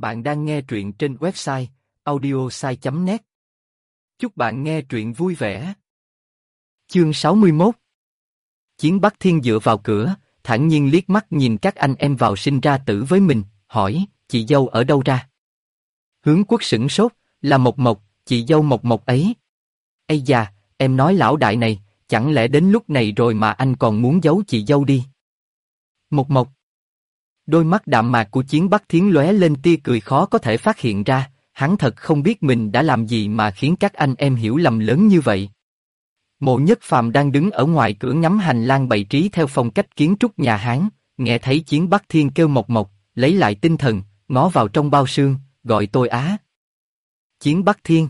Bạn đang nghe truyện trên website audiosai.net. Chúc bạn nghe truyện vui vẻ. Chương 61. Chiến Bắc Thiên dựa vào cửa, thản nhiên liếc mắt nhìn các anh em vào sinh ra tử với mình, hỏi, chị dâu ở đâu ra? Hướng Quốc sửng sốt, là Mộc Mộc, chị dâu Mộc Mộc ấy. Ây da, em nói lão đại này, chẳng lẽ đến lúc này rồi mà anh còn muốn giấu chị dâu đi? Mộc Mộc. Đôi mắt đạm mạc của Chiến Bắc Thiên lóe lên tia cười khó có thể phát hiện ra, hắn thật không biết mình đã làm gì mà khiến các anh em hiểu lầm lớn như vậy. Mộ Nhất Phàm đang đứng ở ngoài cửa ngắm hành lang bày trí theo phong cách kiến trúc nhà Hán, nghe thấy Chiến Bắc Thiên kêu Mộc Mộc, lấy lại tinh thần, ngó vào trong bao xương, gọi tôi á. Chiến Bắc Thiên.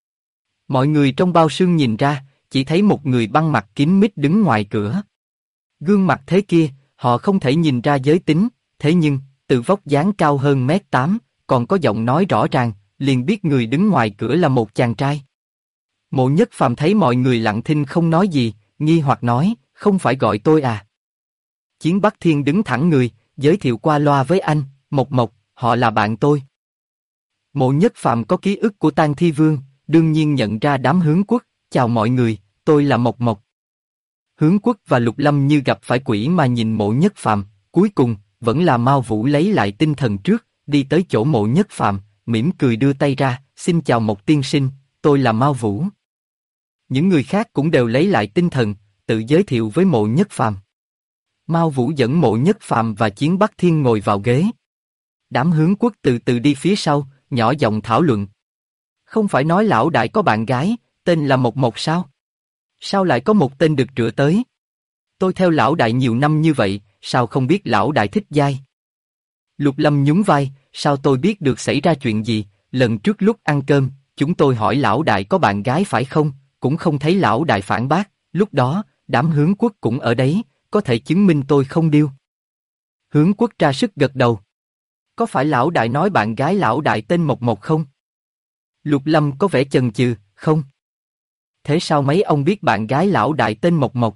Mọi người trong bao xương nhìn ra, chỉ thấy một người băng mặt kín mít đứng ngoài cửa. Gương mặt thế kia, họ không thể nhìn ra giới tính, thế nhưng, từ vóc dáng cao hơn 1m8, còn có giọng nói rõ ràng, liền biết người đứng ngoài cửa là một chàng trai. Mộ Nhất Phàm thấy mọi người lặng thinh không nói gì, nghi hoặc nói, không phải gọi tôi à? Chiến Bắc Thiên đứng thẳng người, giới thiệu qua loa với anh, Mộc Mộc, họ là bạn tôi. Mộ Nhất Phàm có ký ức của Tang Thi Vương, đương nhiên nhận ra đám Hướng Quốc, chào mọi người, tôi là Mộc Mộc. Hướng Quốc và Lục Lâm như gặp phải quỷ mà nhìn Mộ Nhất Phàm, cuối cùng, vẫn là Mao Vũ lấy lại tinh thần trước, đi tới chỗ Mộ Nhất Phàm, mỉm cười đưa tay ra, xin chào Mộc tiên sinh, tôi là Mao Vũ. Những người khác cũng đều lấy lại tinh thần, tự giới thiệu với Mộ Nhất Phàm. Mao Vũ dẫn Mộ Nhất Phàm và Chiến Bắc Thiên ngồi vào ghế. Đám Hướng Quốc từ từ đi phía sau, nhỏ giọng thảo luận. Không phải nói lão đại có bạn gái, tên là Mộc Mộc sao? Sao lại có một tên được rửa tới? Tôi theo lão đại nhiều năm như vậy, sao không biết lão đại thích giai? Lục Lâm nhún vai, sao tôi biết được xảy ra chuyện gì? Lần trước lúc ăn cơm, chúng tôi hỏi lão đại có bạn gái phải không? Cũng không thấy lão đại phản bác. Lúc đó, đám Hướng Quốc cũng ở đấy, có thể chứng minh tôi không điêu. Hướng Quốc ra sức gật đầu. Có phải lão đại nói bạn gái lão đại tên Mộc Mộc không? Lục Lâm có vẻ chần chừ, không. Thế sao mấy ông biết bạn gái lão đại tên Mộc Mộc?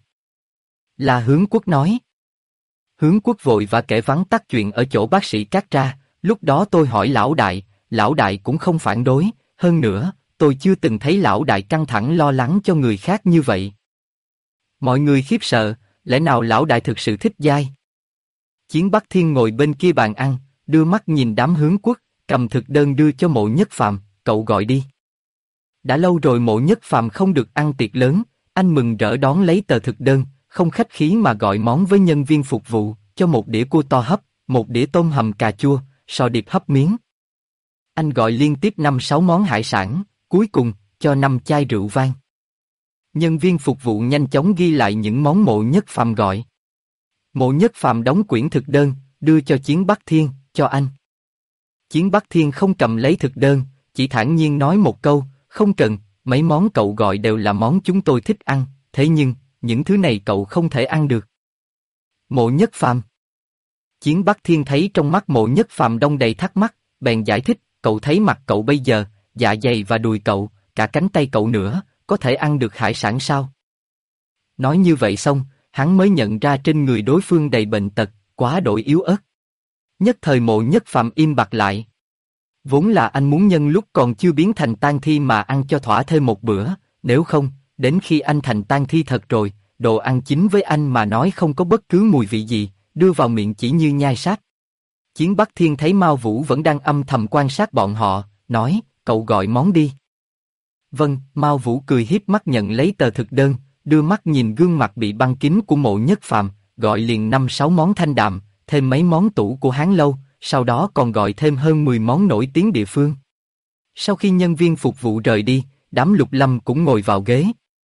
Là Hướng Quốc nói. Hướng Quốc vội và kể vắn tắt chuyện ở chỗ bác sĩ Cát ra, lúc đó tôi hỏi lão đại cũng không phản đối, hơn nữa, tôi chưa từng thấy lão đại căng thẳng lo lắng cho người khác như vậy. Mọi người khiếp sợ, lẽ nào lão đại thực sự thích giai? Chiến Bắc Thiên ngồi bên kia bàn ăn, đưa mắt nhìn đám Hướng Quốc, cầm thực đơn đưa cho Mộ Nhất Phàm, cậu gọi đi. Đã lâu rồi Mộ Nhất Phàm không được ăn tiệc lớn, anh mừng rỡ đón lấy tờ thực đơn, không khách khí mà gọi món với nhân viên phục vụ, cho một đĩa cua to hấp, một đĩa tôm hầm cà chua, sò điệp hấp miếng. Anh gọi liên tiếp 5-6 món hải sản, cuối cùng, cho 5 chai rượu vang. Nhân viên phục vụ nhanh chóng ghi lại những món Mộ Nhất Phàm gọi. Mộ Nhất Phàm đóng quyển thực đơn, đưa cho Chiến Bắc Thiên, cho anh. Chiến Bắc Thiên không cầm lấy thực đơn, chỉ thản nhiên nói một câu, không cần, mấy món cậu gọi đều là món chúng tôi thích ăn, thế nhưng, những thứ này cậu không thể ăn được. Mộ Nhất Phàm. Chiến Bắc Thiên thấy trong mắt Mộ Nhất Phàm đong đầy thắc mắc, bèn giải thích, cậu thấy mặt cậu bây giờ, dạ dày và đùi cậu, cả cánh tay cậu nữa, có thể ăn được hải sản sao? Nói như vậy xong, hắn mới nhận ra trên người đối phương đầy bệnh tật, quá đổi yếu ớt. Nhất thời Mộ Nhất Phàm im bặt lại. Vốn là anh muốn nhân lúc còn chưa biến thành tang thi mà ăn cho thỏa thêm một bữa, nếu không, đến khi anh thành tang thi thật rồi, đồ ăn chính với anh mà nói không có bất cứ mùi vị gì, đưa vào miệng chỉ như nhai xác. Chiến Bắc Thiên thấy Mao Vũ vẫn đang âm thầm quan sát bọn họ, nói, cậu gọi món đi. Vâng, Mao Vũ cười hiếp mắt nhận lấy tờ thực đơn, đưa mắt nhìn gương mặt bị băng kín của Mộ Nhất Phàm, gọi liền 5-6 món thanh đạm, thêm mấy món tủ của Hán lâu, sau đó còn gọi thêm hơn 10 món nổi tiếng địa phương. Sau khi nhân viên phục vụ rời đi, đám Lục Lâm cũng ngồi vào ghế.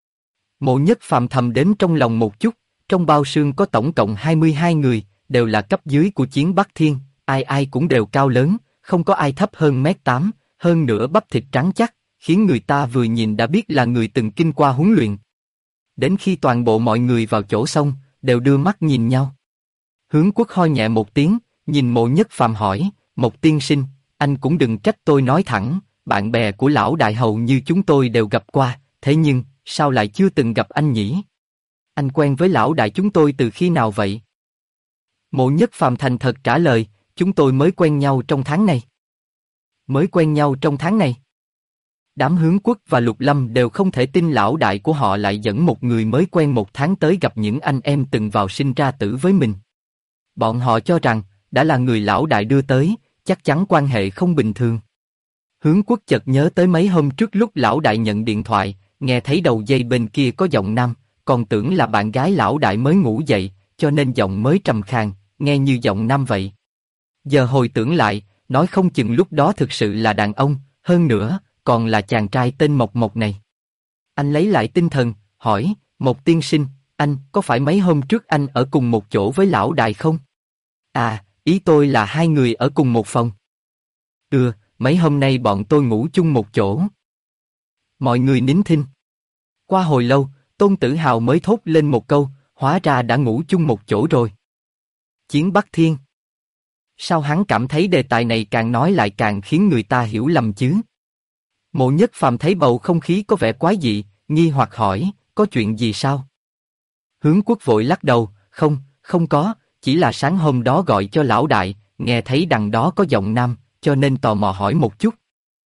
Mộ Nhất Phàm thầm đếm trong lòng một chút, trong bao xương có tổng cộng 22 người, đều là cấp dưới của Chiến Bắc Thiên, ai ai cũng đều cao lớn, không có ai thấp hơn 1m8, hơn nữa bắp thịt trắng chắc, khiến người ta vừa nhìn đã biết là người từng kinh qua huấn luyện. Đến khi toàn bộ mọi người vào chỗ xong, đều đưa mắt nhìn nhau. Hướng Quốc ho nhẹ một tiếng, nhìn Mộ Nhất Phàm hỏi, Mộc tiên sinh, anh cũng đừng trách tôi nói thẳng, bạn bè của lão đại hầu như chúng tôi đều gặp qua, thế nhưng, sao lại chưa từng gặp anh nhỉ? Anh quen với lão đại chúng tôi từ khi nào vậy? Mộ Nhất Phàm thành thật trả lời, chúng tôi mới quen nhau trong tháng này. Mới quen nhau trong tháng này. Đám Hướng Quốc và Lục Lâm đều không thể tin lão đại của họ lại dẫn một người mới quen một tháng tới gặp những anh em từng vào sinh ra tử với mình. Bọn họ cho rằng, đã là người lão đại đưa tới, chắc chắn quan hệ không bình thường. Hướng Quốc chợt nhớ tới mấy hôm trước lúc lão đại nhận điện thoại, nghe thấy đầu dây bên kia có giọng nam, còn tưởng là bạn gái lão đại mới ngủ dậy, cho nên giọng mới trầm khàn, nghe như giọng nam vậy. Giờ hồi tưởng lại, nói không chừng lúc đó thực sự là đàn ông, hơn nữa, còn là chàng trai tên Mộc Mộc này. Anh lấy lại tinh thần, hỏi, Mộc tiên sinh, anh có phải mấy hôm trước anh ở cùng một chỗ với lão đại không? À, ý tôi là hai người ở cùng một phòng. Mấy hôm nay bọn tôi ngủ chung một chỗ. Mọi người nín thinh. Qua hồi lâu, Tôn Tử Hào mới thốt lên một câu, hóa ra đã ngủ chung một chỗ rồi. Chiến Bắc Thiên. Sao hắn cảm thấy đề tài này càng nói lại càng khiến người ta hiểu lầm chứ? Mộ Nhất Phàm thấy bầu không khí có vẻ quái dị, nghi hoặc hỏi, có chuyện gì sao? Hướng Quốc vội lắc đầu, không có, chỉ là sáng hôm đó gọi cho lão đại, nghe thấy đằng đó có giọng nam, cho nên tò mò hỏi một chút.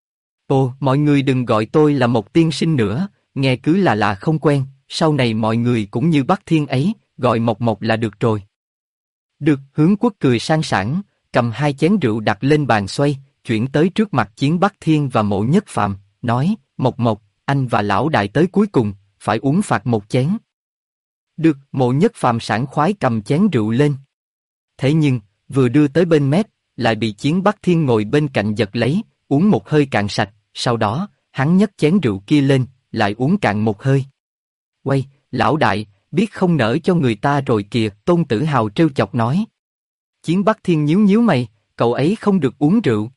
Ồ, mọi người đừng gọi tôi là một tiên sinh nữa, nghe cứ là không quen, sau này mọi người cũng như Bắc Thiên ấy, gọi Mộc Mộc là được rồi. Được, Hướng Quốc cười sang sảng, cầm hai chén rượu đặt lên bàn xoay, chuyển tới trước mặt Chiến Bắc Thiên và Mộ Nhất Phàm, nói, Mộc Mộc, anh và lão đại tới cuối cùng, phải uống phạt một chén. Được, Mộ Nhất Phàm sảng khoái cầm chén rượu lên. Thế nhưng, vừa đưa tới bên mép, lại bị Chiến Bắc Thiên ngồi bên cạnh giật lấy, uống một hơi cạn sạch, sau đó, hắn nhấc chén rượu kia lên, lại uống cạn một hơi. Quay, lão đại, biết không nỡ cho người ta rồi kìa, Tôn Tử Hào trêu chọc nói. Chiến Bắc Thiên nhíu nhíu mày, cậu ấy không được uống rượu.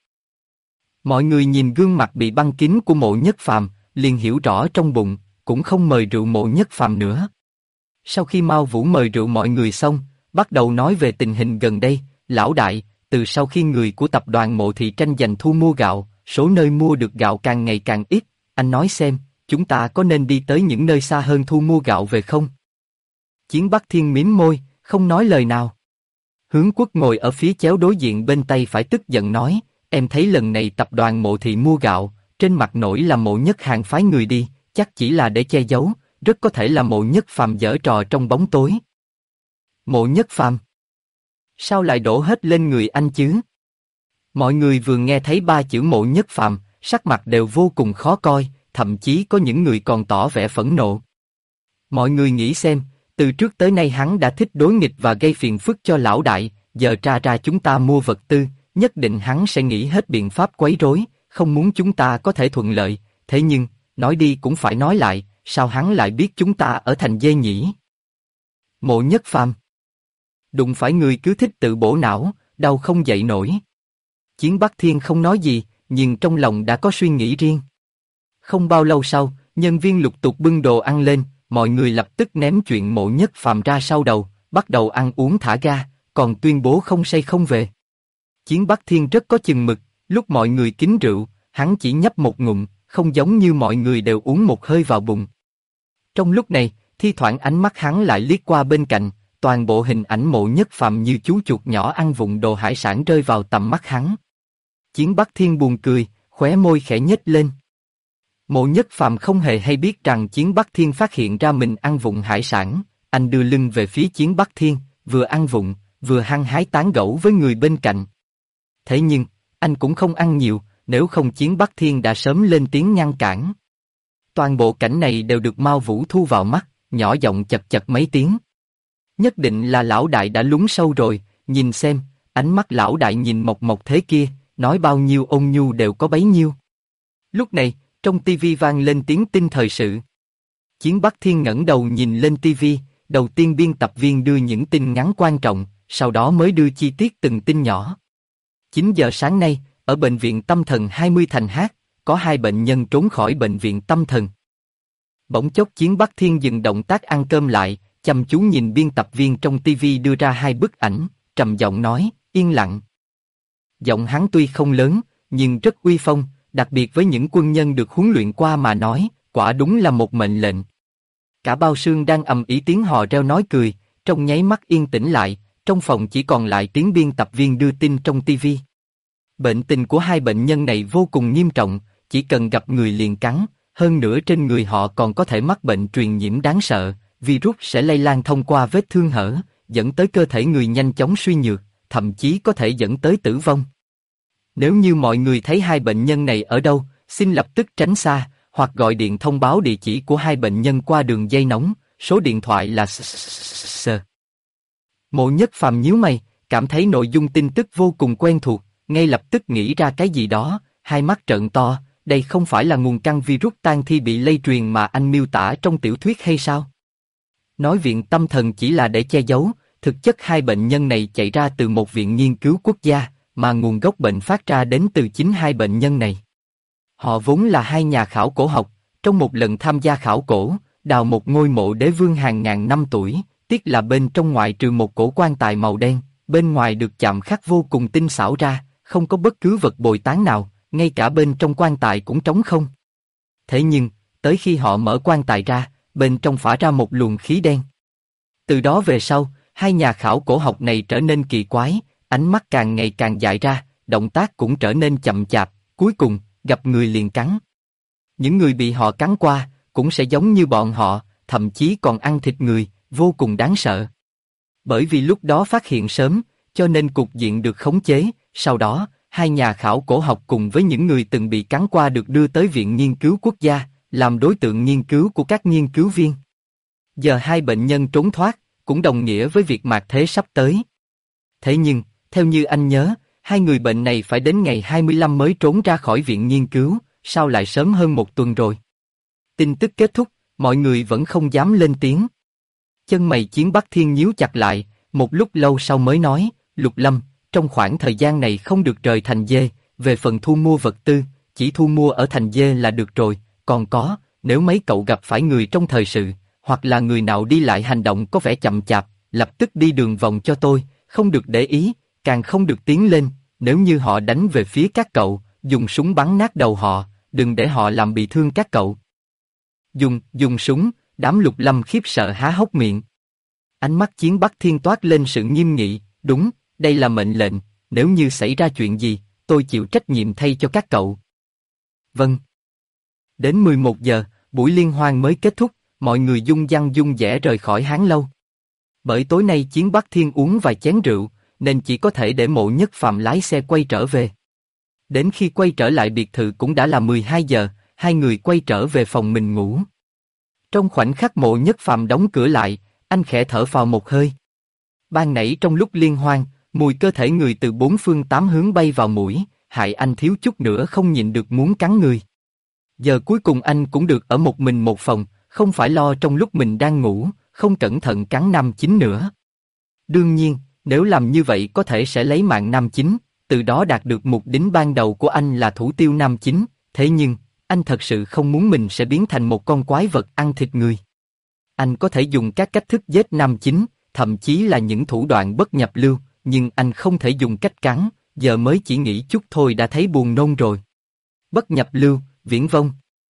Mọi người nhìn gương mặt bị băng kín của Mộ Nhất Phàm, liền hiểu rõ trong bụng, cũng không mời rượu Mộ Nhất Phàm nữa. Sau khi Mao Vũ mời rượu mọi người xong, bắt đầu nói về tình hình gần đây, lão đại, từ sau khi người của tập đoàn Mộ Thị tranh giành thu mua gạo, số nơi mua được gạo càng ngày càng ít, anh nói xem, chúng ta có nên đi tới những nơi xa hơn thu mua gạo về không? Chiến Bắc Thiên mím môi, không nói lời nào. Hướng Quốc ngồi ở phía chéo đối diện bên tay phải tức giận nói, em thấy lần này tập đoàn Mộ Thị mua gạo, trên mặt nổi là Mộ Nhất Hàn phái người đi, chắc chỉ là để che giấu, rất có thể là Mộ Nhất Phàm giở trò trong bóng tối. Mộ Nhất Phàm? Sao lại đổ hết lên người anh chứ? Mọi người vừa nghe thấy ba chữ Mộ Nhất Phàm, sắc mặt đều vô cùng khó coi, thậm chí có những người còn tỏ vẻ phẫn nộ. Mọi người nghĩ xem, từ trước tới nay hắn đã thích đối nghịch và gây phiền phức cho lão đại, giờ ra chúng ta mua vật tư, nhất định hắn sẽ nghĩ hết biện pháp quấy rối, không muốn chúng ta có thể thuận lợi, thế nhưng, nói đi cũng phải nói lại, sao hắn lại biết chúng ta ở thành dê nhỉ? Mộ Nhất Phàm. Đụng phải người cứ thích tự bổ não, đau không dậy nổi. Chiến Bắc Thiên không nói gì, nhưng trong lòng đã có suy nghĩ riêng. Không bao lâu sau, nhân viên lục tục bưng đồ ăn lên, mọi người lập tức ném chuyện Mộ Nhất Phàm ra sau đầu, bắt đầu ăn uống thả ga, còn tuyên bố không say không về. Chiến Bắc Thiên rất có chừng mực, lúc mọi người kính rượu, hắn chỉ nhấp một ngụm, không giống như mọi người đều uống một hơi vào bụng. Trong lúc này, thi thoảng ánh mắt hắn lại liếc qua bên cạnh, toàn bộ hình ảnh Mộ Nhất Phàm như chú chuột nhỏ ăn vụng đồ hải sản rơi vào tầm mắt hắn. Chiến Bắc Thiên buồn cười, khóe môi khẽ nhếch lên. Mộ Nhất Phàm không hề hay biết rằng Chiến Bắc Thiên phát hiện ra mình ăn vụng hải sản, anh đưa lưng về phía Chiến Bắc Thiên, vừa ăn vụng, vừa hăng hái tán gẫu với người bên cạnh. Thế nhưng, anh cũng không ăn nhiều, nếu không Chiến Bắc Thiên đã sớm lên tiếng ngăn cản. Toàn bộ cảnh này đều được Mao Vũ thu vào mắt, nhỏ giọng chật chật mấy tiếng. Nhất định là lão đại đã lún sâu rồi, nhìn xem, ánh mắt lão đại nhìn Mộc Mộc thế kia, nói bao nhiêu ôn nhu đều có bấy nhiêu. Lúc này, trong tivi vang lên tiếng tin thời sự. Chiến Bắc Thiên ngẩng đầu nhìn lên tivi, đầu tiên biên tập viên đưa những tin ngắn quan trọng, sau đó mới đưa chi tiết từng tin nhỏ. 9 giờ sáng nay, ở bệnh viện tâm thần 20 Thành Hát, có 2 bệnh nhân trốn khỏi bệnh viện tâm thần. Bỗng chốc Chiến Bắc Thiên dừng động tác ăn cơm lại, chăm chú nhìn biên tập viên trong tivi đưa ra 2 bức ảnh, trầm giọng nói, yên lặng. Giọng hắn tuy không lớn, nhưng rất uy phong, đặc biệt với những quân nhân được huấn luyện qua mà nói, quả đúng là một mệnh lệnh. Cả bao xương đang ầm ĩ tiếng hò reo nói cười, trong nháy mắt yên tĩnh lại, trong phòng chỉ còn lại tiếng biên tập viên đưa tin trong tivi. Bệnh tình của hai bệnh nhân này vô cùng nghiêm trọng, chỉ cần gặp người liền cắn, hơn nữa trên người họ còn có thể mắc bệnh truyền nhiễm đáng sợ, virus sẽ lây lan thông qua vết thương hở, dẫn tới cơ thể người nhanh chóng suy nhược, thậm chí có thể dẫn tới tử vong. Nếu như mọi người thấy hai bệnh nhân này ở đâu, xin lập tức tránh xa, hoặc gọi điện thông báo địa chỉ của hai bệnh nhân qua đường dây nóng, số điện thoại là Mộ Nhất Phàm nhíu mày, cảm thấy nội dung tin tức vô cùng quen thuộc, ngay lập tức nghĩ ra cái gì đó, hai mắt trợn to, đây không phải là nguồn căn virus tang thi bị lây truyền mà anh miêu tả trong tiểu thuyết hay sao? Nói viện tâm thần chỉ là để che giấu, thực chất hai bệnh nhân này chạy ra từ một viện nghiên cứu quốc gia, mà nguồn gốc bệnh phát ra đến từ chính hai bệnh nhân này. Họ vốn là hai nhà khảo cổ học, trong một lần tham gia khảo cổ, đào một ngôi mộ đế vương hàng ngàn năm tuổi, tiếc là bên trong ngoại trừ một cổ quan tài màu đen, bên ngoài được chạm khắc vô cùng tinh xảo ra, không có bất cứ vật bồi tán nào, ngay cả bên trong quan tài cũng trống không. Thế nhưng, tới khi họ mở quan tài ra, bên trong phả ra một luồng khí đen. Từ đó về sau, hai nhà khảo cổ học này trở nên kỳ quái, ánh mắt càng ngày càng dại ra, động tác cũng trở nên chậm chạp, cuối cùng, gặp người liền cắn. Những người bị họ cắn qua, cũng sẽ giống như bọn họ, thậm chí còn ăn thịt người, vô cùng đáng sợ. Bởi vì lúc đó phát hiện sớm, cho nên cục diện được khống chế, sau đó, hai nhà khảo cổ học cùng với những người từng bị cắn qua được đưa tới Viện Nghiên cứu Quốc gia, làm đối tượng nghiên cứu của các nghiên cứu viên. Giờ hai bệnh nhân trốn thoát, cũng đồng nghĩa với việc mạt thế sắp tới. Thế nhưng, theo như anh nhớ, hai người bệnh này phải đến ngày 25 mới trốn ra khỏi viện nghiên cứu, sao lại sớm hơn một tuần rồi? Tin tức kết thúc, mọi người vẫn không dám lên tiếng. Chân mày Chiến Bắc Thiên nhíu chặt lại, một lúc lâu sau mới nói, Lục Lâm, trong khoảng thời gian này không được rời thành dê, về phần thu mua vật tư, chỉ thu mua ở thành dê là được rồi, còn có, nếu mấy cậu gặp phải người trong thời sự, hoặc là người nào đi lại hành động có vẻ chậm chạp, lập tức đi đường vòng cho tôi, không được để ý, càng không được tiến lên, nếu như họ đánh về phía các cậu, dùng súng bắn nát đầu họ, đừng để họ làm bị thương các cậu. Dùng súng, đám Lục Lâm khiếp sợ há hốc miệng. Ánh mắt Chiến Bắc Thiên toát lên sự nghiêm nghị, đúng, đây là mệnh lệnh, nếu như xảy ra chuyện gì, tôi chịu trách nhiệm thay cho các cậu. Vâng. Đến 11 giờ, buổi liên hoan mới kết thúc, mọi người dung dăng dung dẻ rời khỏi Hán Lâu. Bởi tối nay Chiến Bắc Thiên uống vài chén rượu, nên chỉ có thể để Mộ Nhất Phàm lái xe quay trở về. Đến khi quay trở lại biệt thự cũng đã là 12 giờ, hai người quay trở về phòng mình ngủ. Trong khoảnh khắc Mộ Nhất Phàm đóng cửa lại, anh khẽ thở phào một hơi. Ban nãy trong lúc liên hoan, mùi cơ thể người từ bốn phương tám hướng bay vào mũi, hại anh thiếu chút nữa không nhịn được muốn cắn người. Giờ cuối cùng anh cũng được ở một mình một phòng, không phải lo trong lúc mình đang ngủ, không cẩn thận cắn nam chính nữa. Đương nhiên, nếu làm như vậy có thể sẽ lấy mạng nam chính, từ đó đạt được mục đích ban đầu của anh là thủ tiêu nam chính, thế nhưng, anh thật sự không muốn mình sẽ biến thành một con quái vật ăn thịt người. Anh có thể dùng các cách thức giết nam chính, thậm chí là những thủ đoạn bất nhập lưu, nhưng anh không thể dùng cách cắn, giờ mới chỉ nghĩ chút thôi đã thấy buồn nôn rồi. Bất nhập lưu, viễn vông.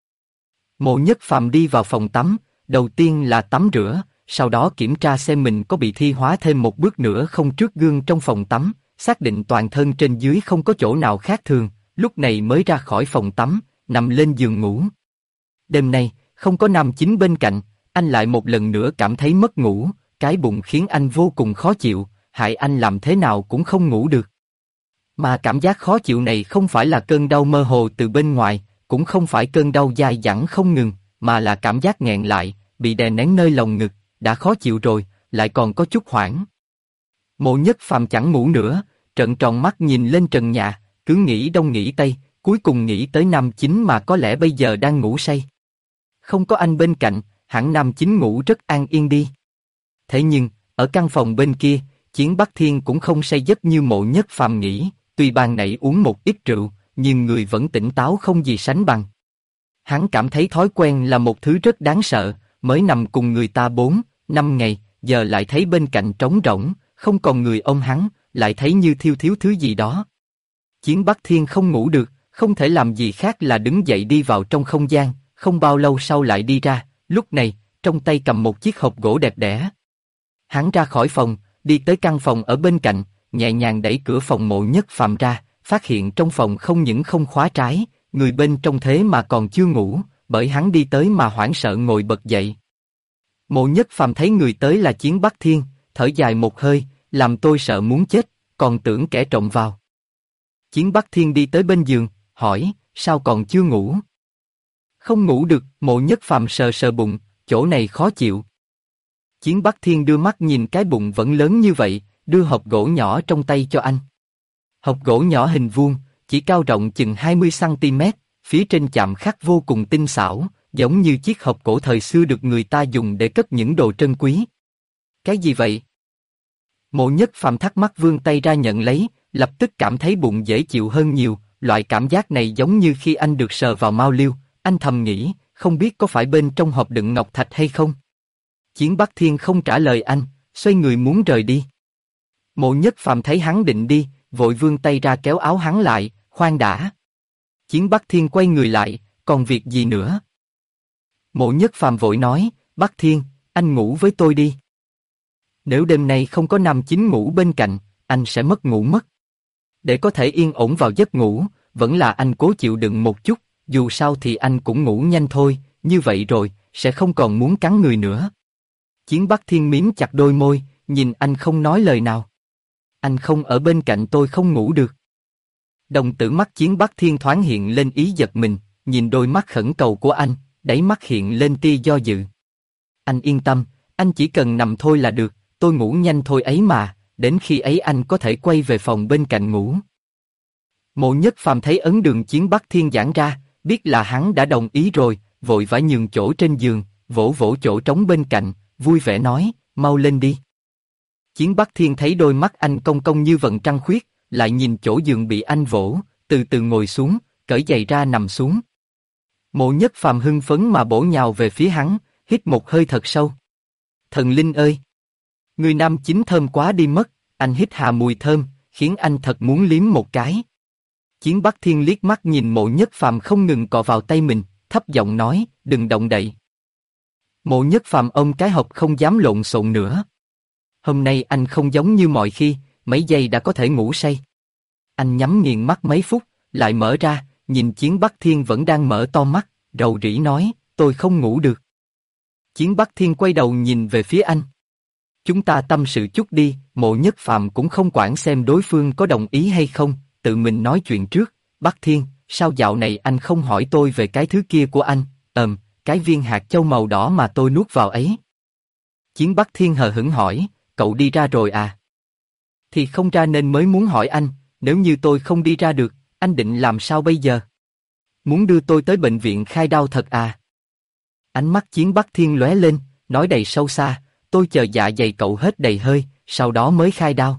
Mộ Nhất Phàm đi vào phòng tắm, đầu tiên là tắm rửa, sau đó kiểm tra xem mình có bị thi hóa thêm một bước nữa không trước gương trong phòng tắm, xác định toàn thân trên dưới không có chỗ nào khác thường, lúc này mới ra khỏi phòng tắm, nằm lên giường ngủ. Đêm nay, không có nam chính bên cạnh, anh lại một lần nữa cảm thấy mất ngủ, cái bụng khiến anh vô cùng khó chịu, hại anh làm thế nào cũng không ngủ được. Mà cảm giác khó chịu này không phải là cơn đau mơ hồ từ bên ngoài, cũng không phải cơn đau dai dẳng không ngừng, mà là cảm giác nghẹn lại, bị đè nén nơi lồng ngực, đã khó chịu rồi, lại còn có chút hoảng. Mộ Nhất Phàm chẳng ngủ nữa, trợn tròn mắt nhìn lên trần nhà, cứ nghĩ đông nghĩ tây, cuối cùng nghĩ tới nam chính mà có lẽ bây giờ đang ngủ say. Không có anh bên cạnh, hẳn nam chính ngủ rất an yên đi. Thế nhưng, ở căn phòng bên kia, Chiến Bắc Thiên cũng không say giấc như Mộ Nhất Phàm nghĩ, tuy ban nãy uống một ít rượu, nhưng người vẫn tỉnh táo không gì sánh bằng. Hắn cảm thấy thói quen là một thứ rất đáng sợ, mới nằm cùng người ta 4-5 ngày, giờ lại thấy bên cạnh trống rỗng, không còn người ôm hắn, lại thấy như thiếu thứ gì đó. Chiến Bắc Thiên không ngủ được, không thể làm gì khác là đứng dậy đi vào trong không gian, không bao lâu sau lại đi ra, lúc này, trong tay cầm một chiếc hộp gỗ đẹp đẽ. Hắn ra khỏi phòng, đi tới căn phòng ở bên cạnh, nhẹ nhàng đẩy cửa phòng Mộ Nhất Phàm ra, phát hiện trong phòng không những không khóa trái, người bên trong thế mà còn chưa ngủ, bởi hắn đi tới mà hoảng sợ ngồi bật dậy. Mộ Nhất Phàm thấy người tới là Chiến Bắc Thiên, thở dài một hơi, làm tôi sợ muốn chết, còn tưởng kẻ trộm vào. Chiến Bắc Thiên đi tới bên giường, hỏi, sao còn chưa ngủ? Không ngủ được, Mộ Nhất Phàm sờ sờ bụng, chỗ này khó chịu. Chiến Bắc Thiên đưa mắt nhìn cái bụng vẫn lớn như vậy, đưa hộp gỗ nhỏ trong tay cho anh. Hộp gỗ nhỏ hình vuông, chỉ cao rộng chừng 20 cm, phía trên chạm khắc vô cùng tinh xảo, giống như chiếc hộp cổ thời xưa được người ta dùng để cất những đồ trân quý. Cái gì vậy? Mộ Nhất Phàm thắc mắc vươn tay ra nhận lấy, lập tức cảm thấy bụng dễ chịu hơn nhiều, loại cảm giác này giống như khi anh được sờ vào mao liêu, anh thầm nghĩ, không biết có phải bên trong hộp đựng ngọc thạch hay không? Chiến Bắc Thiên không trả lời anh, xoay người muốn rời đi. Mộ Nhất Phàm thấy hắn định đi, vội vươn tay ra kéo áo hắn lại, khoan đã. Chiến Bắc Thiên quay người lại, còn việc gì nữa? Mộ Nhất Phàm vội nói, Bắc Thiên, anh ngủ với tôi đi. Nếu đêm nay không có Nam Chính ngủ bên cạnh, anh sẽ mất ngủ mất. Để có thể yên ổn vào giấc ngủ, vẫn là anh cố chịu đựng một chút, dù sao thì anh cũng ngủ nhanh thôi, như vậy rồi, sẽ không còn muốn cắn người nữa. Chiến Bắc Thiên mím chặt đôi môi, nhìn anh không nói lời nào. Anh không ở bên cạnh tôi không ngủ được. Đồng tử mắt Chiến Bắc Thiên thoáng hiện lên ý giật mình, nhìn đôi mắt khẩn cầu của anh, đáy mắt hiện lên tia do dự. Anh yên tâm, anh chỉ cần nằm thôi là được, tôi ngủ nhanh thôi ấy mà, đến khi ấy anh có thể quay về phòng bên cạnh ngủ. Mộ Nhất Phàm thấy ấn đường Chiến Bắc Thiên giãn ra, biết là hắn đã đồng ý rồi, vội vã nhường chỗ trên giường, vỗ vỗ chỗ trống bên cạnh, vui vẻ nói, mau lên đi. Chiến Bắc Thiên thấy đôi mắt anh cong cong như vầng trăng khuyết, lại nhìn chỗ giường bị anh vỗ, từ từ ngồi xuống, cởi giày ra nằm xuống. Mộ Nhất Phàm hưng phấn mà bổ nhào về phía hắn, hít một hơi thật sâu. Thần linh ơi! Người Nam Chính thơm quá đi mất, anh hít hà mùi thơm, khiến anh thật muốn liếm một cái. Chiến Bắc Thiên liếc mắt nhìn Mộ Nhất Phàm không ngừng cọ vào tay mình, thấp giọng nói, đừng động đậy. Mộ Nhất Phàm ôm cái hộp không dám lộn xộn nữa. Hôm nay anh không giống như mọi khi, mấy giây đã có thể ngủ say. Anh nhắm nghiền mắt mấy phút, lại mở ra, nhìn Chiến Bắc Thiên vẫn đang mở to mắt, rầu rĩ nói, tôi không ngủ được. Chiến Bắc Thiên quay đầu nhìn về phía anh. Chúng ta tâm sự chút đi, Mộ Nhất Phàm cũng không quản xem đối phương có đồng ý hay không, tự mình nói chuyện trước. Bắc Thiên, sao dạo này anh không hỏi tôi về cái thứ kia của anh, cái viên hạt châu màu đỏ mà tôi nuốt vào ấy. Chiến Bắc Thiên hờ hững hỏi, cậu đi ra rồi à? Thì không ra nên mới muốn hỏi anh, nếu như tôi không đi ra được, anh định làm sao bây giờ? Muốn đưa tôi tới bệnh viện khai đao thật à? Ánh mắt Chiến Bắc Thiên lóe lên, nói đầy sâu xa, tôi chờ dạ dày cậu hết đầy hơi, sau đó mới khai đao.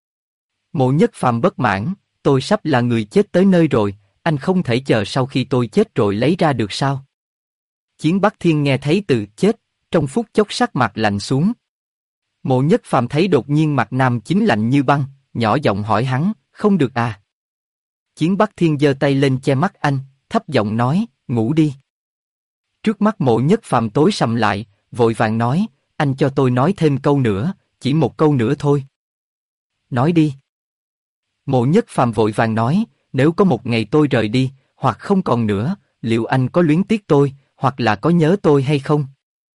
Mộ Nhất Phàm bất mãn, tôi sắp là người chết tới nơi rồi, anh không thể chờ sau khi tôi chết rồi lấy ra được sao? Chiến Bắc Thiên nghe thấy từ chết, trong phút chốc sắc mặt lạnh xuống. Mộ Nhất Phàm thấy đột nhiên mặt Nam Chính lạnh như băng, nhỏ giọng hỏi hắn, không được à? Chiến Bắc Thiên giơ tay lên che mắt anh, thấp giọng nói, ngủ đi. Trước mắt Mộ Nhất Phàm tối sầm lại, vội vàng nói, anh cho tôi nói thêm câu nữa, chỉ một câu nữa thôi. Nói đi. Mộ Nhất Phàm vội vàng nói, nếu có một ngày tôi rời đi, hoặc không còn nữa, liệu anh có luyến tiếc tôi, hoặc là có nhớ tôi hay không?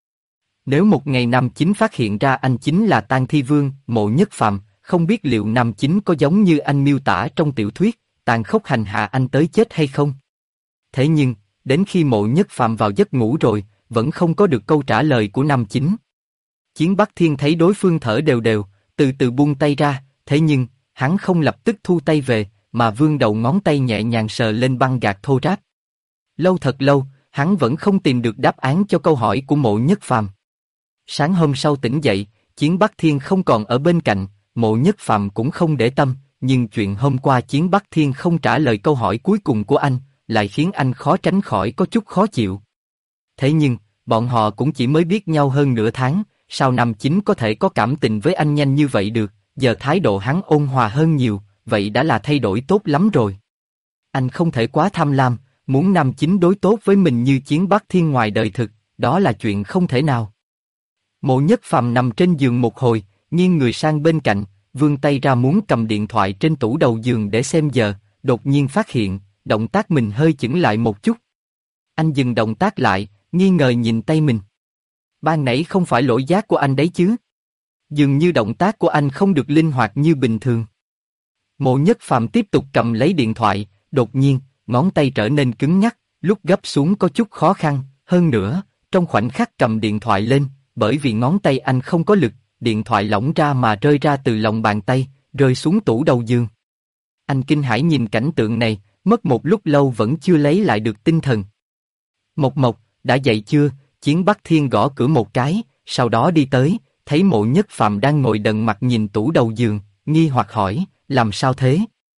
Nếu một ngày Nam Chính phát hiện ra anh chính là Tang Thi Vương, Mộ Nhất Phàm, không biết liệu Nam Chính có giống như anh miêu tả trong tiểu thuyết, tàn khốc hành hạ anh tới chết hay không? Thế nhưng, đến khi Mộ Nhất Phàm vào giấc ngủ rồi, vẫn không có được câu trả lời của Nam Chính. Chiến Bắc Thiên thấy đối phương thở đều đều, từ từ buông tay ra, thế nhưng, hắn không lập tức thu tay về, mà vươn đầu ngón tay nhẹ nhàng sờ lên băng gạc thô ráp. Lâu thật lâu, hắn vẫn không tìm được đáp án cho câu hỏi của Mộ Nhất Phàm. Sáng hôm sau tỉnh dậy, Chiến Bắc Thiên không còn ở bên cạnh, Mộ Nhất Phàm cũng không để tâm, nhưng chuyện hôm qua Chiến Bắc Thiên không trả lời câu hỏi cuối cùng của anh, lại khiến anh khó tránh khỏi có chút khó chịu. Thế nhưng, bọn họ cũng chỉ mới biết nhau hơn nửa tháng, sao Nam Chính có thể có cảm tình với anh nhanh như vậy được, giờ thái độ hắn ôn hòa hơn nhiều, vậy đã là thay đổi tốt lắm rồi. Anh không thể quá tham lam, muốn Nam Chính đối tốt với mình như Chiến Bắc Thiên ngoài đời thực, đó là chuyện không thể nào. Mộ Nhất Phàm nằm trên giường một hồi, nghiêng người sang bên cạnh, vươn tay ra muốn cầm điện thoại trên tủ đầu giường để xem giờ, đột nhiên phát hiện, động tác mình hơi chững lại một chút. Anh dừng động tác lại, nghi ngờ nhìn tay mình. Ban nãy không phải lỗi giác của anh đấy chứ? Dường như động tác của anh không được linh hoạt như bình thường. Mộ Nhất Phàm tiếp tục cầm lấy điện thoại, đột nhiên, ngón tay trở nên cứng nhắc, lúc gấp xuống có chút khó khăn, hơn nữa, trong khoảnh khắc cầm điện thoại lên, bởi vì ngón tay anh không có lực, điện thoại lỏng ra mà rơi ra từ lòng bàn tay, rơi xuống tủ đầu giường. Anh kinh hãi nhìn cảnh tượng này, mất một lúc lâu vẫn chưa lấy lại được tinh thần. Mộc Mộc, đã dậy chưa? Chiến Bắc Thiên gõ cửa một cái, sau đó đi tới, thấy Mộ Nhất Phàm đang ngồi đần mặt nhìn tủ đầu giường, nghi hoặc hỏi, làm sao thế?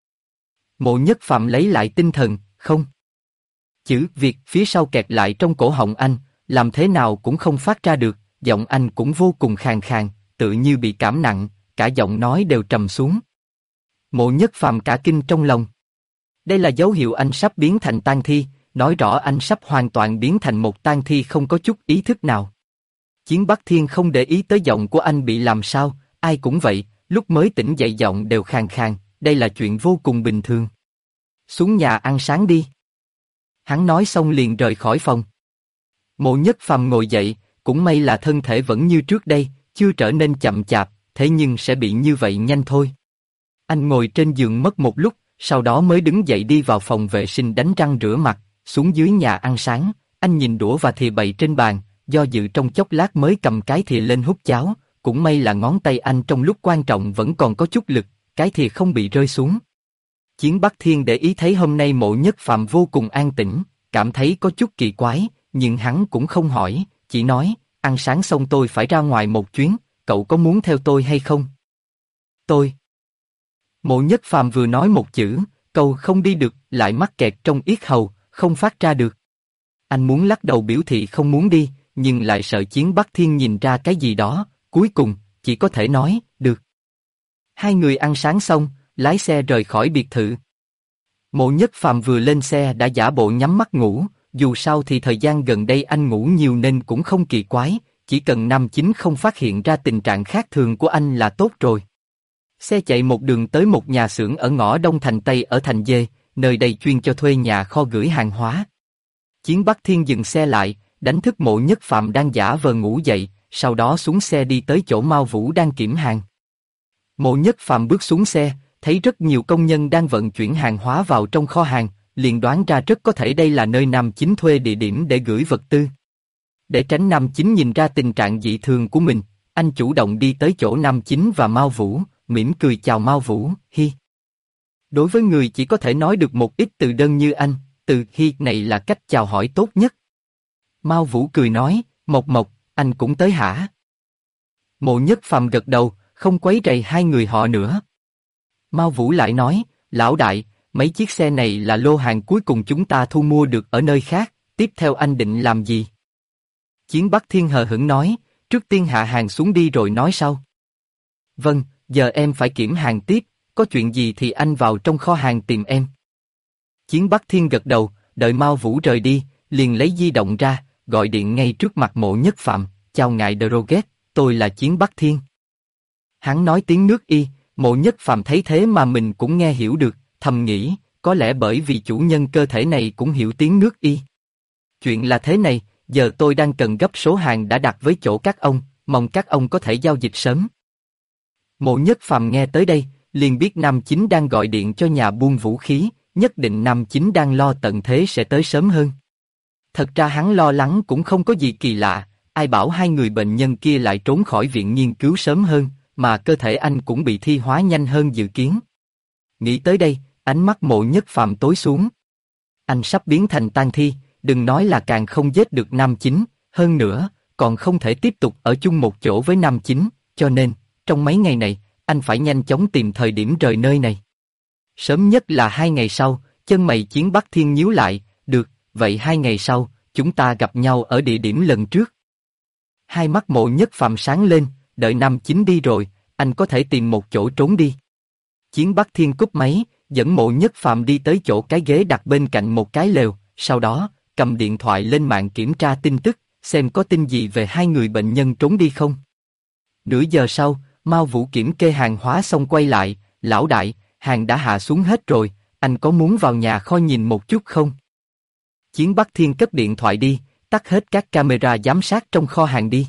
Mộ Nhất Phàm lấy lại tinh thần, không. Chữ Việt phía sau kẹt lại trong cổ họng anh, làm thế nào cũng không phát ra được, giọng anh cũng vô cùng khàn khàn, tự như bị cảm nặng, cả giọng nói đều trầm xuống. Mộ Nhất Phàm cả kinh trong lòng. Đây là dấu hiệu anh sắp biến thành tang thi, nói rõ anh sắp hoàn toàn biến thành một tang thi không có chút ý thức nào. Chiến Bắc Thiên không để ý tới giọng của anh bị làm sao, ai cũng vậy, lúc mới tỉnh dậy giọng đều khàn khàn, đây là chuyện vô cùng bình thường. Xuống nhà ăn sáng đi. Hắn nói xong liền rời khỏi phòng. Mộ Nhất Phàm ngồi dậy, cũng may là thân thể vẫn như trước đây, chưa trở nên chậm chạp, thế nhưng sẽ bị như vậy nhanh thôi. Anh ngồi trên giường mất một lúc, sau đó mới đứng dậy đi vào phòng vệ sinh đánh răng rửa mặt, xuống dưới nhà ăn sáng, anh nhìn đũa và thìa bày trên bàn, do dự trong chốc lát mới cầm cái thìa lên hút cháo, cũng may là ngón tay anh trong lúc quan trọng vẫn còn có chút lực, cái thìa không bị rơi xuống. Chiến Bắc Thiên để ý thấy hôm nay Mộ Nhất Phàm vô cùng an tĩnh, cảm thấy có chút kỳ quái, nhưng hắn cũng không hỏi, chỉ nói, ăn sáng xong tôi phải ra ngoài một chuyến, cậu có muốn theo tôi hay không? Tôi. Mộ Nhất Phàm vừa nói một chữ, câu không đi được, lại mắc kẹt trong yết hầu, không phát ra được. Anh muốn lắc đầu biểu thị không muốn đi, nhưng lại sợ Chiến Bắc Thiên nhìn ra cái gì đó, cuối cùng, chỉ có thể nói, được. Hai người ăn sáng xong, lái xe rời khỏi biệt thự. Mộ Nhất Phàm vừa lên xe đã giả bộ nhắm mắt ngủ, dù sao thì thời gian gần đây anh ngủ nhiều nên cũng không kỳ quái, chỉ cần Nam Chính không phát hiện ra tình trạng khác thường của anh là tốt rồi. Xe chạy một đường tới một nhà xưởng ở ngõ Đông Thành Tây ở Thành Dê, nơi đây chuyên cho thuê nhà kho gửi hàng hóa. Chiến Bắc Thiên dừng xe lại, đánh thức Mộ Nhất Phàm đang giả vờ ngủ dậy, sau đó xuống xe đi tới chỗ Mao Vũ đang kiểm hàng. Mộ Nhất Phàm bước xuống xe, thấy rất nhiều công nhân đang vận chuyển hàng hóa vào trong kho hàng, liền đoán ra rất có thể đây là nơi Nam Chính thuê địa điểm để gửi vật tư. Để tránh Nam Chính nhìn ra tình trạng dị thường của mình, anh chủ động đi tới chỗ Nam Chính và Mao Vũ, mỉm cười chào Mao Vũ, hi. Đối với người chỉ có thể nói được một ít từ đơn như anh, từ hi này là cách chào hỏi tốt nhất. Mao Vũ cười nói, Mộc Mộc, anh cũng tới hả? Mộ Nhất Phàm gật đầu, không quấy rầy hai người họ nữa. Mao Vũ lại nói, lão đại, mấy chiếc xe này là lô hàng cuối cùng chúng ta thu mua được ở nơi khác, tiếp theo anh định làm gì? Chiến Bắc Thiên hờ hững nói, trước tiên hạ hàng xuống đi rồi nói sau. Vâng, giờ em phải kiểm hàng tiếp, có chuyện gì thì anh vào trong kho hàng tìm em. Chiến Bắc Thiên gật đầu, đợi Mao Vũ rời đi, liền lấy di động ra, gọi điện ngay trước mặt Mộ Nhất Phàm, chào ngài Droget, tôi là Chiến Bắc Thiên. Hắn nói tiếng nước Y, Mộ Nhất Phàm thấy thế mà mình cũng nghe hiểu được, thầm nghĩ, có lẽ bởi vì chủ nhân cơ thể này cũng hiểu tiếng nước Y. Chuyện là thế này, giờ tôi đang cần gấp số hàng đã đặt với chỗ các ông, mong các ông có thể giao dịch sớm. Mộ Nhất Phàm nghe tới đây, liền biết Nam Chính đang gọi điện cho nhà buôn vũ khí, nhất định Nam Chính đang lo tận thế sẽ tới sớm hơn. Thật ra hắn lo lắng cũng không có gì kỳ lạ, ai bảo hai người bệnh nhân kia lại trốn khỏi viện nghiên cứu sớm hơn, mà cơ thể anh cũng bị thi hóa nhanh hơn dự kiến. Nghĩ tới đây, ánh mắt Mộ Nhất Phàm tối xuống. Anh sắp biến thành tang thi, đừng nói là càng không giết được Nam Chính, hơn nữa, còn không thể tiếp tục ở chung một chỗ với Nam Chính, cho nên, trong mấy ngày này, anh phải nhanh chóng tìm thời điểm rời nơi này. Sớm nhất là 2 ngày sau, chân mày Chiến Bắc Thiên nhíu lại, được, vậy 2 ngày sau, chúng ta gặp nhau ở địa điểm lần trước. Hai mắt Mộ Nhất Phàm sáng lên, đợi Nam Chính đi rồi, anh có thể tìm một chỗ trốn đi. Chiến Bắc Thiên cúp máy, dẫn Mộ Nhất Phàm đi tới chỗ cái ghế đặt bên cạnh một cái lều, sau đó, cầm điện thoại lên mạng kiểm tra tin tức, xem có tin gì về hai người bệnh nhân trốn đi không. Nửa giờ sau, Mao Vũ kiểm kê hàng hóa xong quay lại, lão đại, hàng đã hạ xuống hết rồi, anh có muốn vào nhà kho nhìn một chút không? Chiến Bắc Thiên cất điện thoại đi, tắt hết các camera giám sát trong kho hàng đi.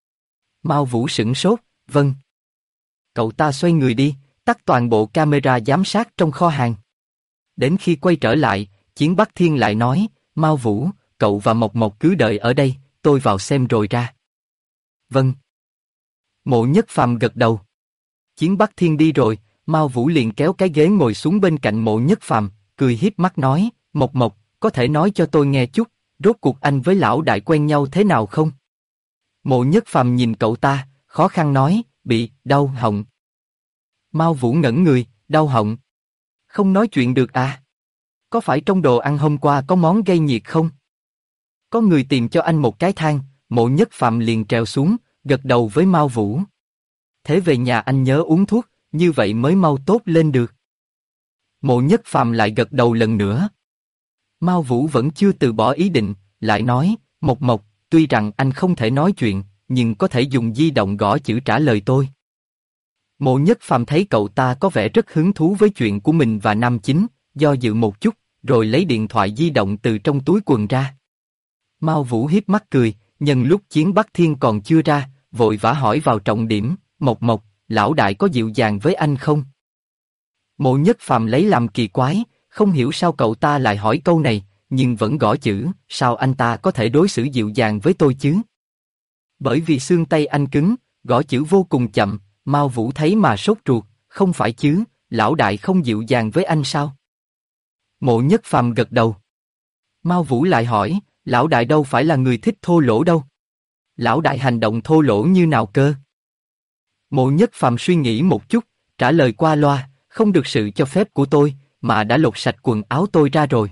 Mao Vũ sửng sốt, vâng. Cậu ta xoay người đi, tắt toàn bộ camera giám sát trong kho hàng. Đến khi quay trở lại, Chiến Bắc Thiên lại nói, Mao Vũ, cậu và Mộc Mộc cứ đợi ở đây, tôi vào xem rồi ra. Vâng. Mộ Nhất Phàm gật đầu. Chiến Bắc Thiên đi rồi, Mao Vũ liền kéo cái ghế ngồi xuống bên cạnh Mộ Nhất Phàm, cười hiếp mắt nói, Mộc Mộc, có thể nói cho tôi nghe chút, rốt cuộc anh với lão đại quen nhau thế nào không? Mộ Nhất Phàm nhìn cậu ta, khó khăn nói, bị đau họng. Mao Vũ ngẩn người, đau họng. Không nói chuyện được à? Có phải trong đồ ăn hôm qua có món gây nhiệt không? Có người tìm cho anh một cái thang, Mộ Nhất Phàm liền trèo xuống, gật đầu với Mao Vũ. Thế về nhà anh nhớ uống thuốc, như vậy mới mau tốt lên được. Mộ Nhất Phàm lại gật đầu lần nữa. Mao Vũ vẫn chưa từ bỏ ý định, lại nói, Mộc Mộc, tuy rằng anh không thể nói chuyện, nhưng có thể dùng di động gõ chữ trả lời tôi. Mộ Nhất Phàm thấy cậu ta có vẻ rất hứng thú với chuyện của mình và Nam Chính, do dự một chút, rồi lấy điện thoại di động từ trong túi quần ra. Mao Vũ hiếp mắt cười, nhân lúc Chiến Bắc Thiên còn chưa ra, vội vã hỏi vào trọng điểm, Mộc Mộc, lão đại có dịu dàng với anh không? Mộ Nhất Phàm lấy làm kỳ quái, không hiểu sao cậu ta lại hỏi câu này, nhưng vẫn gõ chữ, sao anh ta có thể đối xử dịu dàng với tôi chứ? Bởi vì xương tay anh cứng, gõ chữ vô cùng chậm, Mao Vũ thấy mà sốt ruột, không phải chứ, lão đại không dịu dàng với anh sao? Mộ Nhất Phàm gật đầu. Mao Vũ lại hỏi, lão đại đâu phải là người thích thô lỗ đâu. Lão đại hành động thô lỗ như nào cơ? Mộ Nhất Phàm suy nghĩ một chút, trả lời qua loa, không được sự cho phép của tôi, mà đã lột sạch quần áo tôi ra rồi.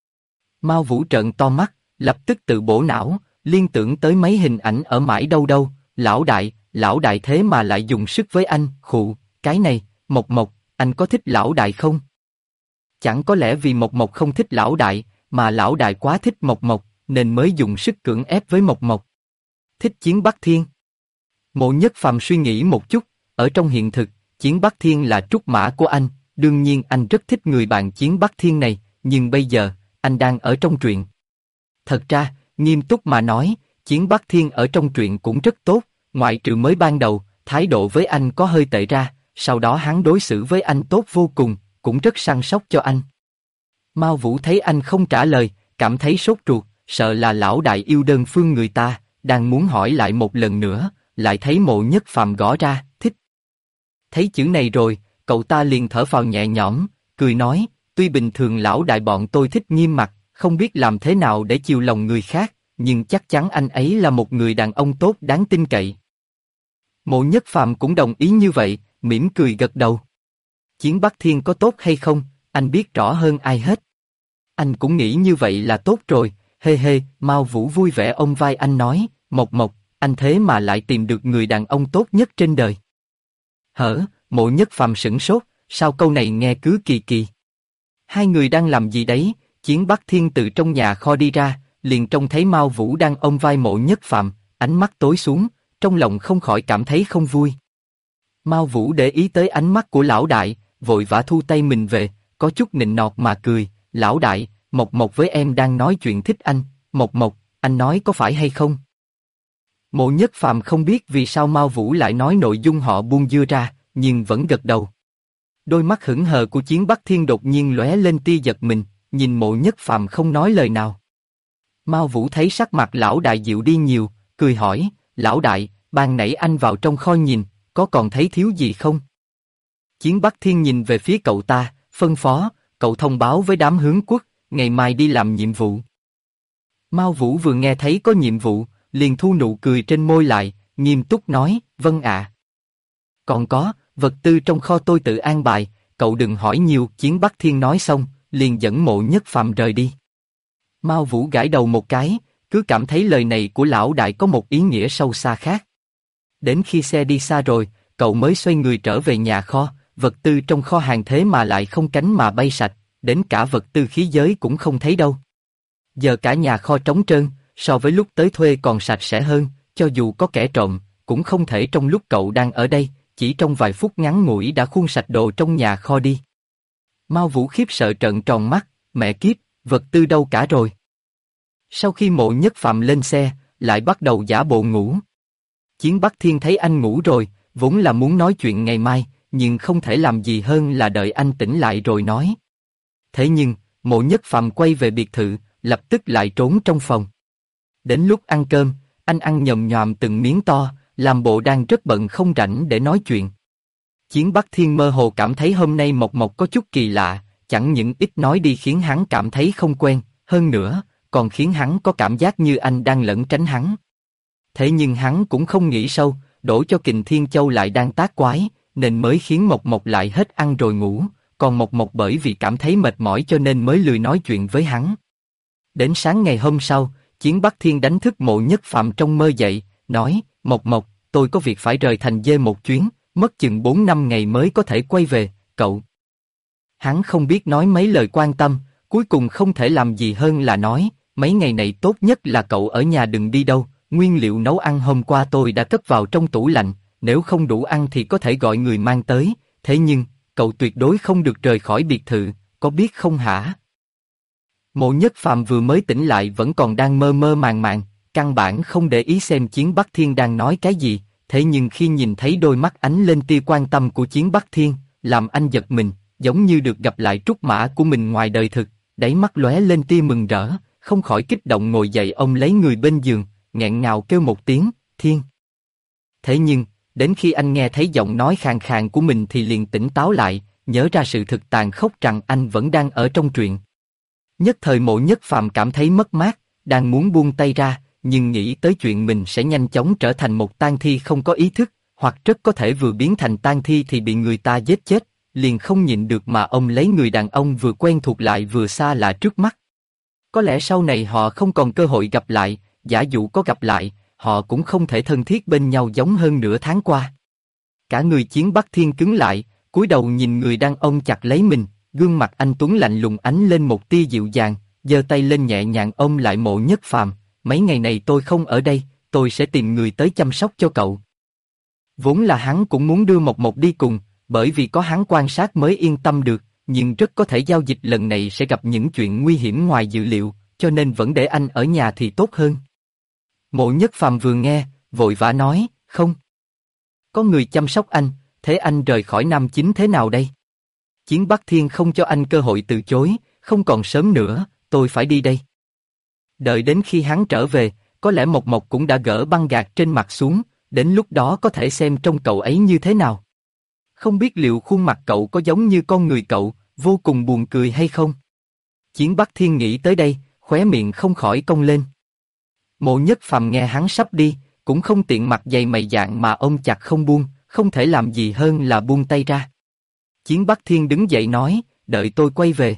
Mao Vũ trợn to mắt, lập tức tự bổ não, liên tưởng tới mấy hình ảnh ở mãi đâu đâu, lão đại thế mà lại dùng sức với anh, khụ, cái này, Mộc Mộc, anh có thích lão đại không? Chẳng có lẽ vì Mộc Mộc không thích lão đại, mà lão đại quá thích Mộc Mộc, nên mới dùng sức cưỡng ép với Mộc Mộc. Thích Chiến Bắc Thiên. Mộ Nhất Phàm suy nghĩ một chút, ở trong hiện thực, Chiến Bắc Thiên là trúc mã của anh, đương nhiên anh rất thích người bạn Chiến Bắc Thiên này, nhưng bây giờ, anh đang ở trong truyện. Thật ra, nghiêm túc mà nói, Chiến Bắc Thiên ở trong truyện cũng rất tốt, ngoại trừ mới ban đầu, thái độ với anh có hơi tệ ra, sau đó hắn đối xử với anh tốt vô cùng, cũng rất săn sóc cho anh. Mao Vũ thấy anh không trả lời, cảm thấy sốt ruột, sợ là lão đại yêu đơn phương người ta, đang muốn hỏi lại một lần nữa, lại thấy Mộ Nhất Phàm gõ ra, thích. Thấy chữ này rồi, cậu ta liền thở phào nhẹ nhõm, cười nói, tuy bình thường lão đại bọn tôi thích nghiêm mặt, không biết làm thế nào để chiều lòng người khác, nhưng chắc chắn anh ấy là một người đàn ông tốt đáng tin cậy. Mộ Nhất Phàm cũng đồng ý như vậy, mỉm cười gật đầu. Chiến Bắc Thiên có tốt hay không, anh biết rõ hơn ai hết. Anh cũng nghĩ như vậy là tốt rồi, hê hê, Mao Vũ vui vẻ ôm vai anh nói, Mộc Mộc, anh thế mà lại tìm được người đàn ông tốt nhất trên đời. Hở, Mộ Nhất Phàm sửng sốt, sao câu này nghe cứ kỳ kỳ. Hai người đang làm gì đấy? Chiến Bắc Thiên từ trong nhà kho đi ra, liền trông thấy Mao Vũ đang ôm vai Mộ Nhất Phàm, ánh mắt tối xuống, trong lòng không khỏi cảm thấy không vui. Mao Vũ để ý tới ánh mắt của lão đại, vội vã thu tay mình về, có chút nịnh nọt mà cười, lão đại, Mộc Mộc với em đang nói chuyện thích anh, Mộc Mộc, anh nói có phải hay không? Mộ Nhất Phàm không biết vì sao Mao Vũ lại nói nội dung họ buông dưa ra, nhưng vẫn gật đầu. Đôi mắt hững hờ của Chiến Bắc Thiên đột nhiên lóe lên tia giật mình, nhìn Mộ Nhất Phàm không nói lời nào. Mao Vũ thấy sắc mặt lão đại dịu đi nhiều, cười hỏi, lão đại, ban nãy anh vào trong kho nhìn, có còn thấy thiếu gì không? Chiến Bắc Thiên nhìn về phía cậu ta, phân phó, cậu thông báo với đám hướng quốc, ngày mai đi làm nhiệm vụ. Mao Vũ vừa nghe thấy có nhiệm vụ, liền thu nụ cười trên môi lại, nghiêm túc nói, vâng ạ. Còn có, vật tư trong kho tôi tự an bài, cậu đừng hỏi nhiều. Chiến Bắc Thiên nói xong, liền dẫn Mộ Nhất Phàm rời đi. Mao Vũ gãi đầu một cái, cứ cảm thấy lời này của lão đại có một ý nghĩa sâu xa khác. Đến khi xe đi xa rồi, cậu mới xoay người trở về nhà kho, vật tư trong kho hàng thế mà lại không cánh mà bay sạch, đến cả vật tư khí giới cũng không thấy đâu. Giờ cả nhà kho trống trơn, so với lúc tới thuê còn sạch sẽ hơn, cho dù có kẻ trộm, cũng không thể trong lúc cậu đang ở đây, chỉ trong vài phút ngắn ngủi đã khuân sạch đồ trong nhà kho đi. Mao Vũ khiếp sợ trợn tròn mắt, mẹ kiếp, vật tư đâu cả rồi. Sau khi Mộ Nhất Phạm lên xe, lại bắt đầu giả bộ ngủ. Chiến Bắc Thiên thấy anh ngủ rồi, vốn là muốn nói chuyện ngày mai, nhưng không thể làm gì hơn là đợi anh tỉnh lại rồi nói. Thế nhưng, Mộ Nhất Phạm quay về biệt thự, lập tức lại trốn trong phòng. Đến lúc ăn cơm, anh ăn nhồm nhòm từng miếng to, làm bộ đang rất bận không rảnh để nói chuyện. Chiến Bắc Thiên mơ hồ cảm thấy hôm nay Mộc Mộc có chút kỳ lạ, chẳng những ít nói đi khiến hắn cảm thấy không quen, hơn nữa, còn khiến hắn có cảm giác như anh đang lẩn tránh hắn. Thế nhưng hắn cũng không nghĩ sâu, đổ cho Kình Thiên Châu lại đang tác quái, nên mới khiến Mộc Mộc lại hết ăn rồi ngủ, còn Mộc Mộc bởi vì cảm thấy mệt mỏi cho nên mới lười nói chuyện với hắn. Đến sáng ngày hôm sau, Chiến Bắc Thiên đánh thức Mộ Nhất Phạm trong mơ dậy, nói, Mộc Mộc, tôi có việc phải rời thành Dê một chuyến, mất chừng 4-5 ngày mới có thể quay về, cậu. Hắn không biết nói mấy lời quan tâm, cuối cùng không thể làm gì hơn là nói, mấy ngày này tốt nhất là cậu ở nhà đừng đi đâu, nguyên liệu nấu ăn hôm qua tôi đã cất vào trong tủ lạnh, nếu không đủ ăn thì có thể gọi người mang tới, thế nhưng, cậu tuyệt đối không được rời khỏi biệt thự, có biết không hả? Mộ Nhất Phạm vừa mới tỉnh lại vẫn còn đang mơ mơ màng màng, căn bản không để ý xem Chiến Bắc Thiên đang nói cái gì, thế nhưng khi nhìn thấy đôi mắt ánh lên tia quan tâm của Chiến Bắc Thiên, làm anh giật mình, giống như được gặp lại trúc mã của mình ngoài đời thực, đáy mắt lóe lên tia mừng rỡ, không khỏi kích động ngồi dậy ôm lấy người bên giường, nghẹn ngào kêu một tiếng, Thiên. Thế nhưng, đến khi anh nghe thấy giọng nói khàn khàn của mình thì liền tỉnh táo lại, nhớ ra sự thực tàn khốc rằng anh vẫn đang ở trong truyện. Nhất thời Mộ Nhất Phạm cảm thấy mất mát, đang muốn buông tay ra, nhưng nghĩ tới chuyện mình sẽ nhanh chóng trở thành một tang thi không có ý thức, hoặc rất có thể vừa biến thành tang thi thì bị người ta giết chết, liền không nhịn được mà ôm lấy người đàn ông vừa quen thuộc lại vừa xa lạ trước mắt. Có lẽ sau này họ không còn cơ hội gặp lại, giả dụ có gặp lại, họ cũng không thể thân thiết bên nhau giống hơn nửa tháng qua. Cả người Chiến Bắc Thiên cứng lại, cúi đầu nhìn người đang ôm chặt lấy mình, gương mặt anh tuấn lạnh lùng ánh lên một tia dịu dàng, giơ tay lên nhẹ nhàng ôm lại Mộ Nhất Phạm. Mấy ngày này tôi không ở đây, tôi sẽ tìm người tới chăm sóc cho cậu. Vốn là hắn cũng muốn đưa Mộc Mộc đi cùng, bởi vì có hắn quan sát mới yên tâm được, nhưng rất có thể giao dịch lần này sẽ gặp những chuyện nguy hiểm ngoài dự liệu, cho nên vẫn để anh ở nhà thì tốt hơn. Mộ Nhất Phàm vừa nghe, vội vã nói, không. Có người chăm sóc anh, thế anh rời khỏi Nam Chính thế nào đây? Chiến Bắc Thiên không cho anh cơ hội từ chối, không còn sớm nữa, tôi phải đi đây. Đợi đến khi hắn trở về, có lẽ Mộc Mộc cũng đã gỡ băng gạc trên mặt xuống, đến lúc đó có thể xem trông cậu ấy như thế nào. Không biết liệu khuôn mặt cậu có giống như con người cậu, vô cùng buồn cười hay không? Chiến Bắc Thiên nghĩ tới đây, khóe miệng không khỏi cong lên. Mộ Nhất Phàm nghe hắn sắp đi, cũng không tiện mặt dày mày dạn mà ôm chặt không buông, không thể làm gì hơn là buông tay ra. Chiến Bắc Thiên đứng dậy nói, đợi tôi quay về.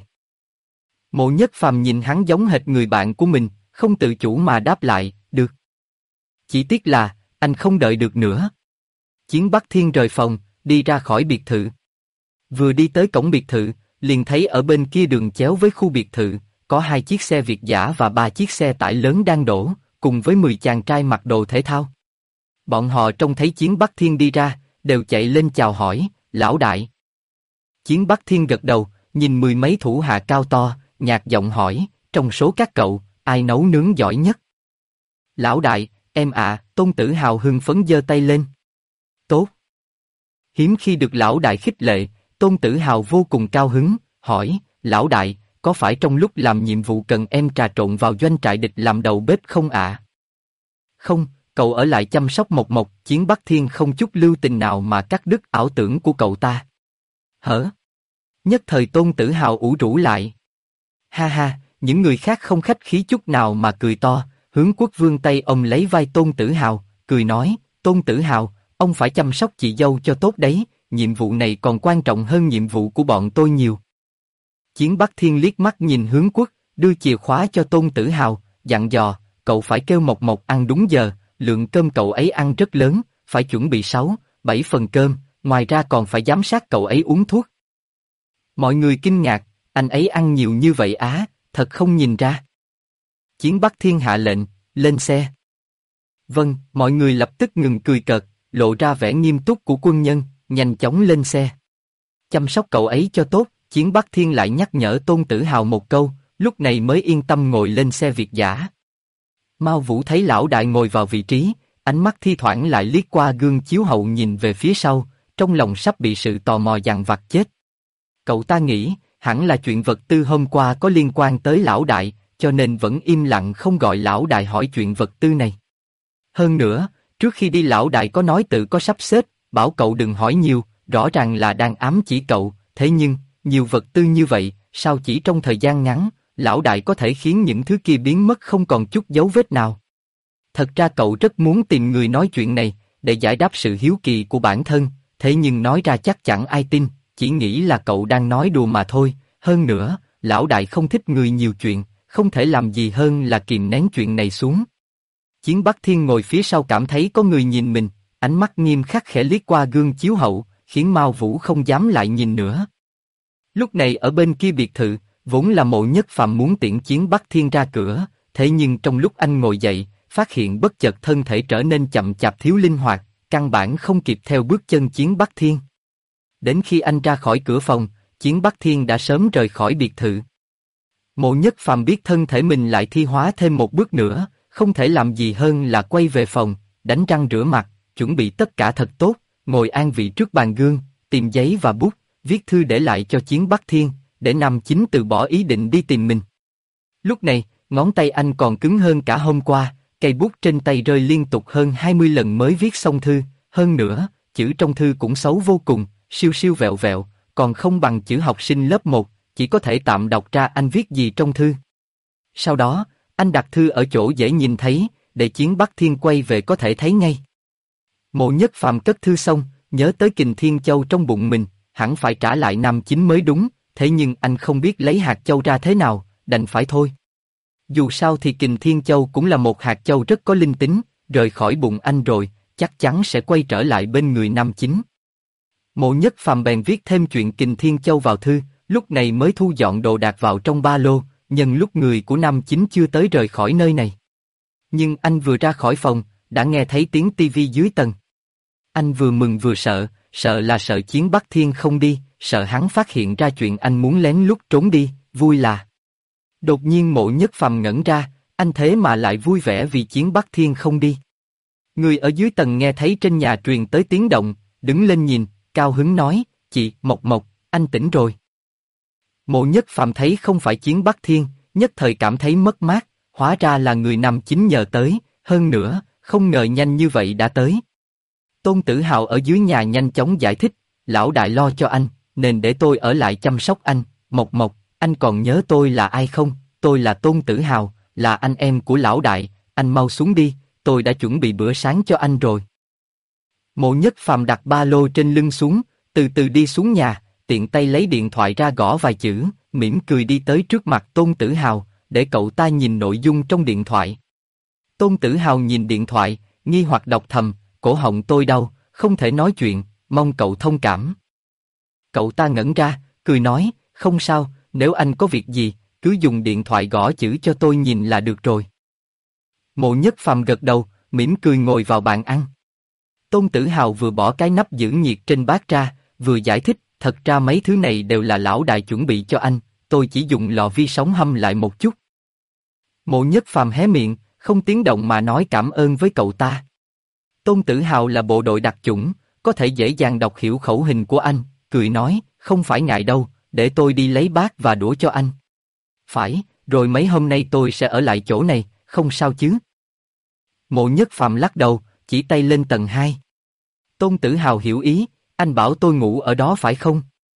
Mộ Nhất Phàm nhìn hắn giống hệt người bạn của mình, không tự chủ mà đáp lại, được. Chỉ tiếc là, anh không đợi được nữa. Chiến Bắc Thiên rời phòng, đi ra khỏi biệt thự. Vừa đi tới cổng biệt thự, liền thấy ở bên kia đường chéo với khu biệt thự, có 2 chiếc xe Việt dã và 3 chiếc xe tải lớn đang đổ, cùng với 10 chàng trai mặc đồ thể thao. Bọn họ trông thấy Chiến Bắc Thiên đi ra, đều chạy lên chào hỏi, lão đại. Chiến Bắc Thiên gật đầu, nhìn 10 mấy thủ hạ cao to, nhạt giọng hỏi, trong số các cậu, ai nấu nướng giỏi nhất? Lão đại, em ạ, Tôn Tử Hào hưng phấn giơ tay lên. Tốt. Hiếm khi được lão đại khích lệ, Tôn Tử Hào vô cùng cao hứng, hỏi, lão đại, có phải trong lúc làm nhiệm vụ cần em trà trộn vào doanh trại địch làm đầu bếp không ạ? Không, cậu ở lại chăm sóc Mộc Mộc. Chiến Bắc Thiên không chút lưu tình nào mà cắt đứt ảo tưởng của cậu ta. Hở? Nhất thời Tôn Tử Hào ủ rũ lại. Ha ha, những người khác không khách khí chút nào mà cười to, Hướng Quốc vươn tay ôm lấy vai Tôn Tử Hào, cười nói, Tôn Tử Hào, ông phải chăm sóc chị dâu cho tốt đấy, nhiệm vụ này còn quan trọng hơn nhiệm vụ của bọn tôi nhiều. Chiến Bắc Thiên liếc mắt nhìn Hướng Quốc, đưa chìa khóa cho Tôn Tử Hào, dặn dò, cậu phải kêu Mộc Mộc ăn đúng giờ, lượng cơm cậu ấy ăn rất lớn, phải chuẩn bị 6-7 phần cơm, ngoài ra còn phải giám sát cậu ấy uống thuốc. Mọi người kinh ngạc, anh ấy ăn nhiều như vậy á, thật không nhìn ra. Chiến Bắc Thiên hạ lệnh, lên xe. Vâng, mọi người lập tức ngừng cười cợt, lộ ra vẻ nghiêm túc của quân nhân, nhanh chóng lên xe. Chăm sóc cậu ấy cho tốt, Chiến Bắc Thiên lại nhắc nhở Tôn Tử Hào một câu, lúc này mới yên tâm ngồi lên xe Việt dã. Mao Vũ thấy lão đại ngồi vào vị trí, ánh mắt thi thoảng lại liếc qua gương chiếu hậu nhìn về phía sau, trong lòng sắp bị sự tò mò dằn vặt chết. Cậu ta nghĩ, hẳn là chuyện vật tư hôm qua có liên quan tới lão đại, cho nên vẫn im lặng không gọi lão đại hỏi chuyện vật tư này. Hơn nữa, trước khi đi lão đại có nói tự có sắp xếp, bảo cậu đừng hỏi nhiều, rõ ràng là đang ám chỉ cậu, thế nhưng, nhiều vật tư như vậy, sao chỉ trong thời gian ngắn, lão đại có thể khiến những thứ kia biến mất không còn chút dấu vết nào. Thật ra cậu rất muốn tìm người nói chuyện này, để giải đáp sự hiếu kỳ của bản thân, thế nhưng nói ra chắc chẳng ai tin, chỉ nghĩ là cậu đang nói đùa mà thôi, hơn nữa, lão đại không thích người nhiều chuyện, không thể làm gì hơn là kìm nén chuyện này xuống. Chiến Bắc Thiên ngồi phía sau cảm thấy có người nhìn mình, ánh mắt nghiêm khắc khẽ liếc qua gương chiếu hậu, khiến Mao Vũ không dám lại nhìn nữa. Lúc này ở bên kia biệt thự, vốn là Mộ Nhất Phàm muốn tiễn Chiến Bắc Thiên ra cửa, thế nhưng trong lúc anh ngồi dậy, phát hiện bất chợt thân thể trở nên chậm chạp thiếu linh hoạt, căn bản không kịp theo bước chân Chiến Bắc Thiên. Đến khi anh ra khỏi cửa phòng, Chiến Bắc Thiên đã sớm rời khỏi biệt thự. Mộ Nhất Phàm biết thân thể mình lại thi hóa thêm một bước nữa, không thể làm gì hơn là quay về phòng, đánh răng rửa mặt, chuẩn bị tất cả thật tốt, ngồi an vị trước bàn gương, tìm giấy và bút, viết thư để lại cho Chiến Bắc Thiên, để Nam Chính từ bỏ ý định đi tìm mình. Lúc này, ngón tay anh còn cứng hơn cả hôm qua, cây bút trên tay rơi liên tục hơn 20 lần mới viết xong thư, hơn nữa, chữ trong thư cũng xấu vô cùng, siêu siêu vẹo vẹo, còn không bằng chữ học sinh lớp 1, chỉ có thể tạm đọc ra anh viết gì trong thư. Sau đó, anh đặt thư ở chỗ dễ nhìn thấy, để Chiến Bắc Thiên quay về có thể thấy ngay. Mộ Nhất Phàm cất thư xong, nhớ tới Kình Thiên Châu trong bụng mình, hẳn phải trả lại Nam Chính mới đúng, thế nhưng anh không biết lấy hạt châu ra thế nào, đành phải thôi. Dù sao thì Kình Thiên Châu cũng là một hạt châu rất có linh tính, rời khỏi bụng anh rồi, chắc chắn sẽ quay trở lại bên người Nam Chính. Mộ Nhất Phàm bèn viết thêm chuyện Kình Thiên Châu vào thư, lúc này mới thu dọn đồ đạc vào trong ba lô, nhân lúc người của Nam Chính chưa tới rời khỏi nơi này. Nhưng anh vừa ra khỏi phòng, đã nghe thấy tiếng tivi dưới tầng. Anh vừa mừng vừa sợ, sợ Chiến Bắc Thiên không đi, sợ hắn phát hiện ra chuyện anh muốn lén lút trốn đi, vui là. Đột nhiên Mộ Nhất Phàm ngẩn ra, anh thế mà lại vui vẻ vì Chiến Bắc Thiên không đi. Người ở dưới tầng nghe thấy trên nhà truyền tới tiếng động, đứng lên nhìn, cao hứng nói, chị, Mộc Mộc, anh tỉnh rồi. Mộ Nhất Phàm thấy không phải Chiến Bắc Thiên, nhất thời cảm thấy mất mát, hóa ra là người Nam Chính nhờ tới, hơn nữa, không ngờ nhanh như vậy đã tới. Tôn Tử Hào ở dưới nhà nhanh chóng giải thích, lão đại lo cho anh, nên để tôi ở lại chăm sóc anh, Mộc Mộc, anh còn nhớ tôi là ai không? Tôi là Tôn Tử Hào, là anh em của lão đại, anh mau xuống đi, tôi đã chuẩn bị bữa sáng cho anh rồi. Mộ Nhất Phàm đặt ba lô trên lưng xuống, từ từ đi xuống nhà, tiện tay lấy điện thoại ra gõ vài chữ, mỉm cười đi tới trước mặt Tôn Tử Hào, để cậu ta nhìn nội dung trong điện thoại. Tôn Tử Hào nhìn điện thoại, nghi hoặc đọc thầm, cổ họng tôi đau, không thể nói chuyện, mong cậu thông cảm. Cậu ta ngẩn ra, cười nói, không sao, nếu anh có việc gì, cứ dùng điện thoại gõ chữ cho tôi nhìn là được rồi. Mộ Nhất Phàm gật đầu, mỉm cười ngồi vào bàn ăn. Tôn Tử Hào vừa bỏ cái nắp giữ nhiệt trên bát ra, vừa giải thích, thật ra mấy thứ này đều là lão đại chuẩn bị cho anh, tôi chỉ dùng lò vi sóng hâm lại một chút. Mộ Nhất Phàm hé miệng, không tiếng động mà nói cảm ơn với cậu ta. Tôn Tử Hào là bộ đội đặc chủng, có thể dễ dàng đọc hiểu khẩu hình của anh, cười nói, không phải ngại đâu, để tôi đi lấy bát và đũa cho anh. Phải, rồi mấy hôm nay tôi sẽ ở lại chỗ này, không sao chứ? Mộ Nhất Phàm lắc đầu, chỉ tay lên tầng 2. Tôn Tử Hào hiểu ý, anh bảo tôi ngủ ở đó phải không?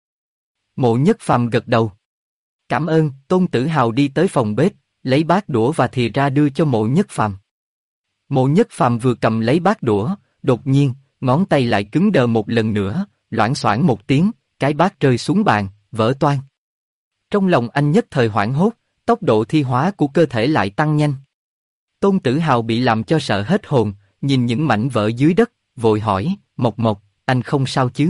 Mộ Nhất Phàm gật đầu. Cảm ơn, Tôn Tử Hào đi tới phòng bếp, lấy bát đũa và thìa ra đưa cho Mộ Nhất Phàm. Mộ Nhất Phàm vừa cầm lấy bát đũa, đột nhiên, ngón tay lại cứng đờ một lần nữa, loảng xoảng một tiếng, cái bát rơi xuống bàn, vỡ toang. Trong lòng anh nhất thời hoảng hốt, tốc độ thi hóa của cơ thể lại tăng nhanh. Tôn Tử Hào bị làm cho sợ hết hồn, nhìn những mảnh vỡ dưới đất, vội hỏi, Mộc Mộc, anh không sao chứ?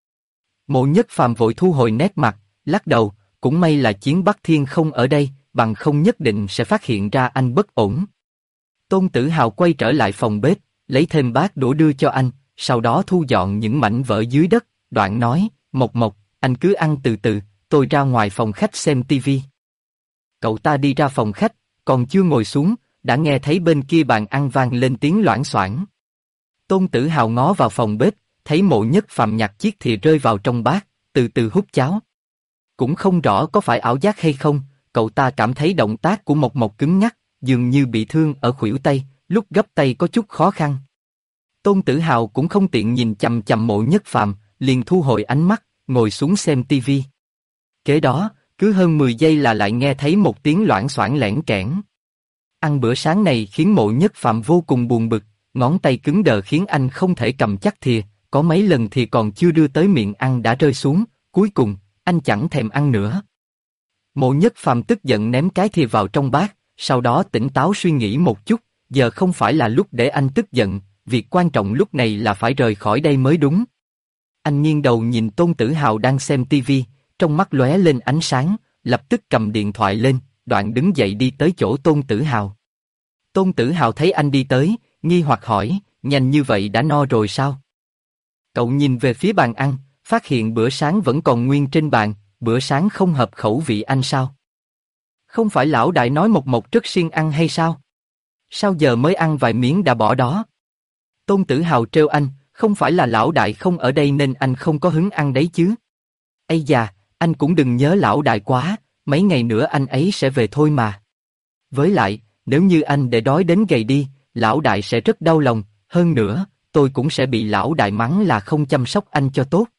Mộ Nhất Phàm vội thu hồi nét mặt, lắc đầu, cũng may là Chiến Bắc Thiên không ở đây, bằng không nhất định sẽ phát hiện ra anh bất ổn. Tôn Tử Hào quay trở lại phòng bếp, lấy thêm bát đũa đưa cho anh, sau đó thu dọn những mảnh vỡ dưới đất, đoạn nói, Mộc Mộc, anh cứ ăn từ từ, tôi ra ngoài phòng khách xem tivi. Cậu ta đi ra phòng khách, còn chưa ngồi xuống, đã nghe thấy bên kia bàn ăn vang lên tiếng loảng xoảng. Tôn Tử Hào ngó vào phòng bếp, thấy Mộ Nhất Phàm nhặt chiếc thìa rơi vào trong bát, từ từ hút cháo. Cũng không rõ có phải ảo giác hay không, cậu ta cảm thấy động tác của Mộc Mộc cứng nhắc, dường như bị thương ở khuỷu tay, lúc gấp tay có chút khó khăn. Tôn Tử Hào cũng không tiện nhìn chằm chằm Mộ Nhất Phàm, liền thu hồi ánh mắt, ngồi xuống xem tivi. Kế đó, cứ hơn 10 giây là lại nghe thấy một tiếng loảng xoảng lẻn kẽn. Ăn bữa sáng này khiến Mộ Nhất Phàm vô cùng buồn bực, ngón tay cứng đờ khiến anh không thể cầm chắc thìa, có mấy lần thì còn chưa đưa tới miệng ăn đã rơi xuống, cuối cùng, anh chẳng thèm ăn nữa. Mộ Nhất Phàm tức giận ném cái thìa vào trong bát, sau đó tỉnh táo suy nghĩ một chút, giờ không phải là lúc để anh tức giận, việc quan trọng lúc này là phải rời khỏi đây mới đúng. Anh nghiêng đầu nhìn Tôn Tử Hào đang xem tivi, trong mắt lóe lên ánh sáng, lập tức cầm điện thoại lên, đoạn đứng dậy đi tới chỗ Tôn Tử Hào. Tôn Tử Hào thấy anh đi tới, nghi hoặc hỏi, nhanh như vậy đã no rồi sao? Cậu nhìn về phía bàn ăn, phát hiện bữa sáng vẫn còn nguyên trên bàn, bữa sáng không hợp khẩu vị anh sao? Không phải lão đại nói Mộc Mộc rất siêng ăn hay sao? Sao giờ mới ăn vài miếng đã bỏ đó? Tôn Tử Hào trêu anh, không phải là lão đại không ở đây nên anh không có hứng ăn đấy chứ? Ây da, anh cũng đừng nhớ lão đại quá, mấy ngày nữa anh ấy sẽ về thôi mà. Với lại, nếu như anh để đói đến gầy đi, lão đại sẽ rất đau lòng, hơn nữa, tôi cũng sẽ bị lão đại mắng là không chăm sóc anh cho tốt.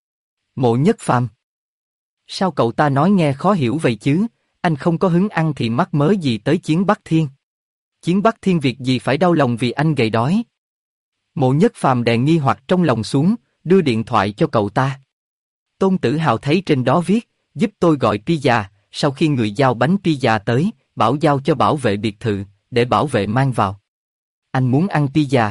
Mộ Nhất Phàm. Sao cậu ta nói nghe khó hiểu vậy chứ, anh không có hứng ăn thì mắc mớ gì tới Chiến Bắc Thiên. Chiến Bắc Thiên việc gì phải đau lòng vì anh gầy đói. Mộ Nhất Phàm đè nghi hoặc trong lòng xuống, đưa điện thoại cho cậu ta. Tôn Tử Hào thấy trên đó viết, giúp tôi gọi pizza, sau khi người giao bánh pizza tới, bảo giao cho bảo vệ biệt thự, để bảo vệ mang vào. Anh muốn ăn pizza.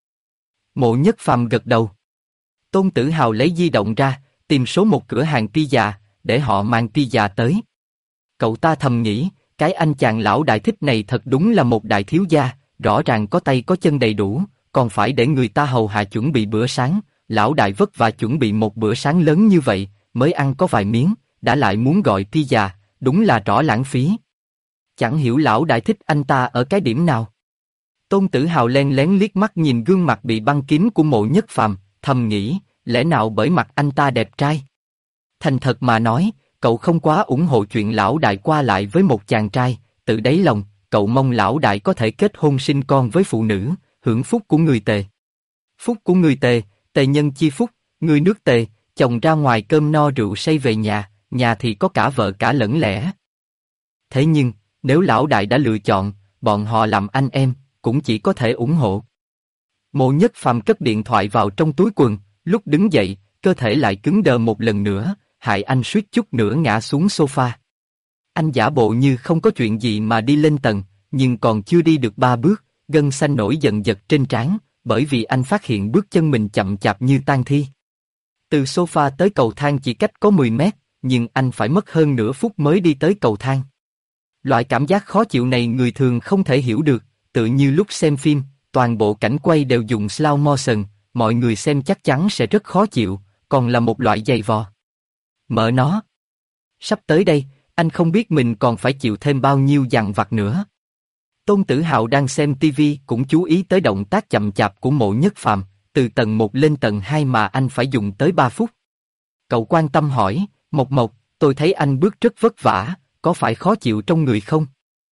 Mộ Nhất Phàm gật đầu. Tôn Tử Hào lấy di động ra, tìm số một cửa hàng pizza, để họ mang pizza tới. Cậu ta thầm nghĩ, cái anh chàng lão đại thích này thật đúng là một đại thiếu gia, rõ ràng có tay có chân đầy đủ, còn phải để người ta hầu hạ chuẩn bị bữa sáng. Lão đại vất vả chuẩn bị một bữa sáng lớn như vậy, mới ăn có vài miếng, đã lại muốn gọi pizza, đúng là rõ lãng phí. Chẳng hiểu lão đại thích anh ta ở cái điểm nào. Tôn Tử Hào len lén liếc mắt nhìn gương mặt bị băng kín của Mộ Nhất Phàm, thầm nghĩ, lẽ nào bởi mặt anh ta đẹp trai? Thành thật mà nói, cậu không quá ủng hộ chuyện lão đại qua lại với một chàng trai, tự đáy lòng, cậu mong lão đại có thể kết hôn sinh con với phụ nữ, hưởng phúc của người Tề. Phúc của người Tề, Tề nhân chi phúc, người nước Tề, chồng ra ngoài cơm no rượu say về nhà, nhà thì có cả vợ cả lẫn lẽ. Thế nhưng, nếu lão đại đã lựa chọn, bọn họ làm anh em, cũng chỉ có thể ủng hộ. Mộ Nhất Phàm cất điện thoại vào trong túi quần, lúc đứng dậy, cơ thể lại cứng đờ một lần nữa, hại anh suýt chút nữa ngã xuống sofa. Anh giả bộ như không có chuyện gì mà đi lên tầng, nhưng còn chưa đi được 3 bước, gân xanh nổi giận giật trên trán, bởi vì anh phát hiện bước chân mình chậm chạp như tang thi. Từ sofa tới cầu thang chỉ cách có 10 mét, nhưng anh phải mất hơn nửa phút mới đi tới cầu thang. Loại cảm giác khó chịu này người thường không thể hiểu được, tự như lúc xem phim, toàn bộ cảnh quay đều dùng slow motion, mọi người xem chắc chắn sẽ rất khó chịu, còn là một loại giày vò. Mở nó. Sắp tới đây, anh không biết mình còn phải chịu thêm bao nhiêu dằn vặt nữa. Tôn Tử Hào đang xem tivi cũng chú ý tới động tác chậm chạp của Mộ Nhất Phàm, từ tầng 1 lên tầng 2 mà anh phải dùng tới 3 phút. Cậu quan tâm hỏi, Mộc Mộc, tôi thấy anh bước rất vất vả, có phải khó chịu trong người không?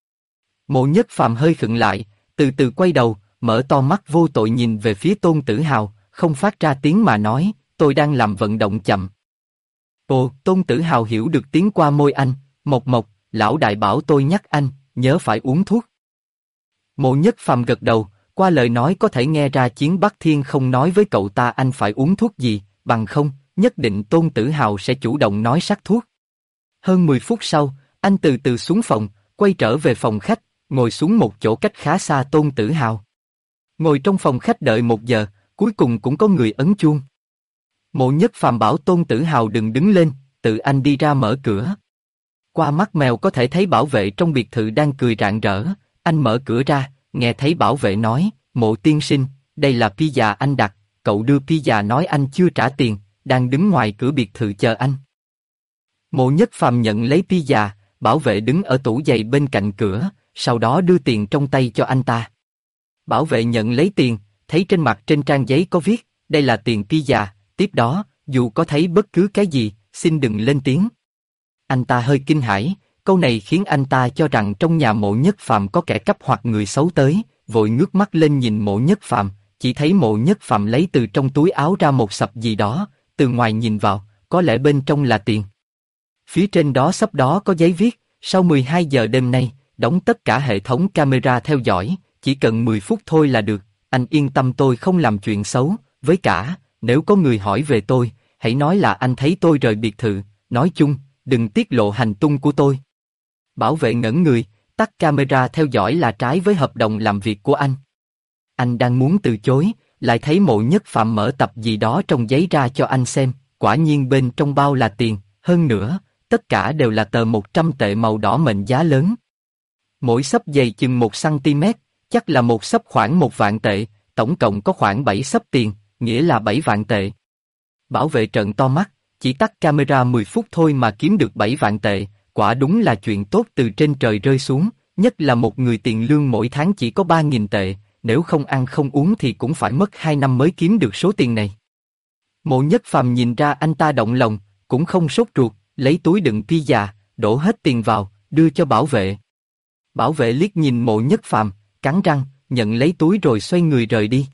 Mộ Nhất Phàm hơi khựng lại, từ từ quay đầu, mở to mắt vô tội nhìn về phía Tôn Tử Hào, không phát ra tiếng mà nói, tôi đang làm vận động chậm. Ồ, Tôn Tử Hào hiểu được tiếng qua môi anh, Mộc Mộc, lão đại bảo tôi nhắc anh, nhớ phải uống thuốc. Mộ Nhất Phàm gật đầu, qua lời nói có thể nghe ra Chiến Bắc Thiên không nói với cậu ta anh phải uống thuốc gì, bằng không, nhất định Tôn Tử Hào sẽ chủ động nói sắc thuốc. Hơn 10 phút sau, anh từ từ xuống phòng, quay trở về phòng khách, ngồi xuống một chỗ cách khá xa Tôn Tử Hào. Ngồi trong phòng khách đợi 1 giờ, cuối cùng cũng có người ấn chuông. Mộ Nhất Phàm bảo Tôn Tử Hào đừng đứng lên, tự anh đi ra mở cửa. Qua mắt mèo có thể thấy bảo vệ trong biệt thự đang cười rạng rỡ, anh mở cửa ra, nghe thấy bảo vệ nói, Mộ tiên sinh, đây là pizza anh đặt, cậu đưa pizza nói anh chưa trả tiền, đang đứng ngoài cửa biệt thự chờ anh. Mộ Nhất Phàm nhận lấy pizza, bảo vệ đứng ở tủ giày bên cạnh cửa, sau đó đưa tiền trong tay cho anh ta. Bảo vệ nhận lấy tiền, thấy trên mặt trên trang giấy có viết, đây là tiền pizza, tiếp đó, dù có thấy bất cứ cái gì, xin đừng lên tiếng. Anh ta hơi kinh hãi, câu này khiến anh ta cho rằng trong nhà Mộ Nhất Phàm có kẻ cắp hoặc người xấu tới, vội ngước mắt lên nhìn Mộ Nhất Phàm, chỉ thấy Mộ Nhất Phàm lấy từ trong túi áo ra một sập gì đó, từ ngoài nhìn vào, có lẽ bên trong là tiền. Phía trên đó sấp đó có giấy viết, sau 12 giờ đêm nay, đóng tất cả hệ thống camera theo dõi, chỉ cần 10 phút thôi là được, anh yên tâm tôi không làm chuyện xấu, với cả, nếu có người hỏi về tôi, hãy nói là anh thấy tôi rời biệt thự, nói chung, đừng tiết lộ hành tung của tôi. Bảo vệ ngẩn người, tắt camera theo dõi là trái với hợp đồng làm việc của anh. Anh đang muốn từ chối, lại thấy Mộ Nhất Phàm mở tập gì đó trong giấy ra cho anh xem, quả nhiên bên trong bao là tiền, hơn nữa, tất cả đều là tờ 100 tệ màu đỏ mệnh giá lớn. Mỗi xấp dày chừng 1 cm, chắc là một xấp khoảng 1 vạn tệ, tổng cộng có khoảng 7 xấp tiền, nghĩa là 7 vạn tệ. Bảo vệ trợn to mắt, chỉ tắt camera 10 phút thôi mà kiếm được 7 vạn tệ, quả đúng là chuyện tốt từ trên trời rơi xuống, nhất là một người tiền lương mỗi tháng chỉ có 3.000 tệ, nếu không ăn không uống thì cũng phải mất 2 năm mới kiếm được số tiền này. Mộ Nhất Phàm nhìn ra anh ta động lòng, cũng không sốt ruột, lấy túi đựng pizza, đổ hết tiền vào, đưa cho bảo vệ. Bảo vệ liếc nhìn Mộ Nhất Phàm, cắn răng, nhận lấy túi rồi xoay người rời đi.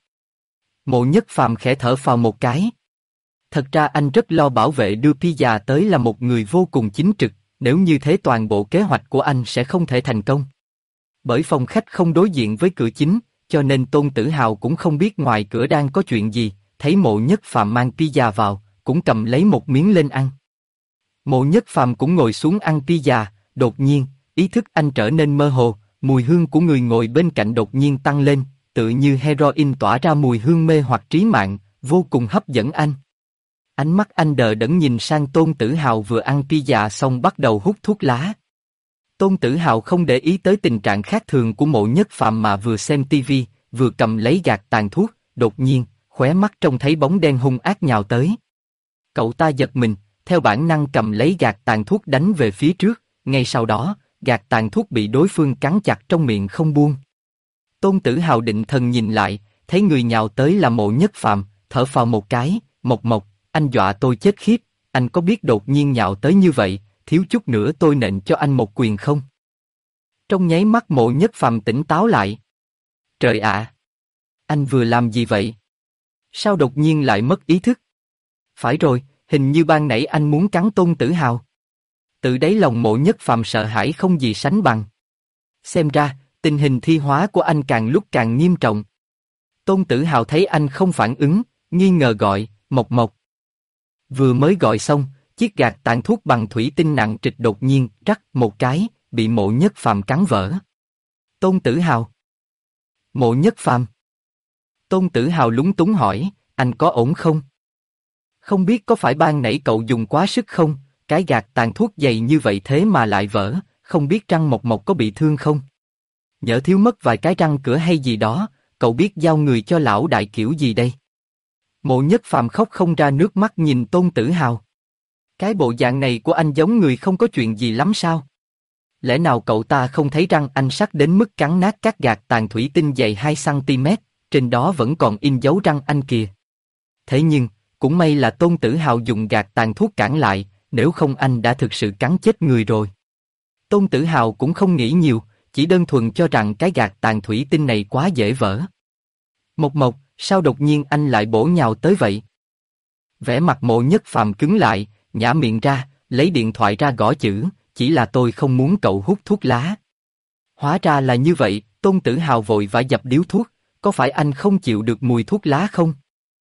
Mộ Nhất Phàm khẽ thở phào một cái. Thật ra anh rất lo bảo vệ đưa pizza tới là một người vô cùng chính trực, nếu như thế toàn bộ kế hoạch của anh sẽ không thể thành công. Bởi phòng khách không đối diện với cửa chính, cho nên Tôn Tử Hào cũng không biết ngoài cửa đang có chuyện gì, thấy Mộ Nhất Phàm mang pizza vào, cũng cầm lấy một miếng lên ăn. Mộ Nhất Phàm cũng ngồi xuống ăn pizza, đột nhiên, ý thức anh trở nên mơ hồ, mùi hương của người ngồi bên cạnh đột nhiên tăng lên, tự như heroin tỏa ra mùi hương mê hoặc trí mạng, vô cùng hấp dẫn anh. Ánh mắt anh đờ đẫn nhìn sang Tôn Tử Hào vừa ăn pizza xong bắt đầu hút thuốc lá. Tôn Tử Hào không để ý tới tình trạng khác thường của Mộ Nhất Phàm mà vừa xem tivi, vừa cầm lấy gạt tàn thuốc, đột nhiên, khóe mắt trông thấy bóng đen hung ác nhào tới. Cậu ta giật mình, theo bản năng cầm lấy gạt tàn thuốc đánh về phía trước, ngay sau đó, gạt tàn thuốc bị đối phương cắn chặt trong miệng không buông. Tôn Tử Hào định thần nhìn lại, thấy người nhào tới là Mộ Nhất Phàm, thở phào một cái, Mộc Mộc, anh dọa tôi chết khiếp, anh có biết đột nhiên nhào tới như vậy, thiếu chút nữa tôi nện cho anh một quyền không? Trong nháy mắt Mộ Nhất Phàm tỉnh táo lại. Trời ạ! Anh vừa làm gì vậy? Sao đột nhiên lại mất ý thức? Phải rồi, hình như ban nãy anh muốn cắn Tôn Tử Hào. Từ đáy lòng Mộ Nhất Phàm sợ hãi không gì sánh bằng. Xem ra, tình hình thi hóa của anh càng lúc càng nghiêm trọng. Tôn Tử Hào thấy anh không phản ứng, nghi ngờ gọi, Mộc Mộc. Vừa mới gọi xong, chiếc gạt tàn thuốc bằng thủy tinh nặng trịch đột nhiên rắc một cái, bị Mộ Nhất Phàm cắn vỡ. Tôn Tử Hào. Mộ Nhất Phàm. Tôn Tử Hào lúng túng hỏi, anh có ổn không? Không biết có phải ban nãy cậu dùng quá sức không? Cái gạt tàn thuốc dày như vậy thế mà lại vỡ, không biết răng Mộc Mộc có bị thương không? Nhỡ thiếu mất vài cái răng cửa hay gì đó, cậu biết giao người cho lão đại kiểu gì đây? Mộ Nhất Phàm khóc không ra nước mắt nhìn Tôn Tử Hào. Cái bộ dạng này của anh giống người không có chuyện gì lắm sao? Lẽ nào cậu ta không thấy răng anh sắc đến mức cắn nát các gạt tàn thủy tinh dày 2 cm, trên đó vẫn còn in dấu răng anh kìa. Thế nhưng, cũng may là Tôn Tử Hào dùng gạt tàn thuốc cản lại, nếu không anh đã thực sự cắn chết người rồi. Tôn Tử Hào cũng không nghĩ nhiều, chỉ đơn thuần cho rằng cái gạt tàn thủy tinh này quá dễ vỡ. Mộc Mộc, sao đột nhiên anh lại bổ nhào tới vậy? Vẻ mặt Mộ Nhất Phàm cứng lại, nhả miệng ra, lấy điện thoại ra gõ chữ, chỉ là tôi không muốn cậu hút thuốc lá. Hóa ra là như vậy, Tôn Tử Hào vội vã dập điếu thuốc, có phải anh không chịu được mùi thuốc lá không?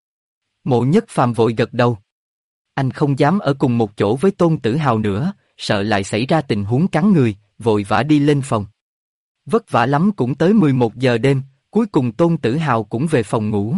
Mộ Nhất Phàm vội gật đầu. Anh không dám ở cùng một chỗ với Tôn Tử Hào nữa, sợ lại xảy ra tình huống cắn người, vội vã đi lên phòng. Vất vả lắm cũng tới 11 giờ đêm, cuối cùng Tôn Tử Hào cũng về phòng ngủ.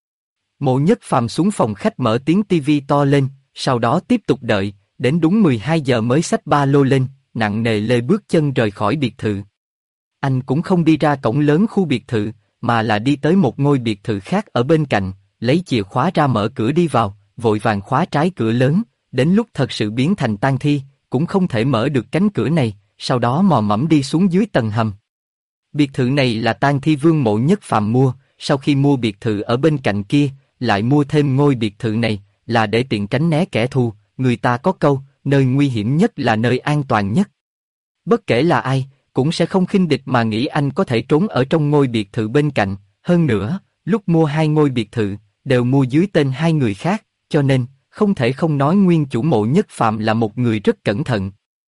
Mộ Nhất Phàm xuống phòng khách mở tiếng tivi to lên, sau đó tiếp tục đợi, đến đúng 12 giờ mới xách ba lô lên, nặng nề lê bước chân rời khỏi biệt thự. Anh cũng không đi ra cổng lớn khu biệt thự, mà là đi tới một ngôi biệt thự khác ở bên cạnh, lấy chìa khóa ra mở cửa đi vào, vội vàng khóa trái cửa lớn, đến lúc thật sự biến thành tang thi, cũng không thể mở được cánh cửa này, sau đó mò mẫm đi xuống dưới tầng hầm. Biệt thự này là Tang Thi Vương Mộ Nhất Phàm mua, sau khi mua biệt thự ở bên cạnh kia, lại mua thêm ngôi biệt thự này, là để tiện tránh né kẻ thù. Người ta có câu, nơi nguy hiểm nhất là nơi an toàn nhất. Bất kể là ai, cũng sẽ không khinh địch mà nghĩ anh có thể trốn ở trong ngôi biệt thự bên cạnh. Hơn nữa, lúc mua hai ngôi biệt thự, đều mua dưới tên hai người khác, cho nên, không thể không nói nguyên chủ Mộ Nhất Phàm là một người rất cẩn thận.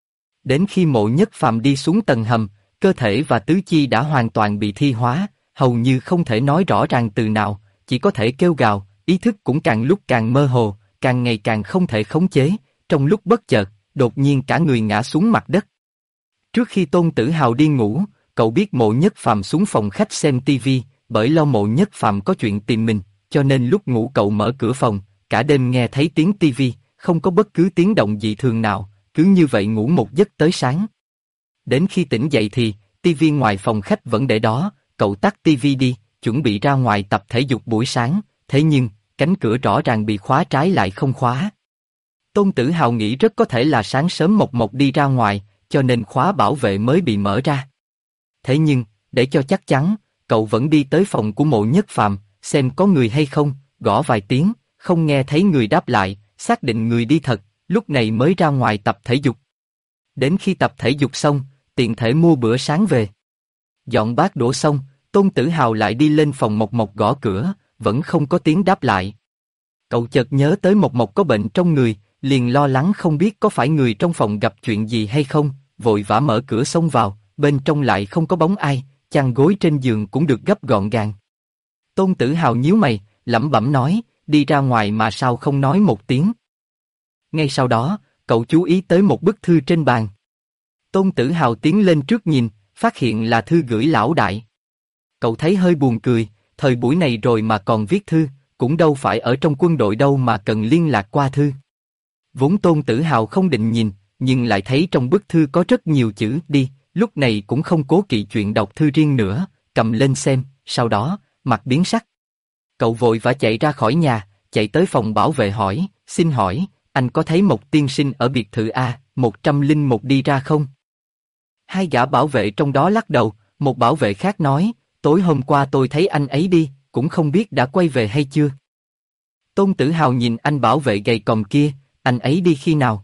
Đến khi Mộ Nhất Phàm đi xuống tầng hầm, cơ thể và tứ chi đã hoàn toàn bị thi hóa, hầu như không thể nói rõ ràng từ nào, chỉ có thể kêu gào, ý thức cũng càng lúc càng mơ hồ, càng ngày càng không thể khống chế, trong lúc bất chợt, đột nhiên cả người ngã xuống mặt đất. Trước khi Tôn Tử Hào đi ngủ, cậu biết Mộ Nhất Phàm xuống phòng khách xem tivi, bởi lo Mộ Nhất Phàm có chuyện tìm mình, cho nên lúc ngủ cậu mở cửa phòng, cả đêm nghe thấy tiếng tivi, không có bất cứ tiếng động dị thường nào, cứ như vậy ngủ một giấc tới sáng. Đến khi tỉnh dậy thì, tivi ngoài phòng khách vẫn để đó, cậu tắt tivi đi, chuẩn bị ra ngoài tập thể dục buổi sáng, thế nhưng, cánh cửa rõ ràng bị khóa trái lại không khóa. Tôn Tử Hào nghĩ rất có thể là sáng sớm Mộc Mộc đi ra ngoài, cho nên khóa bảo vệ mới bị mở ra. Thế nhưng, để cho chắc chắn, cậu vẫn đi tới phòng của Mộ Nhất Phàm, xem có người hay không, gõ vài tiếng, không nghe thấy người đáp lại, xác định người đi thật, lúc này mới ra ngoài tập thể dục. Đến khi tập thể dục xong, tiện thể mua bữa sáng về. Dọn bát đũa xong, Tôn Tử Hào lại đi lên phòng Mộc Mộc gõ cửa, vẫn không có tiếng đáp lại. Cậu chợt nhớ tới Mộc Mộc có bệnh trong người, liền lo lắng không biết có phải người trong phòng gặp chuyện gì hay không, vội vã mở cửa xông vào, bên trong lại không có bóng ai, chăn gối trên giường cũng được gấp gọn gàng. Tôn Tử Hào nhíu mày, lẩm bẩm nói, đi ra ngoài mà sao không nói một tiếng. Ngay sau đó, cậu chú ý tới một bức thư trên bàn. Tôn Tử Hào tiến lên trước nhìn, phát hiện là thư gửi lão đại. Cậu thấy hơi buồn cười, thời buổi này rồi mà còn viết thư, cũng đâu phải ở trong quân đội đâu mà cần liên lạc qua thư. Vốn Tôn Tử Hào không định nhìn, nhưng lại thấy trong bức thư có rất nhiều chữ đi, lúc này cũng không cố kỵ chuyện đọc thư riêng nữa, cầm lên xem, sau đó, mặt biến sắc. Cậu vội vã chạy ra khỏi nhà, chạy tới phòng bảo vệ hỏi, xin hỏi, anh có thấy một tiên sinh ở biệt thự A101 đi ra không? Hai gã bảo vệ trong đó lắc đầu, một bảo vệ khác nói, tối hôm qua tôi thấy anh ấy đi, cũng không biết đã quay về hay chưa. Tôn Tử Hào nhìn anh bảo vệ gầy còm kia, anh ấy đi khi nào?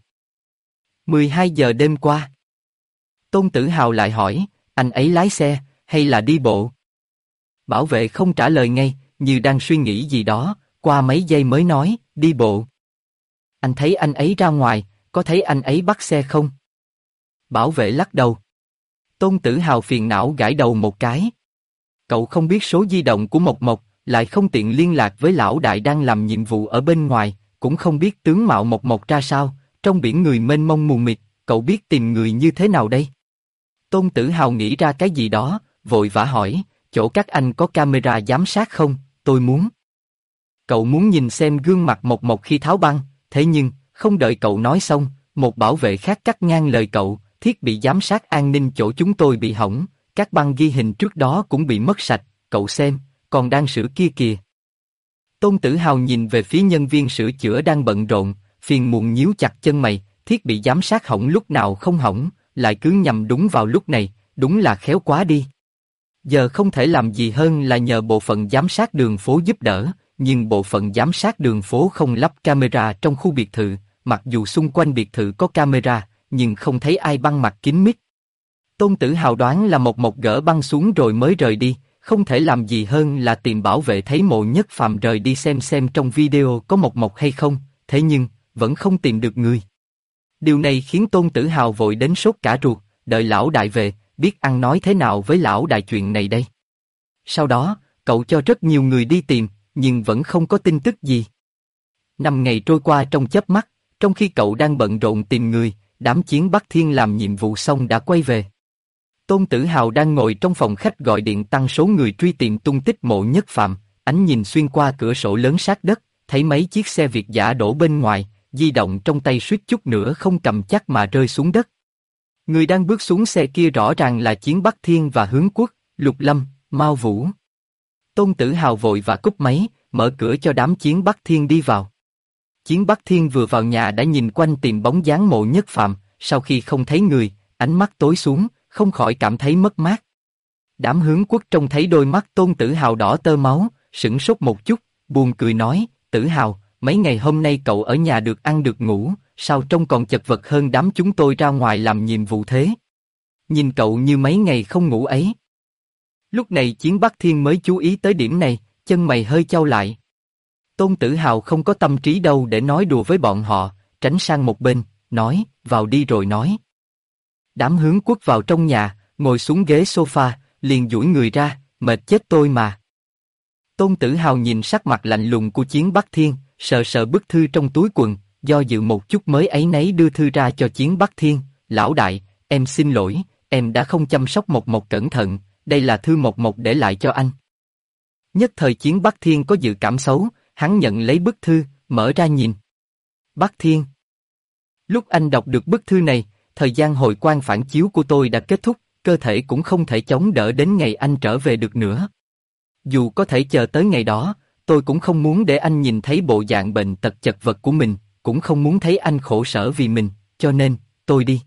12 giờ đêm qua. Tôn Tử Hào lại hỏi, anh ấy lái xe, hay là đi bộ? Bảo vệ không trả lời ngay, như đang suy nghĩ gì đó, qua mấy giây mới nói, đi bộ. Anh thấy anh ấy ra ngoài, có thấy anh ấy bắt xe không? Bảo vệ lắc đầu. Tôn Tử Hào phiền não gãi đầu một cái. Cậu không biết số di động của Mộc Mộc, lại không tiện liên lạc với lão đại đang làm nhiệm vụ ở bên ngoài, cũng không biết tướng mạo Mộc Mộc ra sao, trong biển người mênh mông mù mịt, cậu biết tìm người như thế nào đây? Tôn Tử Hào nghĩ ra cái gì đó, vội vã hỏi, chỗ các anh có camera giám sát không, tôi muốn. Cậu muốn nhìn xem gương mặt Mộc Mộc khi tháo băng, thế nhưng, không đợi cậu nói xong, một bảo vệ khác cắt ngang lời cậu, thiết bị giám sát an ninh chỗ chúng tôi bị hỏng, các băng ghi hình trước đó cũng bị mất sạch, cậu xem, còn đang sửa kia kìa. Tôn Tử Hào nhìn về phía nhân viên sửa chữa đang bận rộn, phiền muộn nhíu chặt chân mày, thiết bị giám sát hỏng lúc nào không hỏng, lại cứ nhằm đúng vào lúc này, đúng là khéo quá đi. Giờ không thể làm gì hơn là nhờ bộ phận giám sát đường phố giúp đỡ, nhưng bộ phận giám sát đường phố không lắp camera trong khu biệt thự, mặc dù xung quanh biệt thự có camera, nhưng không thấy ai băng mặt kín mít. Tôn Tử Hào đoán là Mộc Mộc gỡ băng xuống rồi mới rời đi, không thể làm gì hơn là tìm bảo vệ thấy Mộ Nhất Phàm rời đi xem trong video có Mộc Mộc hay không, thế nhưng, vẫn không tìm được người. Điều này khiến Tôn Tử Hào vội đến sốt cả ruột, đợi lão đại về, biết ăn nói thế nào với lão đại chuyện này đây. Sau đó, cậu cho rất nhiều người đi tìm, nhưng vẫn không có tin tức gì. 5 ngày trôi qua trong chớp mắt, trong khi cậu đang bận rộn tìm người, đám chiến Bắc Thiên làm nhiệm vụ xong đã quay về. Tôn Tử Hào đang ngồi trong phòng khách gọi điện tăng số người truy tìm tung tích Mộ Nhất Phàm, ánh nhìn xuyên qua cửa sổ lớn sát đất, thấy mấy chiếc xe Việt dã đổ bên ngoài, di động trong tay suýt chút nữa không cầm chắc mà rơi xuống đất. Người đang bước xuống xe kia rõ ràng là chiến Bắc Thiên và Hướng Quốc, Lục Lâm, Mao Vũ. Tôn Tử Hào vội và cúp máy, mở cửa cho đám chiến Bắc Thiên đi vào. Chiến Bắc Thiên vừa vào nhà đã nhìn quanh tìm bóng dáng Mộ Nhất Phàm, sau khi không thấy người, ánh mắt tối xuống, không khỏi cảm thấy mất mát. Đám Hướng Quốc trông thấy đôi mắt Tôn Tử Hào đỏ tơ máu, sửng sốt một chút, buồn cười nói, Tử Hào, mấy ngày hôm nay cậu ở nhà được ăn được ngủ, sao trông còn chật vật hơn đám chúng tôi ra ngoài làm nhiệm vụ thế? Nhìn cậu như mấy ngày không ngủ ấy. Lúc này Chiến Bắc Thiên mới chú ý tới điểm này, chân mày hơi chau lại. Tôn Tử Hào không có tâm trí đâu để nói đùa với bọn họ, tránh sang một bên, nói, vào đi rồi nói. Đám Hướng Quốc vào trong nhà, ngồi xuống ghế sofa, liền duỗi người ra, mệt chết tôi mà. Tôn Tử Hào nhìn sắc mặt lạnh lùng của Chiến Bắc Thiên, sờ sờ bức thư trong túi quần, do dự một chút mới áy náy đưa thư ra cho Chiến Bắc Thiên, lão đại, em xin lỗi, em đã không chăm sóc Mộc Mộc cẩn thận, đây là thư Mộc Mộc để lại cho anh. Nhất thời Chiến Bắc Thiên có dự cảm xấu, hắn nhận lấy bức thư, mở ra nhìn. Bắc Thiên. Lúc anh đọc được bức thư này, thời gian hồi quang phản chiếu của tôi đã kết thúc, cơ thể cũng không thể chống đỡ đến ngày anh trở về được nữa. Dù có thể chờ tới ngày đó, tôi cũng không muốn để anh nhìn thấy bộ dạng bệnh tật chật vật của mình, cũng không muốn thấy anh khổ sở vì mình, cho nên, tôi đi.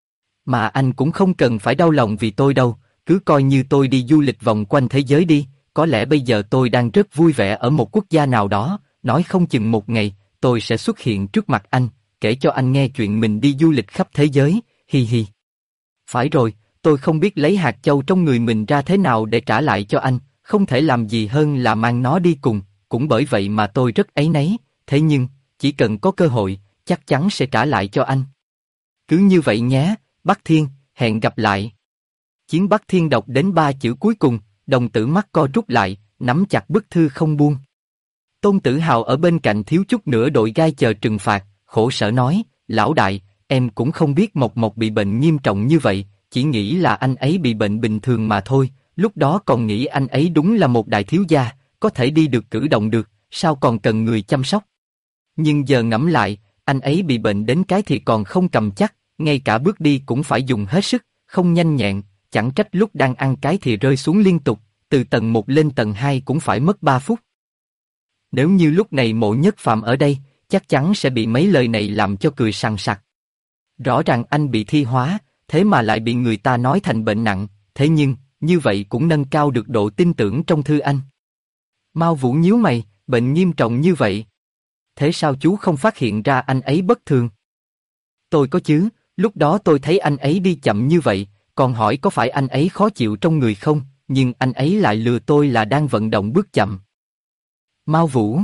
Mà anh cũng không cần phải đau lòng vì tôi đâu, cứ coi như tôi đi du lịch vòng quanh thế giới đi, có lẽ bây giờ tôi đang rất vui vẻ ở một quốc gia nào đó, nói không chừng một ngày, tôi sẽ xuất hiện trước mặt anh, kể cho anh nghe chuyện mình đi du lịch khắp thế giới, hi hi. Phải rồi, tôi không biết lấy hạt châu trong người mình ra thế nào để trả lại cho anh, không thể làm gì hơn là mang nó đi cùng, cũng bởi vậy mà tôi rất áy náy, thế nhưng, chỉ cần có cơ hội, chắc chắn sẽ trả lại cho anh. Cứ như vậy nhé, Bắc Thiên, hẹn gặp lại. Chiến Bắc Thiên đọc đến 3 chữ cuối cùng, đồng tử mắt co rút lại, nắm chặt bức thư không buông. Tôn Tử Hào ở bên cạnh thiếu chút nữa đội gai chờ trừng phạt, khổ sở nói, lão đại, em cũng không biết Mộc Mộc bị bệnh nghiêm trọng như vậy, chỉ nghĩ là anh ấy bị bệnh bình thường mà thôi, lúc đó còn nghĩ anh ấy đúng là một đại thiếu gia, có thể đi được cử động được, sao còn cần người chăm sóc. Nhưng giờ ngẫm lại, anh ấy bị bệnh đến cái thì còn không cầm chắc, ngay cả bước đi cũng phải dùng hết sức, không nhanh nhẹn, chẳng trách lúc đang ăn cái thì rơi xuống liên tục, từ tầng 1 lên tầng 2 cũng phải mất 3 phút. Nếu như lúc này Mộ Nhất Phàm ở đây, chắc chắn sẽ bị mấy lời này làm cho cười sằng sặc. Rõ ràng anh bị thi hóa, thế mà lại bị người ta nói thành bệnh nặng, thế nhưng, như vậy cũng nâng cao được độ tin tưởng trong thư anh. Mao Vũ nhíu mày, bệnh nghiêm trọng như vậy. Thế sao chú không phát hiện ra anh ấy bất thường? Tôi có chứ, lúc đó tôi thấy anh ấy đi chậm như vậy, còn hỏi có phải anh ấy khó chịu trong người không, nhưng anh ấy lại lừa tôi là đang vận động bước chậm. Mao Vũ.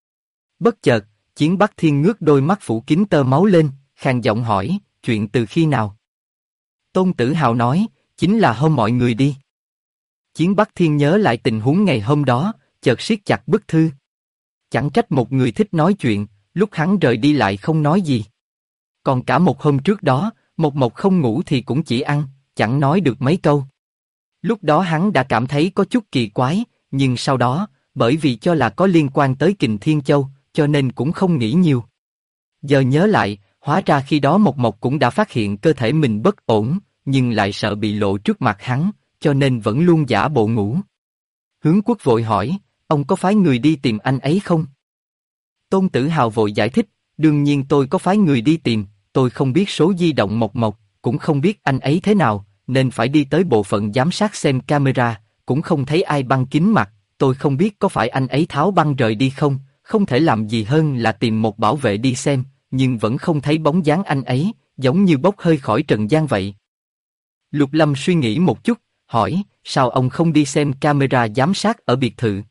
Bất chợt, Chiến Bắc Thiên ngước đôi mắt phủ kín tơ máu lên, khàn giọng hỏi, chuyện từ khi nào? Tôn Tử Hào nói, chính là hôm mọi người đi. Chiến Bắc Thiên nhớ lại tình huống ngày hôm đó, chợt siết chặt bức thư. Chẳng trách một người thích nói chuyện, lúc hắn rời đi lại không nói gì. Còn cả một hôm trước đó, Mộc Mộc không ngủ thì cũng chỉ ăn, chẳng nói được mấy câu. Lúc đó hắn đã cảm thấy có chút kỳ quái, nhưng sau đó, bởi vì cho là có liên quan tới Kình Thiên Châu, cho nên cũng không nghĩ nhiều. Giờ nhớ lại, hóa ra khi đó Mộc Mộc cũng đã phát hiện cơ thể mình bất ổn, nhưng lại sợ bị lộ trước mặt hắn, cho nên vẫn luôn giả bộ ngủ. Hướng Quốc vội hỏi, ông có phái người đi tìm anh ấy không? Tôn Tử Hào vội giải thích, đương nhiên tôi có phái người đi tìm, tôi không biết số di động Mộc Mộc, cũng không biết anh ấy thế nào, nên phải đi tới bộ phận giám sát xem camera, cũng không thấy ai băng kính mặt, tôi không biết có phải anh ấy tháo băng rời đi không, không thể làm gì hơn là tìm một bảo vệ đi xem, nhưng vẫn không thấy bóng dáng anh ấy, giống như bốc hơi khỏi trần gian vậy. Lục Lâm suy nghĩ một chút, hỏi, sao ông không đi xem camera giám sát ở biệt thự?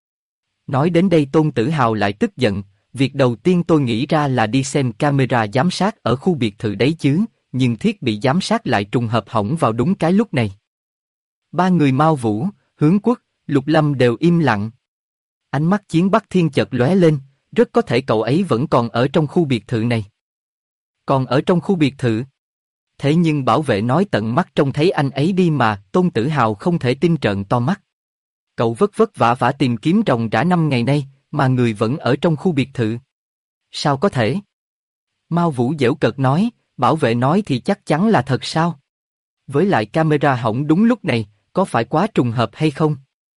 Nói đến đây Tôn Tử Hào lại tức giận, việc đầu tiên tôi nghĩ ra là đi xem camera giám sát ở khu biệt thự đấy chứ, nhưng thiết bị giám sát lại trùng hợp hỏng vào đúng cái lúc này. Ba người Mao Vũ, Hướng Quốc, Lục Lâm đều im lặng. Ánh mắt Chiến Bắc Thiên chợt lóe lên, rất có thể cậu ấy vẫn còn ở trong khu biệt thự này. Còn ở trong khu biệt thự? Thế nhưng bảo vệ nói tận mắt trông thấy anh ấy đi mà, Tôn Tử Hào không thể tin trợn to mắt. Cậu vất vất vả vả tìm kiếm ròng rã 5 ngày nay, mà người vẫn ở trong khu biệt thự. Sao có thể? Mao Vũ giễu cợt nói, bảo vệ nói thì chắc chắn là thật sao? Với lại camera hỏng đúng lúc này, có phải quá trùng hợp hay không?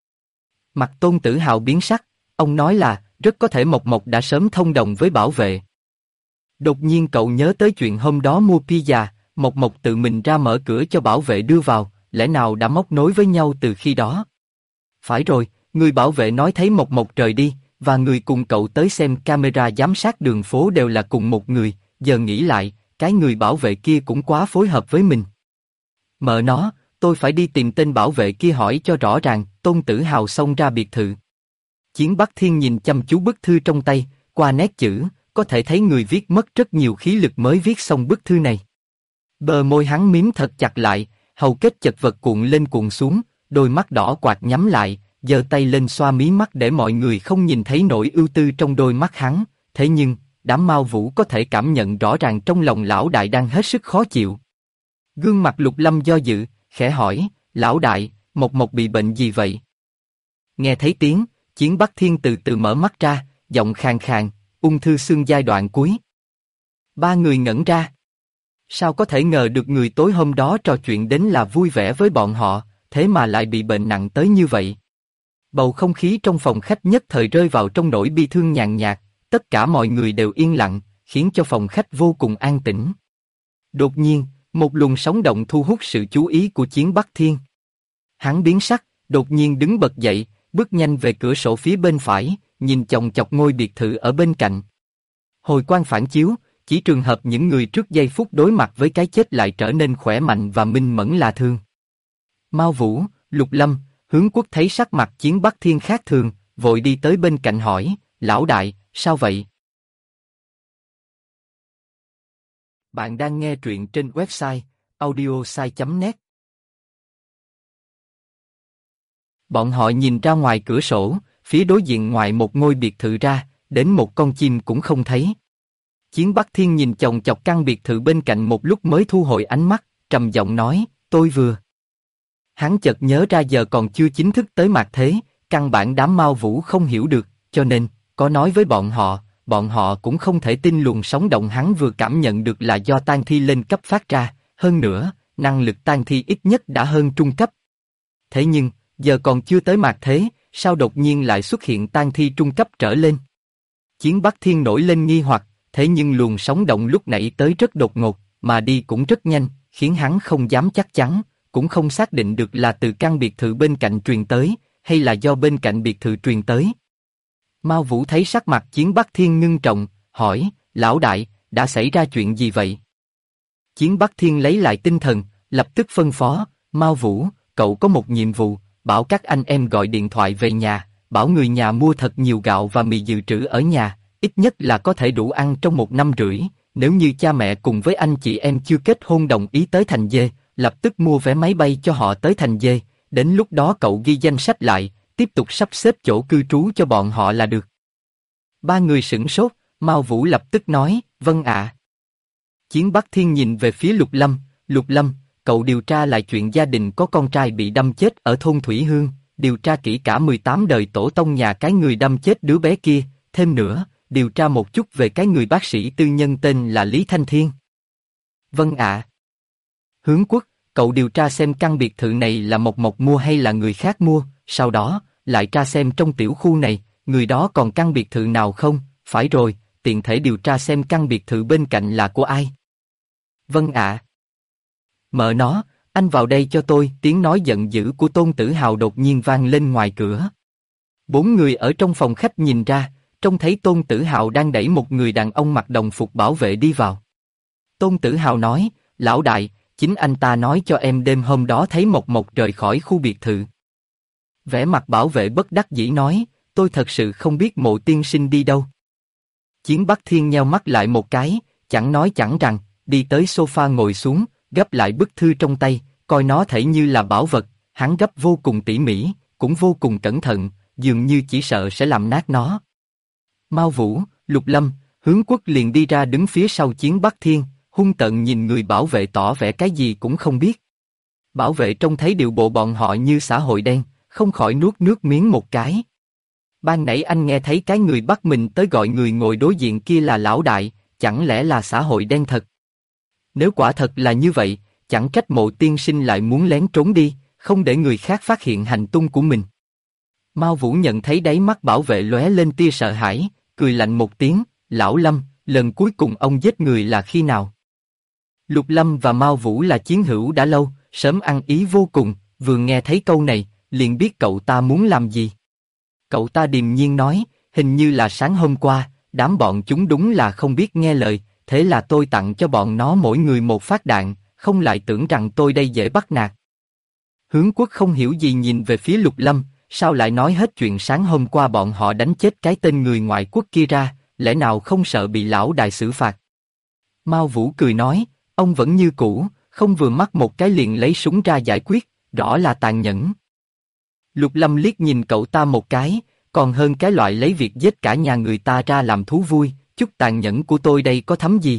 Mặt Tôn Tử Hào biến sắc, ông nói là, rất có thể Mộc Mộc đã sớm thông đồng với bảo vệ. Đột nhiên cậu nhớ tới chuyện hôm đó mua pizza, Mộc Mộc tự mình ra mở cửa cho bảo vệ đưa vào, lẽ nào đã móc nối với nhau từ khi đó? Phải rồi, người bảo vệ nói thấy Mộc Mộc rời đi, và người cùng cậu tới xem camera giám sát đường phố đều là cùng một người, giờ nghĩ lại, cái người bảo vệ kia cũng quá phối hợp với mình. Mợ nó, tôi phải đi tìm tên bảo vệ kia hỏi cho rõ ràng. Tôn Tử Hào xông ra biệt thự. Chiến Bắc Thiên nhìn chăm chú bức thư trong tay, qua nét chữ, có thể thấy người viết mất rất nhiều khí lực mới viết xong bức thư này. Bờ môi hắn mím thật chặt lại, hầu kết chật vật cuộn lên cuộn xuống, đôi mắt đỏ quạt nhắm lại, giơ tay lên xoa mí mắt để mọi người không nhìn thấy nỗi ưu tư trong đôi mắt hắn. Thế nhưng, đám Mao Vũ có thể cảm nhận rõ ràng trong lòng lão đại đang hết sức khó chịu. Gương mặt Lục Lâm do dự, khẽ hỏi, lão đại, Mộc Mộc bị bệnh gì vậy? Nghe thấy tiếng, Chiến Bắc Thiên từ từ mở mắt ra, giọng khàn khàn, ung thư xương giai đoạn cuối. Ba người ngẩn ra. Sao có thể ngờ được người tối hôm đó trò chuyện đến là vui vẻ với bọn họ, thế mà lại bị bệnh nặng tới như vậy? Bầu không khí trong phòng khách nhất thời rơi vào trong nỗi bi thương nhàn nhạt, tất cả mọi người đều yên lặng, khiến cho phòng khách vô cùng an tĩnh. Đột nhiên, một luồng sóng động thu hút sự chú ý của Chiến Bắc Thiên. Hắn biến sắc, đột nhiên đứng bật dậy, bước nhanh về cửa sổ phía bên phải, nhìn chòng chọc ngôi biệt thự ở bên cạnh. Hồi quang phản chiếu, chỉ trường hợp những người trước giây phút đối mặt với cái chết lại trở nên khỏe mạnh và minh mẫn là thường. Mao Vũ, Lục Lâm, Hướng Quốc thấy sắc mặt Chiến Bắc Thiên khác thường, vội đi tới bên cạnh hỏi, lão đại, sao vậy? Bạn đang nghe truyện trên website audiosai.net. Bọn họ nhìn ra ngoài cửa sổ, phía đối diện ngoài một ngôi biệt thự ra, đến một con chim cũng không thấy. Chiến Bắc Thiên nhìn chòng chọc căn biệt thự bên cạnh một lúc mới thu hồi ánh mắt, trầm giọng nói, tôi vừa. Hắn chợt nhớ ra giờ còn chưa chính thức tới mạt thế, căn bản đám Mao Vũ không hiểu được, cho nên, có nói với bọn họ cũng không thể tin luồng sóng động hắn vừa cảm nhận được là do tang thi lên cấp phát ra, hơn nữa, năng lực tang thi ít nhất đã hơn trung cấp. Thế nhưng, giờ còn chưa tới mạt thế, sao đột nhiên lại xuất hiện tang thi trung cấp trở lên? Chiến Bắc Thiên nổi lên nghi hoặc, thế nhưng luồng sóng động lúc nãy tới rất đột ngột, mà đi cũng rất nhanh, khiến hắn không dám chắc chắn, cũng không xác định được là từ căn biệt thự bên cạnh truyền tới, hay là do bên cạnh biệt thự truyền tới. Mao Vũ thấy sắc mặt Chiến Bắc Thiên ngưng trọng, hỏi, lão đại, đã xảy ra chuyện gì vậy? Chiến Bắc Thiên lấy lại tinh thần, lập tức phân phó, Mao Vũ, cậu có một nhiệm vụ, bảo các anh em gọi điện thoại về nhà, bảo người nhà mua thật nhiều gạo và mì dự trữ ở nhà, ít nhất là có thể đủ ăn trong 1 năm rưỡi. Nếu như cha mẹ cùng với anh chị em chưa kết hôn đồng ý tới Thành Dê, lập tức mua vé máy bay cho họ tới Thành Dê, đến lúc đó cậu ghi danh sách lại, tiếp tục sắp xếp chỗ cư trú cho bọn họ là được. Ba người sửng sốt, Mao Vũ lập tức nói, vâng ạ. Chiến Bắc Thiên nhìn về phía Lục Lâm, cậu điều tra lại chuyện gia đình có con trai bị đâm chết ở thôn Thủy Hương, điều tra kỹ cả 18 đời tổ tông nhà cái người đâm chết đứa bé kia, thêm nữa, điều tra một chút về cái người bác sĩ tư nhân tên là Lý Thanh Thiên. Vâng ạ. Hướng Quốc, cậu điều tra xem căn biệt thự này là Mộc Mộc mua hay là người khác mua, sau đó, lại tra xem trong tiểu khu này, người đó còn căn biệt thự nào không, phải rồi, tiện thể điều tra xem căn biệt thự bên cạnh là của ai. Vâng ạ. Mợ nó, anh vào đây cho tôi, tiếng nói giận dữ của Tôn Tử Hào đột nhiên vang lên ngoài cửa. 4 người ở trong phòng khách nhìn ra, trông thấy Tôn Tử Hào đang đẩy một người đàn ông mặc đồng phục bảo vệ đi vào. Tôn Tử Hào nói, lão đại, chính anh ta nói cho em đêm hôm đó thấy Mộc Mộc rời khỏi khu biệt thự. Vẻ mặt bảo vệ bất đắc dĩ nói, tôi thật sự không biết Mộ tiên sinh đi đâu. Chiến Bắc Thiên nheo mắt lại một cái, chẳng nói chẳng rằng, đi tới sofa ngồi xuống, gấp lại bức thư trong tay, coi nó thể như là bảo vật, hắn gấp vô cùng tỉ mỉ, cũng vô cùng cẩn thận, dường như chỉ sợ sẽ làm nát nó. Mao Vũ, Lục Lâm, Hướng Quốc liền đi ra đứng phía sau Chiến Bắc Thiên, hung tợn nhìn người bảo vệ tỏ vẻ cái gì cũng không biết. Bảo vệ trông thấy điệu bộ bọn họ như xã hội đen, không khỏi nuốt nước miếng một cái. Ban nãy anh nghe thấy cái người bắt mình tới gọi người ngồi đối diện kia là lão đại, chẳng lẽ là xã hội đen thật? Nếu quả thật là như vậy, chẳng trách Mộ tiên sinh lại muốn lén trốn đi, không để người khác phát hiện hành tung của mình. Mao Vũ nhận thấy đáy mắt bảo vệ lóe lên tia sợ hãi, cười lạnh một tiếng, lão Lâm, lần cuối cùng ông giết người là khi nào? Lục Lâm và Mao Vũ là chiến hữu đã lâu, sớm ăn ý vô cùng, vừa nghe thấy câu này, liền biết cậu ta muốn làm gì. Cậu ta điềm nhiên nói, hình như là sáng hôm qua, đám bọn chúng đúng là không biết nghe lời, thế là tôi tặng cho bọn nó mỗi người một phát đạn, không lại tưởng rằng tôi đây dễ bắt nạt. Hướng Quốc không hiểu gì nhìn về phía Lục Lâm, sao lại nói hết chuyện sáng hôm qua bọn họ đánh chết cái tên người ngoại quốc kia ra, lẽ nào không sợ bị lão đại xử phạt? Mao Vũ cười nói, ông vẫn như cũ, không vừa mắt một cái liền lấy súng ra giải quyết, rõ là tàn nhẫn. Lục Lâm liếc nhìn cậu ta một cái, còn hơn cái loại lấy việc giết cả nhà người ta ra làm thú vui, chút tàn nhẫn của tôi đây có thấm gì?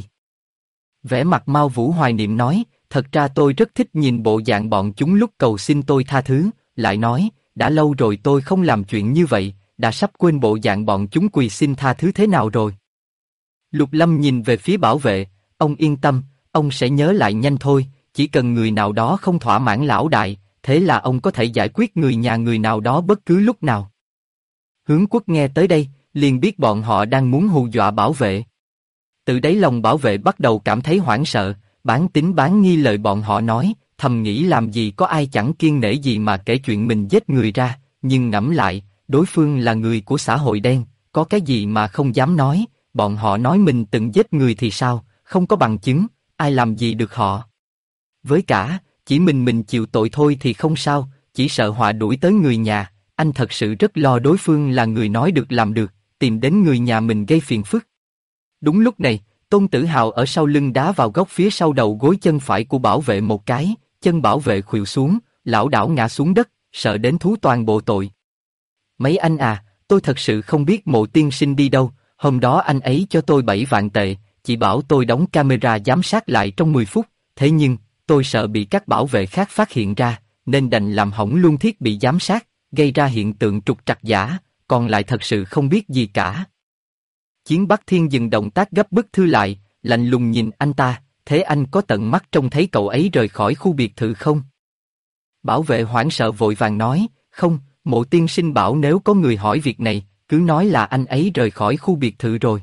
Vẻ mặt Mao Vũ hoài niệm nói, thật ra tôi rất thích nhìn bộ dạng bọn chúng lúc cầu xin tôi tha thứ, lại nói, đã lâu rồi tôi không làm chuyện như vậy, đã sắp quên bộ dạng bọn chúng quỳ xin tha thứ thế nào rồi. Lục Lâm nhìn về phía bảo vệ, ông yên tâm, ông sẽ nhớ lại nhanh thôi, chỉ cần người nào đó không thỏa mãn lão đại, thế là ông có thể giải quyết người nhà người nào đó bất cứ lúc nào. Hướng Quốc nghe tới đây, liền biết bọn họ đang muốn hù dọa bảo vệ. Từ đáy lòng bảo vệ bắt đầu cảm thấy hoảng sợ, bán tín bán nghi lời bọn họ nói, thầm nghĩ làm gì có ai chẳng kiêng nể gì mà kể chuyện mình giết người ra, nhưng ngẫm lại, đối phương là người của xã hội đen, có cái gì mà không dám nói, bọn họ nói mình từng giết người thì sao, không có bằng chứng, ai làm gì được họ. Với cả, chỉ mình chịu tội thôi thì không sao, chỉ sợ họa đuổi tới người nhà, anh thật sự rất lo đối phương là người nói được làm được, tìm đến người nhà mình gây phiền phức. Đúng lúc này, Tôn Tử Hào ở sau lưng đá vào góc phía sau đầu gối chân phải của bảo vệ một cái, chân bảo vệ khuỵu xuống, lảo đảo ngã xuống đất, sợ đến thú toàn bộ tội. Mấy anh à, tôi thật sự không biết Mộ tiên sinh đi đâu, hôm đó anh ấy cho tôi 7 vạn tệ, chỉ bảo tôi đóng camera giám sát lại trong 10 phút, thế nhưng, tôi sợ bị các bảo vệ khác phát hiện ra, nên đành làm hỏng luôn thiết bị giám sát, gây ra hiện tượng trục trặc giả, còn lại thật sự không biết gì cả. Chiến Bắc Thiên dừng động tác gấp bức thư lại, lạnh lùng nhìn anh ta, thế anh có tận mắt trông thấy cậu ấy rời khỏi khu biệt thự không? Bảo vệ hoảng sợ vội vàng nói, không, Mộ tiên sinh bảo nếu có người hỏi việc này, cứ nói là anh ấy rời khỏi khu biệt thự rồi.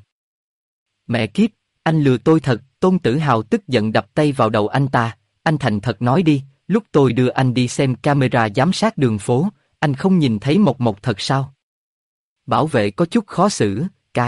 Mẹ kiếp, anh lừa tôi thật, Tôn Tử Hào tức giận đập tay vào đầu anh ta, anh thành thật nói đi, lúc tôi đưa anh đi xem camera giám sát đường phố, anh không nhìn thấy Mộc Mộc thật sao? Bảo vệ có chút khó xử,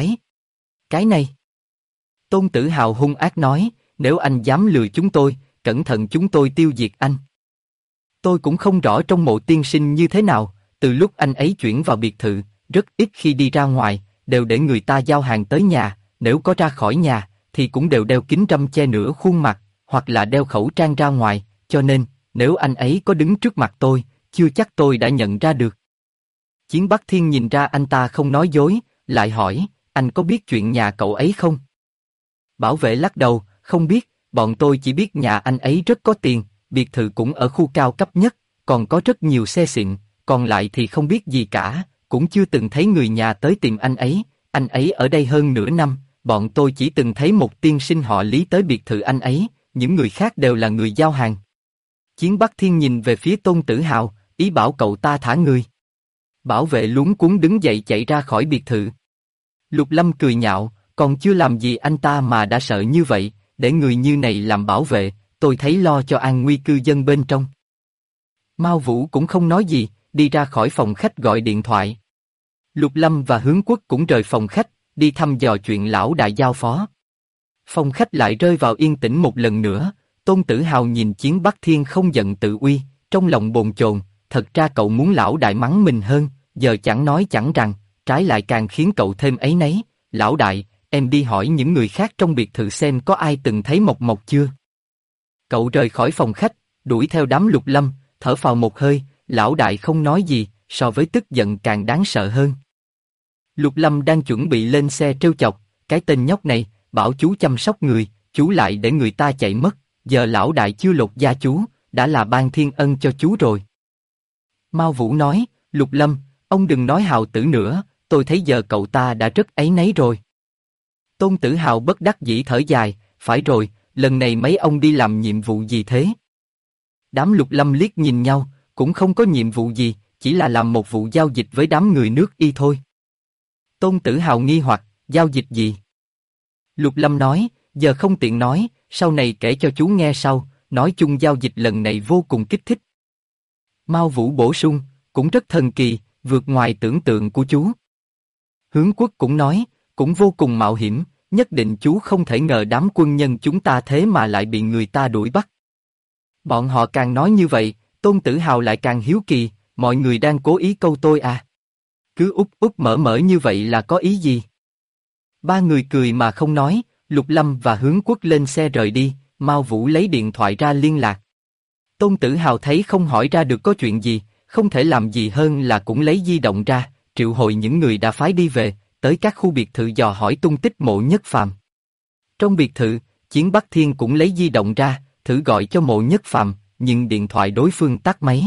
cái này. Tôn Tử Hào hung ác nói, nếu anh dám lừa chúng tôi, cẩn thận chúng tôi tiêu diệt anh. Tôi cũng không rõ trong Mộ tiên sinh như thế nào, từ lúc anh ấy chuyển vào biệt thự, rất ít khi đi ra ngoài, đều để người ta giao hàng tới nhà, nếu có ra khỏi nhà, thì cũng đều đeo kính râm che nửa khuôn mặt, hoặc là đeo khẩu trang ra ngoài, cho nên, nếu anh ấy có đứng trước mặt tôi, chưa chắc tôi đã nhận ra được. Chiến Bắc Thiên nhìn ra anh ta không nói dối, lại hỏi, anh có biết chuyện nhà cậu ấy không? Bảo vệ lắc đầu, không biết, bọn tôi chỉ biết nhà anh ấy rất có tiền, biệt thự cũng ở khu cao cấp nhất, còn có rất nhiều xe xịn, còn lại thì không biết gì cả, cũng chưa từng thấy người nhà tới tìm anh ấy ở đây hơn nửa năm, bọn tôi chỉ từng thấy một tiên sinh họ Lý tới biệt thự anh ấy, những người khác đều là người giao hàng. Chiến Bắc Thiên nhìn về phía Tôn Tử Hào, ý bảo cậu ta thả người. Bảo vệ luống cuống đứng dậy chạy ra khỏi biệt thự. Lục Lâm cười nhạo, còn chưa làm gì anh ta mà đã sợ như vậy, để người như này làm bảo vệ, tôi thấy lo cho an nguy cư dân bên trong. Mao Vũ cũng không nói gì, đi ra khỏi phòng khách gọi điện thoại. Lục Lâm và Hướng Quốc cũng rời phòng khách, đi thăm dò chuyện lão đại giao phó. Phòng khách lại rơi vào yên tĩnh một lần nữa, Tôn Tử Hào nhìn Chiến Bắc Thiên không giận tự uy, trong lòng bồn chồn, thật ra cậu muốn lão đại mắng mình hơn, giờ chẳng nói chẳng rằng, trái lại càng khiến cậu thêm áy náy. Lão đại, em đi hỏi những người khác trong biệt thự xem có ai từng thấy Mộc Mộc chưa. Cậu rời khỏi phòng khách, đuổi theo đám Lục Lâm, thở phào một hơi, lão đại không nói gì, so với tức giận càng đáng sợ hơn. Lục Lâm đang chuẩn bị lên xe trêu chọc, cái tên nhóc này, bảo chú chăm sóc người, chú lại để người ta chạy mất, giờ lão đại chưa lột da chú, đã là ban thiên ân cho chú rồi. Mao Vũ nói, Lục Lâm, ông đừng nói Hào tử nữa, tôi thấy giờ cậu ta đã rất áy náy rồi. Tôn Tử Hào bất đắc dĩ thở dài, phải rồi, lần này mấy ông đi làm nhiệm vụ gì thế? Đám Lục Lâm liếc nhìn nhau, cũng không có nhiệm vụ gì, chỉ là làm một vụ giao dịch với đám người nước Y thôi. Tôn Tử Hào nghi hoặc, giao dịch gì? Lục Lâm nói, giờ không tiện nói, sau này kể cho chú nghe sau, nói chung giao dịch lần này vô cùng kích thích. Mao Vũ bổ sung, cũng rất thần kỳ, vượt ngoài tưởng tượng của chú. Hướng Quốc cũng nói, cũng vô cùng mạo hiểm, nhất định chú không thể ngờ đám quân nhân chúng ta thế mà lại bị người ta đuổi bắt. Bọn họ càng nói như vậy, Tôn Tử Hào lại càng hiếu kỳ, mọi người đang cố ý câu tôi à? Cứ úp úp mở mở như vậy là có ý gì? Ba người cười mà không nói, Lục Lâm và Hướng Quốc lên xe rời đi, Mao Vũ lấy điện thoại ra liên lạc. Tôn Tử Hào thấy không hỏi ra được có chuyện gì, không thể làm gì hơn là cũng lấy di động ra, triệu hồi những người đã phái đi về, tới các khu biệt thự dò hỏi tung tích Mộ Nhất Phàm. Trong biệt thự, Chiến Bắc Thiên cũng lấy di động ra, thử gọi cho Mộ Nhất Phàm, nhưng điện thoại đối phương tắt máy.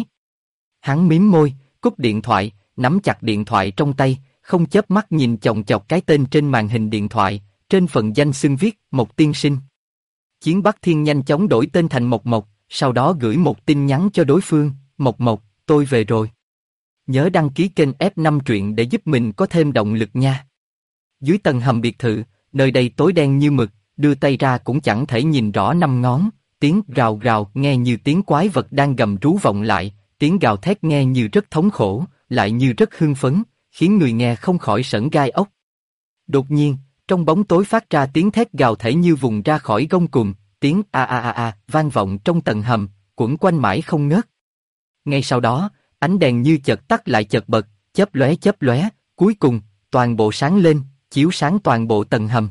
Hắn mím môi, cúp điện thoại, nắm chặt điện thoại trong tay, không chớp mắt nhìn chòng chọc cái tên trên màn hình điện thoại, trên phần danh xưng viết Mộc Tiên Sinh. Chiến Bắc Thiên nhanh chóng đổi tên thành Mộc Mộc, sau đó gửi một tin nhắn cho đối phương, Mộc Mộc, tôi về rồi. Nhớ đăng ký kênh F5 truyện để giúp mình có thêm động lực nha. Dưới tầng hầm biệt thự, nơi đây tối đen như mực, đưa tay ra cũng chẳng thể nhìn rõ năm ngón, tiếng rào rào nghe như tiếng quái vật đang gầm rú vọng lại, tiếng gào thét nghe như rất thống khổ, lại như rất hưng phấn, khiến người nghe không khỏi sởn gai ốc. Đột nhiên, trong bóng tối phát ra tiếng thét gào thể như vùng ra khỏi gông cùm, tiếng a a a a vang vọng trong tầng hầm, quẩn quanh mãi không ngớt. Ngay sau đó, ánh đèn như chợt tắt lại chợt bật, chớp lóe, cuối cùng, toàn bộ sáng lên, chiếu sáng toàn bộ tầng hầm.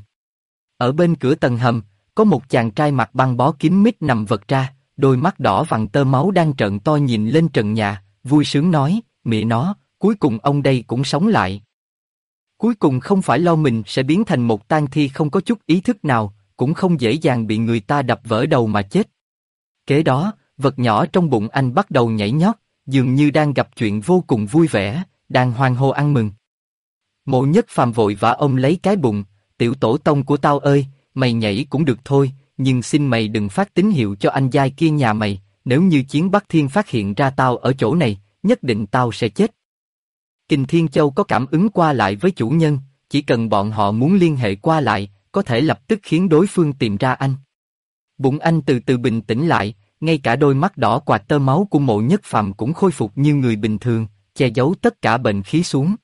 Ở bên cửa tầng hầm, có một chàng trai mặc băng bó kín mít nằm vật ra, đôi mắt đỏ vằn tơ máu đang trợn to nhìn lên trần nhà, vui sướng nói, mẹ nó, cuối cùng ông đây cũng sống lại. Cuối cùng không phải lo mình sẽ biến thành một tang thi không có chút ý thức nào, cũng không dễ dàng bị người ta đập vỡ đầu mà chết. Kế đó, vật nhỏ trong bụng anh bắt đầu nhảy nhót, dường như đang gặp chuyện vô cùng vui vẻ, đang hoan hô ăn mừng. Mộ Nhất Phàm vội vã ôm lấy cái bụng, tiểu tổ tông của tao ơi, mày nhảy cũng được thôi, nhưng xin mày đừng phát tín hiệu cho anh giai kia nhà mày, nếu như Chiến Bắc Thiên phát hiện ra tao ở chỗ này, nhất định tao sẽ chết. Kình Thiên Châu có cảm ứng qua lại với chủ nhân, chỉ cần bọn họ muốn liên hệ qua lại, có thể lập tức khiến đối phương tìm ra anh. Bụng anh từ từ bình tĩnh lại, ngay cả đôi mắt đỏ quạt tơ máu của Mộ Nhất Phàm cũng khôi phục như người bình thường, che giấu tất cả bệnh khí xuống.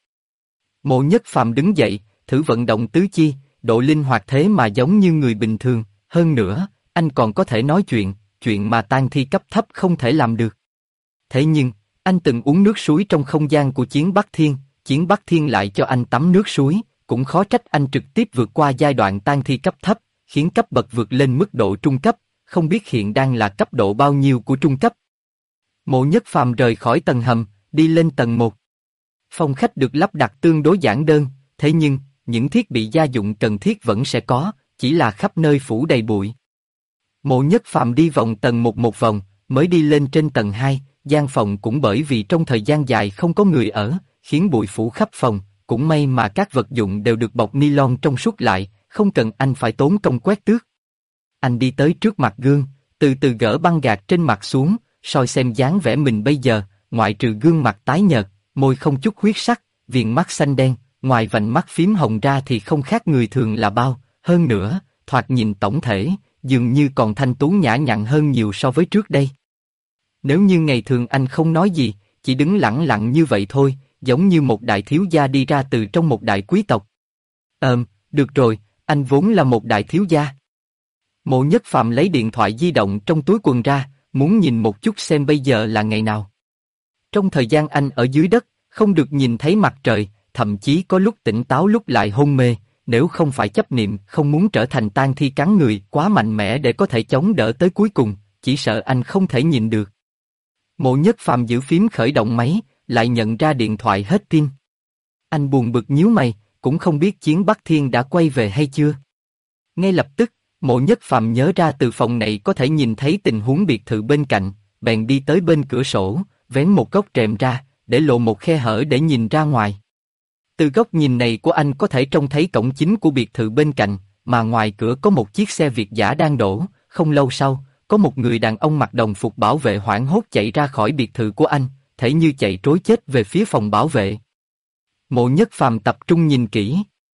Mộ Nhất Phàm đứng dậy, thử vận động tứ chi, độ linh hoạt thế mà giống như người bình thường, hơn nữa, anh còn có thể nói chuyện mà tang thi cấp thấp không thể làm được. Thế nhưng, anh từng uống nước suối trong không gian của Chiến Bắc Thiên lại cho anh tắm nước suối, cũng khó trách anh trực tiếp vượt qua giai đoạn tang thi cấp thấp, khiến cấp bậc vượt lên mức độ trung cấp, không biết hiện đang là cấp độ bao nhiêu của trung cấp. Mộ Nhất Phàm rời khỏi tầng hầm, đi lên tầng 1. Phòng khách được lắp đặt tương đối giản đơn, thế nhưng, những thiết bị gia dụng cần thiết vẫn sẽ có, chỉ là khắp nơi phủ đầy bụi. Mộ Nhất Phàm đi vòng tầng 1 vòng, mới đi lên trên tầng 2, gian phòng cũng bởi vì trong thời gian dài không có người ở, khiến bụi phủ khắp phòng, cũng may mà các vật dụng đều được bọc ni-lon trong suốt lại, không cần anh phải tốn công quét tước. Anh đi tới trước mặt gương, từ từ gỡ băng gạc trên mặt xuống, soi xem dáng vẻ mình bây giờ, ngoại trừ gương mặt tái nhợt, môi không chút huyết sắc, viền mắt xanh đen, ngoài vành mắt phím hồng ra thì không khác người thường là bao, hơn nữa, thoạt nhìn tổng thể, dường như còn thanh tú nhã nhặn hơn nhiều so với trước đây. Nếu như ngày thường anh không nói gì, chỉ đứng lẳng lặng như vậy thôi, giống như một đại thiếu gia đi ra từ trong một đại quý tộc. Được rồi, anh vốn là một đại thiếu gia. Mộ Nhất Phàm lấy điện thoại di động trong túi quần ra, muốn nhìn một chút xem bây giờ là ngày nào. Trong thời gian anh ở dưới đất, không được nhìn thấy mặt trời, thậm chí có lúc tỉnh táo lúc lại hôn mê, nếu không phải chấp niệm không muốn trở thành tang thi cắn người quá mạnh mẽ để có thể chống đỡ tới cuối cùng, chỉ sợ anh không thể nhìn được. Mộ Nhất Phàm giữ phím khởi động máy, lại nhận ra điện thoại hết pin. Anh buồn bực nhíu mày, cũng không biết Chiến Bắc Thiên đã quay về hay chưa. Ngay lập tức, Mộ Nhất Phàm nhớ ra từ phòng này có thể nhìn thấy tình huống biệt thự bên cạnh, bèn đi tới bên cửa sổ, vén một góc rèm ra, để lộ một khe hở để nhìn ra ngoài. Từ góc nhìn này của anh có thể trông thấy cổng chính của biệt thự bên cạnh, mà ngoài cửa có một chiếc xe Việt dã đang đổ. Không lâu sau, có một người đàn ông mặc đồng phục bảo vệ hoảng hốt chạy ra khỏi biệt thự của anh, thể như chạy trối chết về phía phòng bảo vệ. Mộ Nhất Phàm tập trung nhìn kỹ.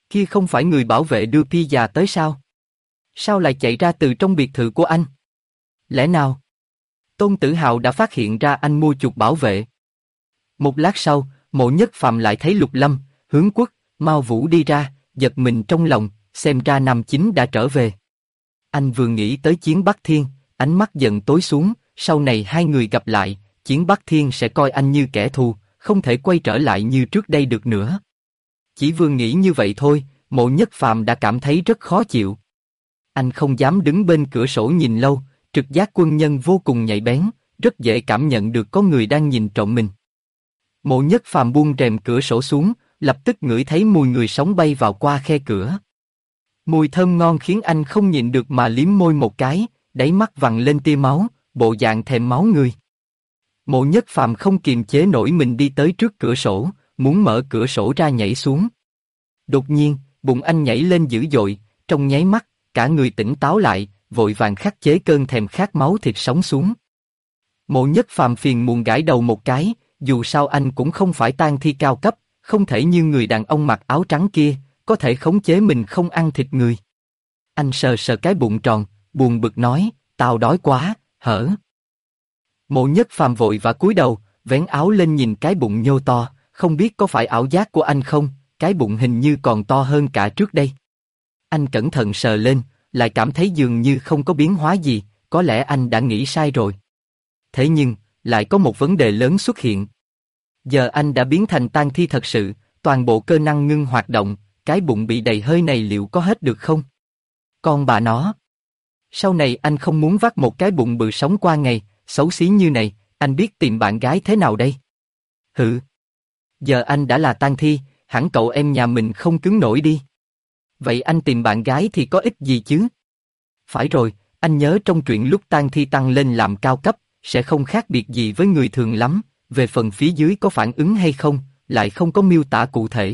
Kia không phải người bảo vệ đưa pizza tới sao? Sao lại chạy ra từ trong biệt thự của anh? Lẽ nào? Tôn Tử Hào đã phát hiện ra anh mua chuột bảo vệ. Một lát sau, Mộ Nhất Phàm lại thấy Lục Lâm, Hướng Quốc, Mao Vũ đi ra, giật mình trong lòng, xem ra Nam Chính đã trở về. Anh vừa nghĩ tới Chiến Bắc Thiên, ánh mắt dần tối xuống, sau này hai người gặp lại, Chiến Bắc Thiên sẽ coi anh như kẻ thù, không thể quay trở lại như trước đây được nữa. Chỉ vừa nghĩ như vậy thôi, Mộ Nhất Phàm đã cảm thấy rất khó chịu. Anh không dám đứng bên cửa sổ nhìn lâu, trực giác quân nhân vô cùng nhạy bén, rất dễ cảm nhận được có người đang nhìn trộm mình. Mộ Nhất Phàm buông rèm cửa sổ xuống, lập tức ngửi thấy mùi người sống bay vào qua khe cửa. Mùi thơm ngon khiến anh không nhịn được mà liếm môi một cái, đáy mắt vằn lên tia máu, bộ dạng thèm máu người. Mộ Nhất Phàm không kiềm chế nổi mình đi tới trước cửa sổ, muốn mở cửa sổ ra nhảy xuống. Đột nhiên, bụng anh nhảy lên dữ dội, trong nháy mắt, cả người tỉnh táo lại, vội vàng khắc chế cơn thèm khát máu thịt sống xuống. Mộ Nhất Phàm phiền muộn gãi đầu một cái, dù sao anh cũng không phải tang thi cao cấp, không thể như người đàn ông mặc áo trắng kia, có thể khống chế mình không ăn thịt người. Anh sờ sờ cái bụng tròn, buồn bực nói, tao đói quá, hở. Mộ Nhất Phàm vội và cúi đầu, vén áo lên nhìn cái bụng nhô to, không biết có phải ảo giác của anh không, cái bụng hình như còn to hơn cả trước đây. Anh cẩn thận sờ lên, lại cảm thấy dường như không có biến hóa gì, có lẽ anh đã nghĩ sai rồi. Thế nhưng, lại có một vấn đề lớn xuất hiện. Giờ anh đã biến thành tang thi thật sự, toàn bộ cơ năng ngưng hoạt động, cái bụng bị đầy hơi này liệu có hết được không? Con bà nó. Sau này anh không muốn vác một cái bụng bự sống qua ngày, xấu xí như này, anh biết tìm bạn gái thế nào đây? Hự. Giờ anh đã là tang thi, hẳn cậu em nhà mình không cứng nổi đi. Vậy anh tìm bạn gái thì có ích gì chứ? Phải rồi, anh nhớ trong truyện lúc tang thi tăng lên làm cao cấp, sẽ không khác biệt gì với người thường lắm, về phần phía dưới có phản ứng hay không, lại không có miêu tả cụ thể.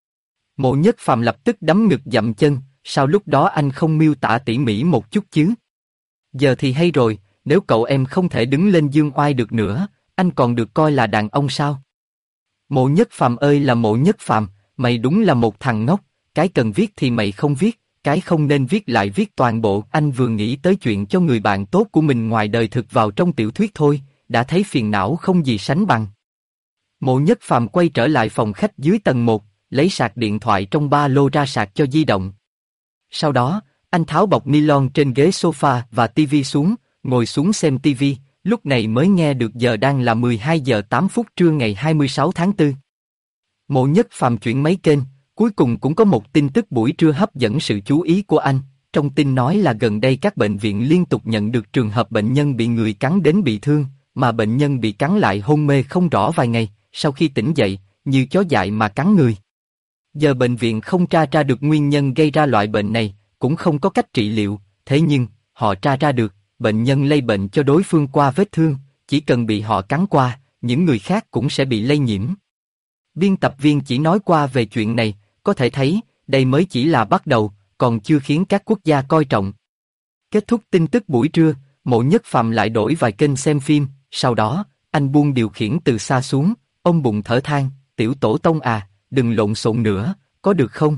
Mộ Nhất Phàm lập tức đấm ngực dậm chân, sao lúc đó anh không miêu tả tỉ mỉ một chút chứ? Giờ thì hay rồi, nếu cậu em không thể đứng lên dương oai được nữa, anh còn được coi là đàn ông sao? Mộ Nhất Phàm ơi là Mộ Nhất Phàm, mày đúng là một thằng ngốc, cái cần viết thì mày không viết, cái không nên viết lại viết toàn bộ. Anh vừa nghĩ tới chuyện cho người bạn tốt của mình ngoài đời thực vào trong tiểu thuyết thôi, đã thấy phiền não không gì sánh bằng. Mộ Nhất Phàm quay trở lại phòng khách dưới tầng 1, lấy sạc điện thoại trong ba lô ra sạc cho di động. Sau đó, anh tháo bọc nylon trên ghế sofa và tivi xuống, ngồi xuống xem tivi, lúc này mới nghe được giờ đang là 12 giờ 8 phút trưa ngày 26 tháng 4. Mộ Nhất Phàm chuyển mấy kênh, cuối cùng cũng có một tin tức buổi trưa hấp dẫn sự chú ý của anh. Trong tin nói là gần đây các bệnh viện liên tục nhận được trường hợp bệnh nhân bị người cắn đến bị thương, mà bệnh nhân bị cắn lại hôn mê không rõ vài ngày, sau khi tỉnh dậy, như chó dại mà cắn người. Giờ bệnh viện không tra ra được nguyên nhân gây ra loại bệnh này, cũng không có cách trị liệu, thế nhưng, họ tra ra được, bệnh nhân lây bệnh cho đối phương qua vết thương, chỉ cần bị họ cắn qua, những người khác cũng sẽ bị lây nhiễm. Biên tập viên chỉ nói qua về chuyện này, có thể thấy, đây mới chỉ là bắt đầu, còn chưa khiến các quốc gia coi trọng. Kết thúc tin tức buổi trưa, Mộ Nhất Phàm lại đổi vài kênh xem phim, sau đó, anh buông điều khiển từ xa xuống, ôm bụng thở than, tiểu tổ tông à, đừng lộn xộn nữa, có được không?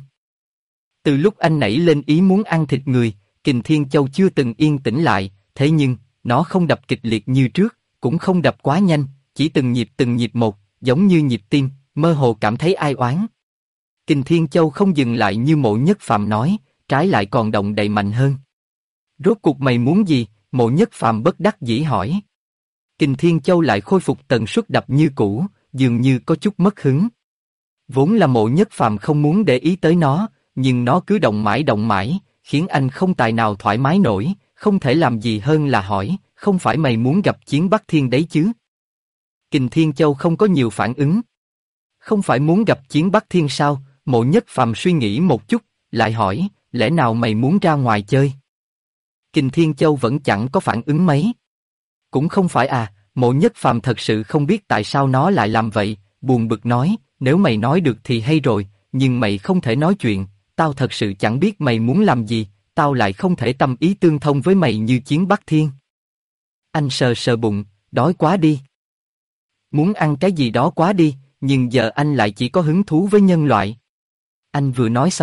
Từ lúc anh nảy lên ý muốn ăn thịt người, Kình Thiên Châu chưa từng yên tĩnh lại, thế nhưng, nó không đập kịch liệt như trước, cũng không đập quá nhanh, chỉ từng nhịp một, giống như nhịp tim, mơ hồ cảm thấy ai oán. Kình Thiên Châu không dừng lại như Mộ Nhất Phàm nói, trái lại còn động đậy mạnh hơn. Rốt cuộc mày muốn gì? Mộ Nhất Phàm bất đắc dĩ hỏi. Kình Thiên Châu lại khôi phục tần suất đập như cũ, dường như có chút mất hứng. Vốn là Mộ Nhất Phàm không muốn để ý tới nó, nhưng nó cứ động mãi, khiến anh không tài nào thoải mái nổi, không thể làm gì hơn là hỏi, không phải mày muốn gặp Chiến Bắc Thiên đấy chứ? Kình Thiên Châu không có nhiều phản ứng. Không phải muốn gặp Chiến Bắc Thiên sao? Mộ Nhất Phàm suy nghĩ một chút, lại hỏi, lẽ nào mày muốn ra ngoài chơi? Kình Thiên Châu vẫn chẳng có phản ứng mấy. Cũng không phải à, Mộ Nhất Phàm thật sự không biết tại sao nó lại làm vậy, buồn bực nói, nếu mày nói được thì hay rồi, nhưng mày không thể nói chuyện, tao thật sự chẳng biết mày muốn làm gì, tao lại không thể tâm ý tương thông với mày như Chiến Bắc Thiên. Anh sờ sờ bụng, đói quá đi. Muốn ăn cái gì đó quá đi, nhưng giờ anh lại chỉ có hứng thú với nhân loại. Anh vừa nói xong,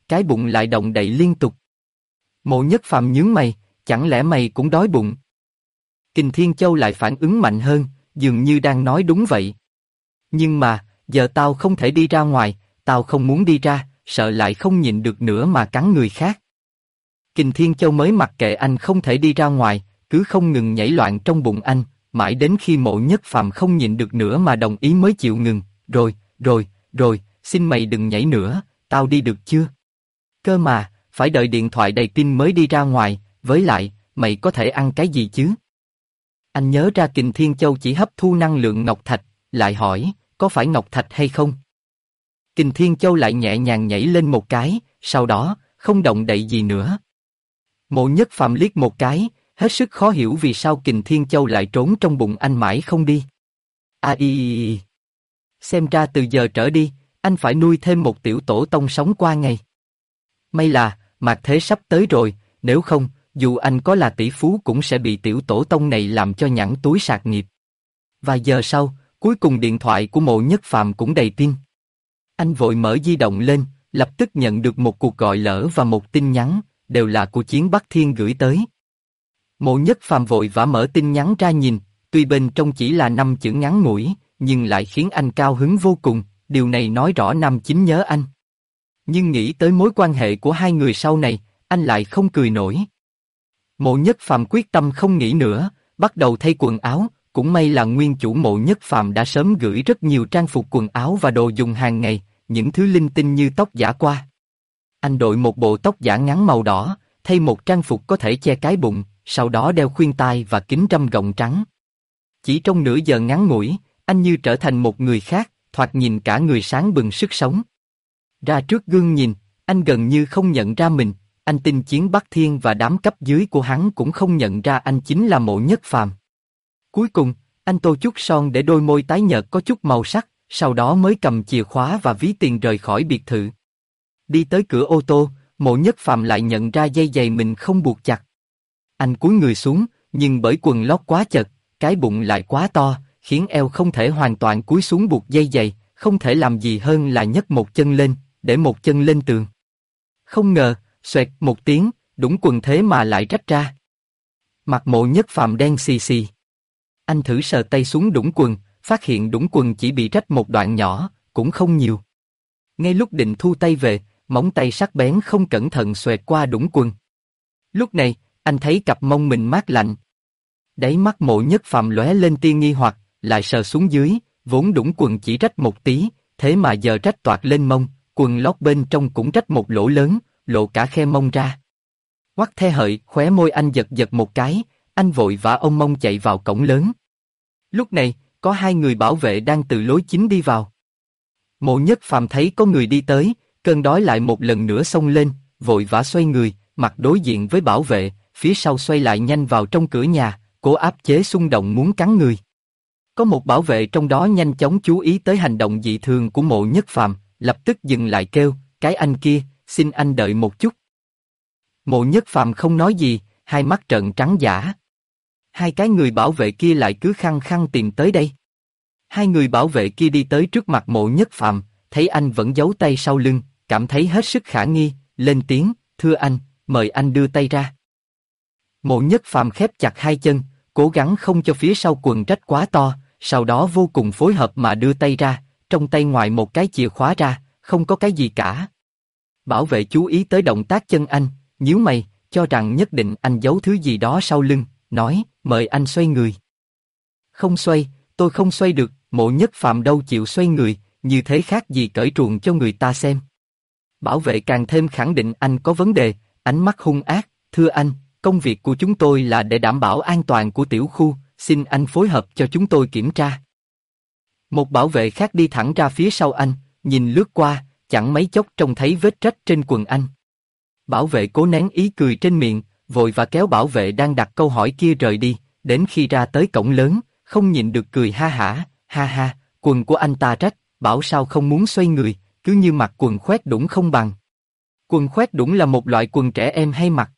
cái bụng lại động đậy liên tục. Mộ Nhất Phàm nhướng mày, chẳng lẽ mày cũng đói bụng? Kình Thiên Châu lại phản ứng mạnh hơn, dường như đang nói đúng vậy. Nhưng mà, giờ tao không thể đi ra ngoài, tao không muốn đi ra, sợ lại không nhịn được nữa mà cắn người khác. Kình Thiên Châu mới mặc kệ anh không thể đi ra ngoài, cứ không ngừng nhảy loạn trong bụng anh, mãi đến khi Mộ Nhất Phàm không nhịn được nữa mà đồng ý mới chịu ngừng, rồi, xin mày đừng nhảy nữa, tao đi được chưa? Cơ mà, phải đợi điện thoại đầy pin mới đi ra ngoài, với lại, mày có thể ăn cái gì chứ? Anh nhớ ra Kình Thiên Châu chỉ hấp thu năng lượng ngọc thạch, lại hỏi, có phải ngọc thạch hay không? Kình Thiên Châu lại nhẹ nhàng nhảy lên một cái, sau đó, không động đậy gì nữa. Mộ Nhất Phàm liếc một cái, hết sức khó hiểu vì sao Kình Thiên Châu lại trốn trong bụng anh mãi không đi. Xem ra từ giờ trở đi, anh phải nuôi thêm một tiểu tổ tông sống qua ngày. May là, mạt thế sắp tới rồi, nếu không, dù anh có là tỷ phú cũng sẽ bị tiểu tổ tông này làm cho nhẵn túi sạc nghiệp. Vài giờ sau, cuối cùng điện thoại của Mộ Nhất Phàm cũng đầy pin. Anh vội mở di động lên, lập tức nhận được một cuộc gọi lỡ và một tin nhắn, đều là của Chiến Bắc Thiên gửi tới. Mộ Nhất Phàm vội vã mở tin nhắn ra nhìn, tuy bên trong chỉ là 5 chữ ngắn ngủi, nhưng lại khiến anh cao hứng vô cùng, điều này nói rõ Nam Chính nhớ anh. Nhưng nghĩ tới mối quan hệ của hai người sau này, anh lại không cười nổi. Mộ Nhất Phàm quyết tâm không nghĩ nữa, bắt đầu thay quần áo, cũng may là nguyên chủ Mộ Nhất Phàm đã sớm gửi rất nhiều trang phục quần áo và đồ dùng hàng ngày, những thứ linh tinh như tóc giả qua. Anh đội một bộ tóc giả ngắn màu đỏ, thay một trang phục có thể che cái bụng, sau đó đeo khuyên tai và kính râm gọng trắng. Chỉ trong nửa giờ ngắn ngủi, anh như trở thành một người khác, thoạt nhìn cả người sáng bừng sức sống. Ra trước gương nhìn, anh gần như không nhận ra mình, anh tin Chiến Bắc Thiên và đám cấp dưới của hắn cũng không nhận ra anh chính là Mộ Nhất Phàm. Cuối cùng, anh tô chút son để đôi môi tái nhợt có chút màu sắc, sau đó mới cầm chìa khóa và ví tiền rời khỏi biệt thự. Đi tới cửa ô tô, Mộ Nhất Phàm lại nhận ra dây giày mình không buộc chặt. Anh cúi người xuống, nhưng bởi quần lót quá chật, cái bụng lại quá to, khiến eo không thể hoàn toàn cúi xuống buộc dây giày, không thể làm gì hơn là nhấc một chân lên, để một chân lên tường. Không ngờ, xoẹt một tiếng, đũng quần thế mà lại rách ra. Mặt Mộ Nhất Phàm đen xì xì. Anh thử sờ tay xuống đũng quần, phát hiện đũng quần chỉ bị rách một đoạn nhỏ, cũng không nhiều. Ngay lúc định thu tay về, móng tay sắc bén không cẩn thận xoẹt qua đũng quần. Lúc này, anh thấy cặp mông mình mát lạnh. Đáy mắt Mộ Nhất Phàm lóe lên tia nghi hoặc, lại sờ xuống dưới, vốn đũng quần chỉ rách một tí, thế mà giờ rách toạc lên mông, quần lót bên trong cũng rách một lỗ lớn, lộ cả khe mông ra. Quắc the hợi, khóe môi anh giật giật một cái, anh vội vã ôm mông chạy vào cổng lớn. Lúc này, có hai người bảo vệ đang từ lối chính đi vào. Mộ Nhất Phàm thấy có người đi tới, cơn đói lại một lần nữa xông lên, vội vã xoay người, mặt đối diện với bảo vệ, phía sau xoay lại nhanh vào trong cửa nhà, cố áp chế xung động muốn cắn người. Có một bảo vệ trong đó nhanh chóng chú ý tới hành động dị thường của Mộ Nhất Phàm, lập tức dừng lại kêu, cái anh kia, xin anh đợi một chút. Mộ Nhất Phàm không nói gì, hai mắt trợn trắng dã. Hai cái người bảo vệ kia lại cứ khăng khăng tìm tới đây. Hai người bảo vệ kia đi tới trước mặt Mộ Nhất Phàm, thấy anh vẫn giấu tay sau lưng, cảm thấy hết sức khả nghi, lên tiếng, thưa anh, mời anh đưa tay ra. Mộ Nhất Phàm khép chặt hai chân, cố gắng không cho phía sau quần rách quá to, sau đó vô cùng phối hợp mà đưa tay ra, trong tay ngoài một cái chìa khóa ra, không có cái gì cả. Bảo vệ chú ý tới động tác chân anh, nhíu mày, cho rằng nhất định anh giấu thứ gì đó sau lưng, nói, mời anh xoay người. Không xoay, tôi không xoay được, Mộ Nhất Phàm đâu chịu xoay người, như thế khác gì cởi truồng cho người ta xem. Bảo vệ càng thêm khẳng định anh có vấn đề, ánh mắt hung ác, thưa anh, công việc của chúng tôi là để đảm bảo an toàn của tiểu khu, xin anh phối hợp cho chúng tôi kiểm tra. Một bảo vệ khác đi thẳng ra phía sau anh, nhìn lướt qua, chẳng mấy chốc trông thấy vết rách trên quần anh. Bảo vệ cố nén ý cười trên miệng, vội và kéo bảo vệ đang đặt câu hỏi kia rời đi, đến khi ra tới cổng lớn, không nhịn được cười ha ha, quần của anh ta rách, bảo sao không muốn xoay người, cứ như mặc quần khoét đũng không bằng. Quần khoét đũng là một loại quần trẻ em hay mặc.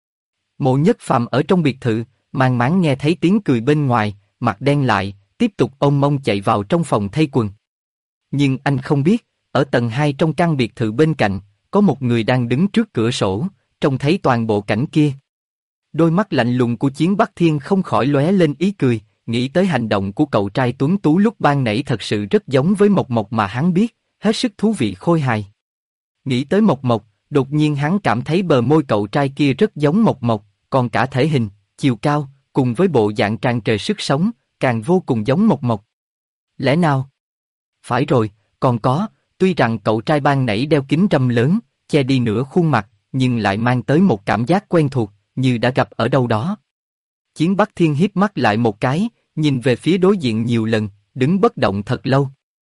Mộ Nhất Phàm ở trong biệt thự, mang máng nghe thấy tiếng cười bên ngoài, mặt đen lại, tiếp tục ôm mông chạy vào trong phòng thay quần. Nhưng anh không biết, ở tầng 2 trong căn biệt thự bên cạnh, có một người đang đứng trước cửa sổ, trông thấy toàn bộ cảnh kia. Đôi mắt lạnh lùng của Chiến Bắc Thiên không khỏi lóe lên ý cười, nghĩ tới hành động của cậu trai tuấn tú lúc ban nãy thật sự rất giống với Mộc Mộc mà hắn biết, hết sức thú vị khôi hài. Nghĩ tới Mộc Mộc, đột nhiên hắn cảm thấy bờ môi cậu trai kia rất giống Mộc Mộc, còn cả thể hình, chiều cao, cùng với bộ dạng tràn trề sức sống, càng vô cùng giống Mộc Mộc. Lẽ nào? Phải rồi, còn có, tuy rằng cậu trai ban nãy đeo kính râm lớn, che đi nửa khuôn mặt, nhưng lại mang tới một cảm giác quen thuộc, như đã gặp ở đâu đó. Chiến Bắc Thiên híp mắt lại một cái, nhìn về phía đối diện nhiều lần, đứng bất động thật lâu.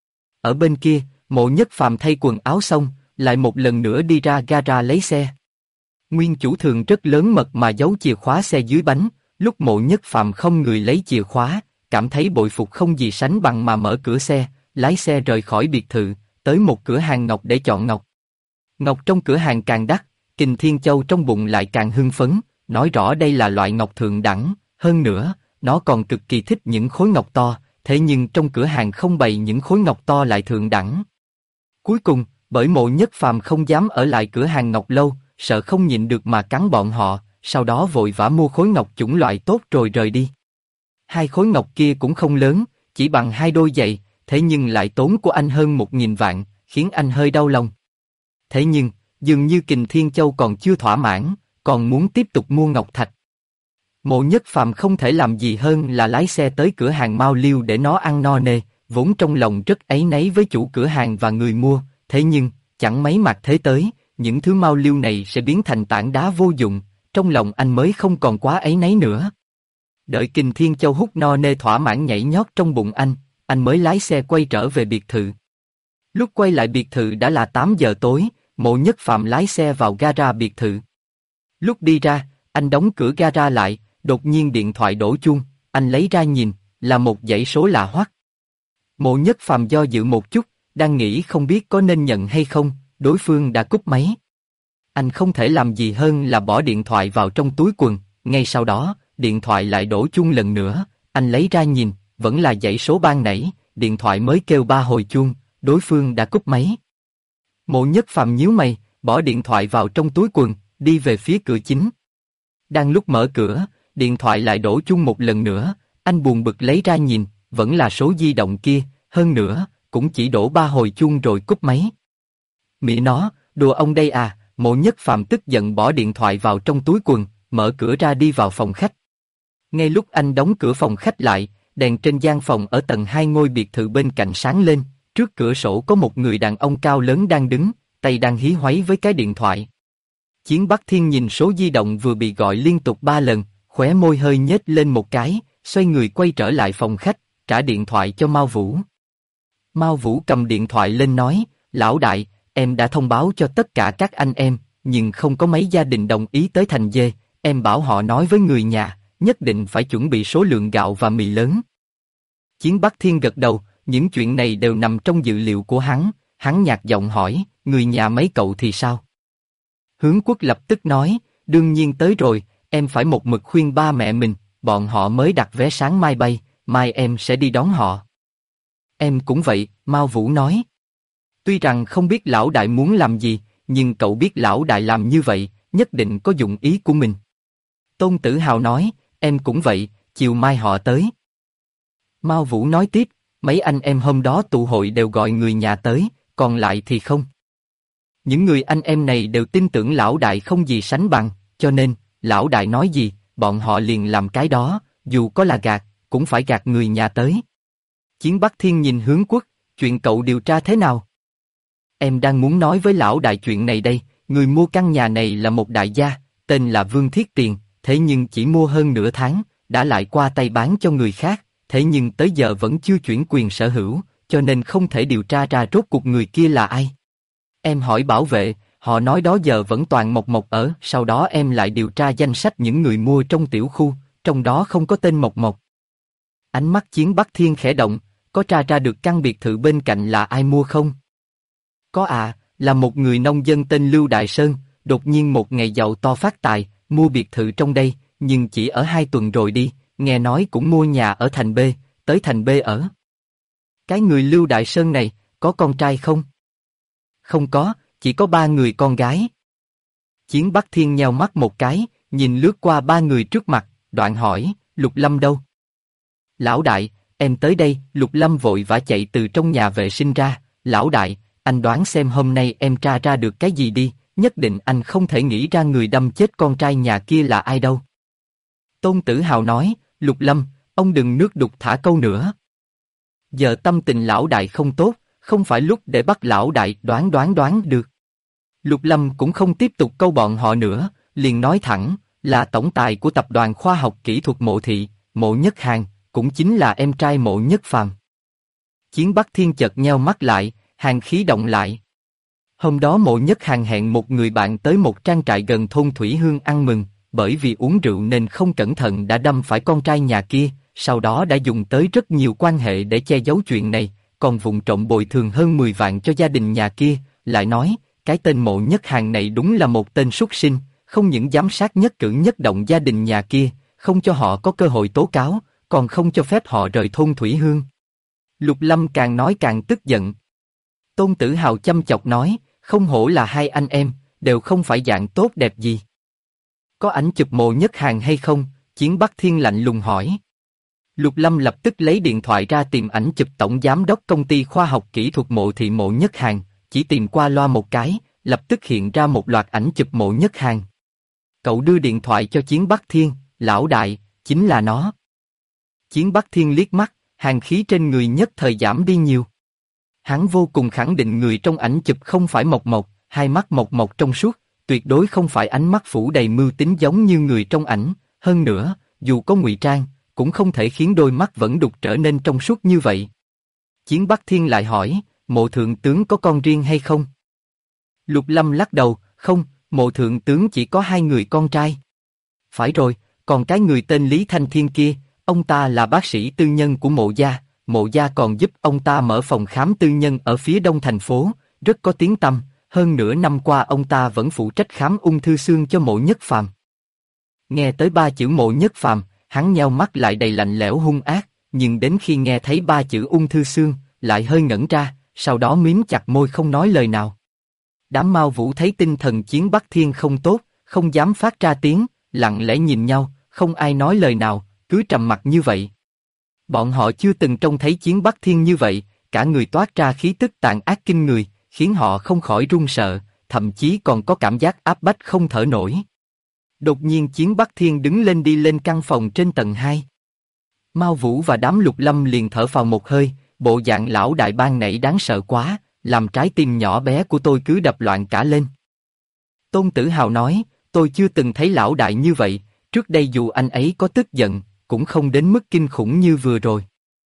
Ở bên kia, Mộ Nhất Phàm thay quần áo xong, lại một lần nữa đi ra gara lấy xe. Nguyên chủ thường rất lớn mật mà giấu chìa khóa xe dưới bánh, lúc Mộ Nhất Phàm không người lấy chìa khóa, cảm thấy bội phục không gì sánh bằng mà mở cửa xe, lái xe rời khỏi biệt thự, tới một cửa hàng ngọc để chọn ngọc. Ngọc trong cửa hàng càng đắt, Kình Thiên Châu trong bụng lại càng hưng phấn, nói rõ đây là loại ngọc thượng đẳng, hơn nữa, nó còn cực kỳ thích những khối ngọc to, thế nhưng trong cửa hàng không bày những khối ngọc to lại thượng đẳng. Cuối cùng, bởi Mộ Nhất Phàm không dám ở lại cửa hàng ngọc lâu, sợ không nhịn được mà cắn bọn họ, sau đó vội vã mua khối ngọc chủng loại tốt rồi rời đi. Hai khối ngọc kia cũng không lớn, chỉ bằng hai đôi giày, thế nhưng lại tốn của anh hơn 1.000 vạn, khiến anh hơi đau lòng. Thế nhưng, dường như Kình Thiên Châu còn chưa thỏa mãn, còn muốn tiếp tục mua ngọc thạch. Mộ Nhất Phàm không thể làm gì hơn là lái xe tới cửa hàng Mao Liêu để nó ăn no nê, vốn trong lòng rất áy náy với chủ cửa hàng và người mua, thế nhưng, chẳng mấy mạc thế tới, những thứ Mao Liêu này sẽ biến thành tảng đá vô dụng, trong lòng anh mới không còn quá áy náy nữa. Đợi Kình Thiên Châu hút no nê thỏa mãn nhảy nhót trong bụng anh mới lái xe quay trở về biệt thự. Lúc quay lại biệt thự đã là 8 giờ tối, Mộ Nhất Phàm lái xe vào gara biệt thự. Lúc đi ra, anh đóng cửa gara lại, đột nhiên điện thoại đổ chuông, anh lấy ra nhìn, là một dãy số lạ hoắc. Mộ Nhất Phàm do dự một chút, đang nghĩ không biết có nên nhận hay không, đối phương đã cúp máy. Anh không thể làm gì hơn là bỏ điện thoại vào trong túi quần, ngay sau đó, điện thoại lại đổ chuông lần nữa, anh lấy ra nhìn, vẫn là dãy số ban nãy, điện thoại mới kêu 3 hồi chuông, đối phương đã cúp máy. Mộ Nhất Phàm nhíu mày, bỏ điện thoại vào trong túi quần, đi về phía cửa chính. Đang lúc mở cửa, điện thoại lại đổ chuông một lần nữa, anh buồn bực lấy ra nhìn, vẫn là số di động kia, hơn nữa, cũng chỉ đổ 3 hồi chuông rồi cúp máy. Mẹ nó, đùa ông đây à, Mộ Nhất Phàm tức giận bỏ điện thoại vào trong túi quần, mở cửa ra đi vào phòng khách. Ngay lúc anh đóng cửa phòng khách lại, đèn trên gian phòng ở tầng 2 ngôi biệt thự bên cạnh sáng lên, trước cửa sổ có một người đàn ông cao lớn đang đứng, tay đang hí hoáy với cái điện thoại. Chiến Bắc Thiên nhìn số di động vừa bị gọi liên tục 3 lần, khóe môi hơi nhếch lên một cái, xoay người quay trở lại phòng khách, trả điện thoại cho Mao Vũ. Mao Vũ cầm điện thoại lên nói, lão đại, em đã thông báo cho tất cả các anh em, nhưng không có mấy gia đình đồng ý tới thành dê, em bảo họ nói với người nhà, nhất định phải chuẩn bị số lượng gạo và mì lớn. Chiến Bắc Thiên gật đầu, những chuyện này đều nằm trong dự liệu của hắn nhạt giọng hỏi, người nhà mấy cậu thì sao? Hướng Quốc lập tức nói, đương nhiên tới rồi, em phải một mực khuyên ba mẹ mình, bọn họ mới đặt vé sáng mai bay, mai em sẽ đi đón họ. Em cũng vậy, Mao Vũ nói. Tuy rằng không biết lão đại muốn làm gì, nhưng cậu biết lão đại làm như vậy, nhất định có dụng ý của mình. Tôn Tử Hào nói, em cũng vậy, chiều mai họ tới. Mao Vũ nói tiếp, mấy anh em hôm đó tụ hội đều gọi người nhà tới, còn lại thì không. Những người anh em này đều tin tưởng lão đại không gì sánh bằng, cho nên, lão đại nói gì, bọn họ liền làm cái đó, dù có là gạt, cũng phải gạt người nhà tới. Chiến Bắc Thiên nhìn Hướng Quốc, chuyện cậu điều tra thế nào? Em đang muốn nói với lão đại chuyện này đây, người mua căn nhà này là một đại gia, tên là Vương Thiết Tiền, thế nhưng chỉ mua hơn nửa tháng, đã lại qua tay bán cho người khác, thế nhưng tới giờ vẫn chưa chuyển quyền sở hữu, cho nên không thể điều tra ra rốt cuộc người kia là ai. Em hỏi bảo vệ, họ nói đó giờ vẫn toàn Mộc Mộc ở, sau đó em lại điều tra danh sách những người mua trong tiểu khu, trong đó không có tên Mộc Mộc. Ánh mắt Chiến Bắc Thiên khẽ động, có tra ra được căn biệt thự bên cạnh là ai mua không? Có à, là một người nông dân tên Lưu Đại Sơn, đột nhiên một ngày giàu to phát tài, mua biệt thự trong đây, nhưng chỉ ở 2 tuần rồi đi, nghe nói cũng mua nhà ở thành B, tới thành B ở. Cái người Lưu Đại Sơn này, có con trai không? Không có, chỉ có 3 người con gái. Chiến Bắc Thiên nheo mắt một cái, nhìn lướt qua 3 người trước mặt, đoạn hỏi, Lục Lâm đâu? Lão đại, em tới đây. Lục Lâm vội vã chạy từ trong nhà vệ sinh ra. Lão đại, anh đoán xem hôm nay em tra ra được cái gì đi, nhất định anh không thể nghĩ ra người đâm chết con trai nhà kia là ai đâu. Tôn Tử Hào nói, Lục Lâm, ông đừng nước đục thả câu nữa. Giờ tâm tình lão đại không tốt, không phải lúc để bắt lão đại đoán được. Lục Lâm cũng không tiếp tục câu bọn họ nữa, liền nói thẳng, là tổng tài của tập đoàn khoa học kỹ thuật Mộ Thị, Mộ Nhất Hàn, cũng chính là em trai Mộ Nhất Phàm. Chiến Bắc Thiên chợt nheo mắt lại, hàn khí động lại. Hôm đó Mộ Nhất Hàn hẹn một người bạn tới một trang trại gần thôn Thủy Hương ăn mừng, bởi vì uống rượu nên không cẩn thận đã đâm phải con trai nhà kia, sau đó đã dùng tới rất nhiều quan hệ để che giấu chuyện này, còn vụng trộm bồi thường hơn 10 vạn cho gia đình nhà kia, lại nói, cái tên Mộ Nhất Hàn này đúng là một tên súc sinh, không những giám sát nhất cử nhất động gia đình nhà kia, không cho họ có cơ hội tố cáo, còn không cho phép họ rời thôn Thủy Hương. Lục Lâm càng nói càng tức giận. Tôn Tử Hào chăm chọc nói, không hổ là hai anh em, đều không phải dạng tốt đẹp gì. Có ảnh chụp Mộ Nhất Hàn hay không? Chiến Bắc Thiên lạnh lùng hỏi. Lục Lâm lập tức lấy điện thoại ra tìm ảnh chụp tổng giám đốc công ty khoa học kỹ thuật Mộ Thị Mộ Nhất Hàn, chỉ tìm qua loa một cái, lập tức hiện ra một loạt ảnh chụp Mộ Nhất Hàn. Cậu đưa điện thoại cho Chiến Bắc Thiên, lão đại, chính là nó. Chiến Bắc Thiên liếc mắt, hàn khí trên người nhất thời giảm đi nhiều. Hắn vô cùng khẳng định người trong ảnh chụp không phải Mộc Mộc, hai mắt Mộc Mộc trong suốt, tuyệt đối không phải ánh mắt phủ đầy mưu tính giống như người trong ảnh. Hơn nữa, dù có ngụy trang, cũng không thể khiến đôi mắt vẫn đục trở nên trong suốt như vậy. Chiến Bắc Thiên lại hỏi, Mộ thượng tướng có con riêng hay không? Lục Lâm lắc đầu, không, Mộ thượng tướng chỉ có 2 người con trai. Phải rồi, còn cái người tên Lý Thanh Thiên kia, ông ta là bác sĩ tư nhân của Mộ gia còn giúp ông ta mở phòng khám tư nhân ở phía đông thành phố, rất có tiếng tăm, hơn nửa năm qua ông ta vẫn phụ trách khám ung thư xương cho Mộ Nhất Phàm. Nghe tới 3 chữ Mộ Nhất Phàm, hắn nheo mắt lại đầy lạnh lẽo hung ác, nhưng đến khi nghe thấy 3 chữ ung thư xương, lại hơi ngẩn ra, sau đó mím chặt môi không nói lời nào. Đám Mao Vũ thấy tinh thần Chiến Bắc Thiên không tốt, không dám phát ra tiếng, lặng lẽ nhìn nhau, không ai nói lời nào, cứ trầm mặc như vậy. Bọn họ chưa từng trông thấy Chiến Bắc Thiên như vậy, cả người toát ra khí tức tàn ác kinh người, khiến họ không khỏi run sợ, thậm chí còn có cảm giác áp bách không thở nổi. Đột nhiên Chiến Bắc Thiên đứng lên đi lên căn phòng trên tầng 2. Mao Vũ và đám Lục Lâm liền thở phào một hơi, bộ dạng lão đại ban nãy đáng sợ quá, làm trái tim nhỏ bé của tôi cứ đập loạn cả lên. Tôn Tử Hào nói, tôi chưa từng thấy lão đại như vậy, trước đây dù anh ấy có tức giận, cũng không đến mức kinh khủng như vừa rồi.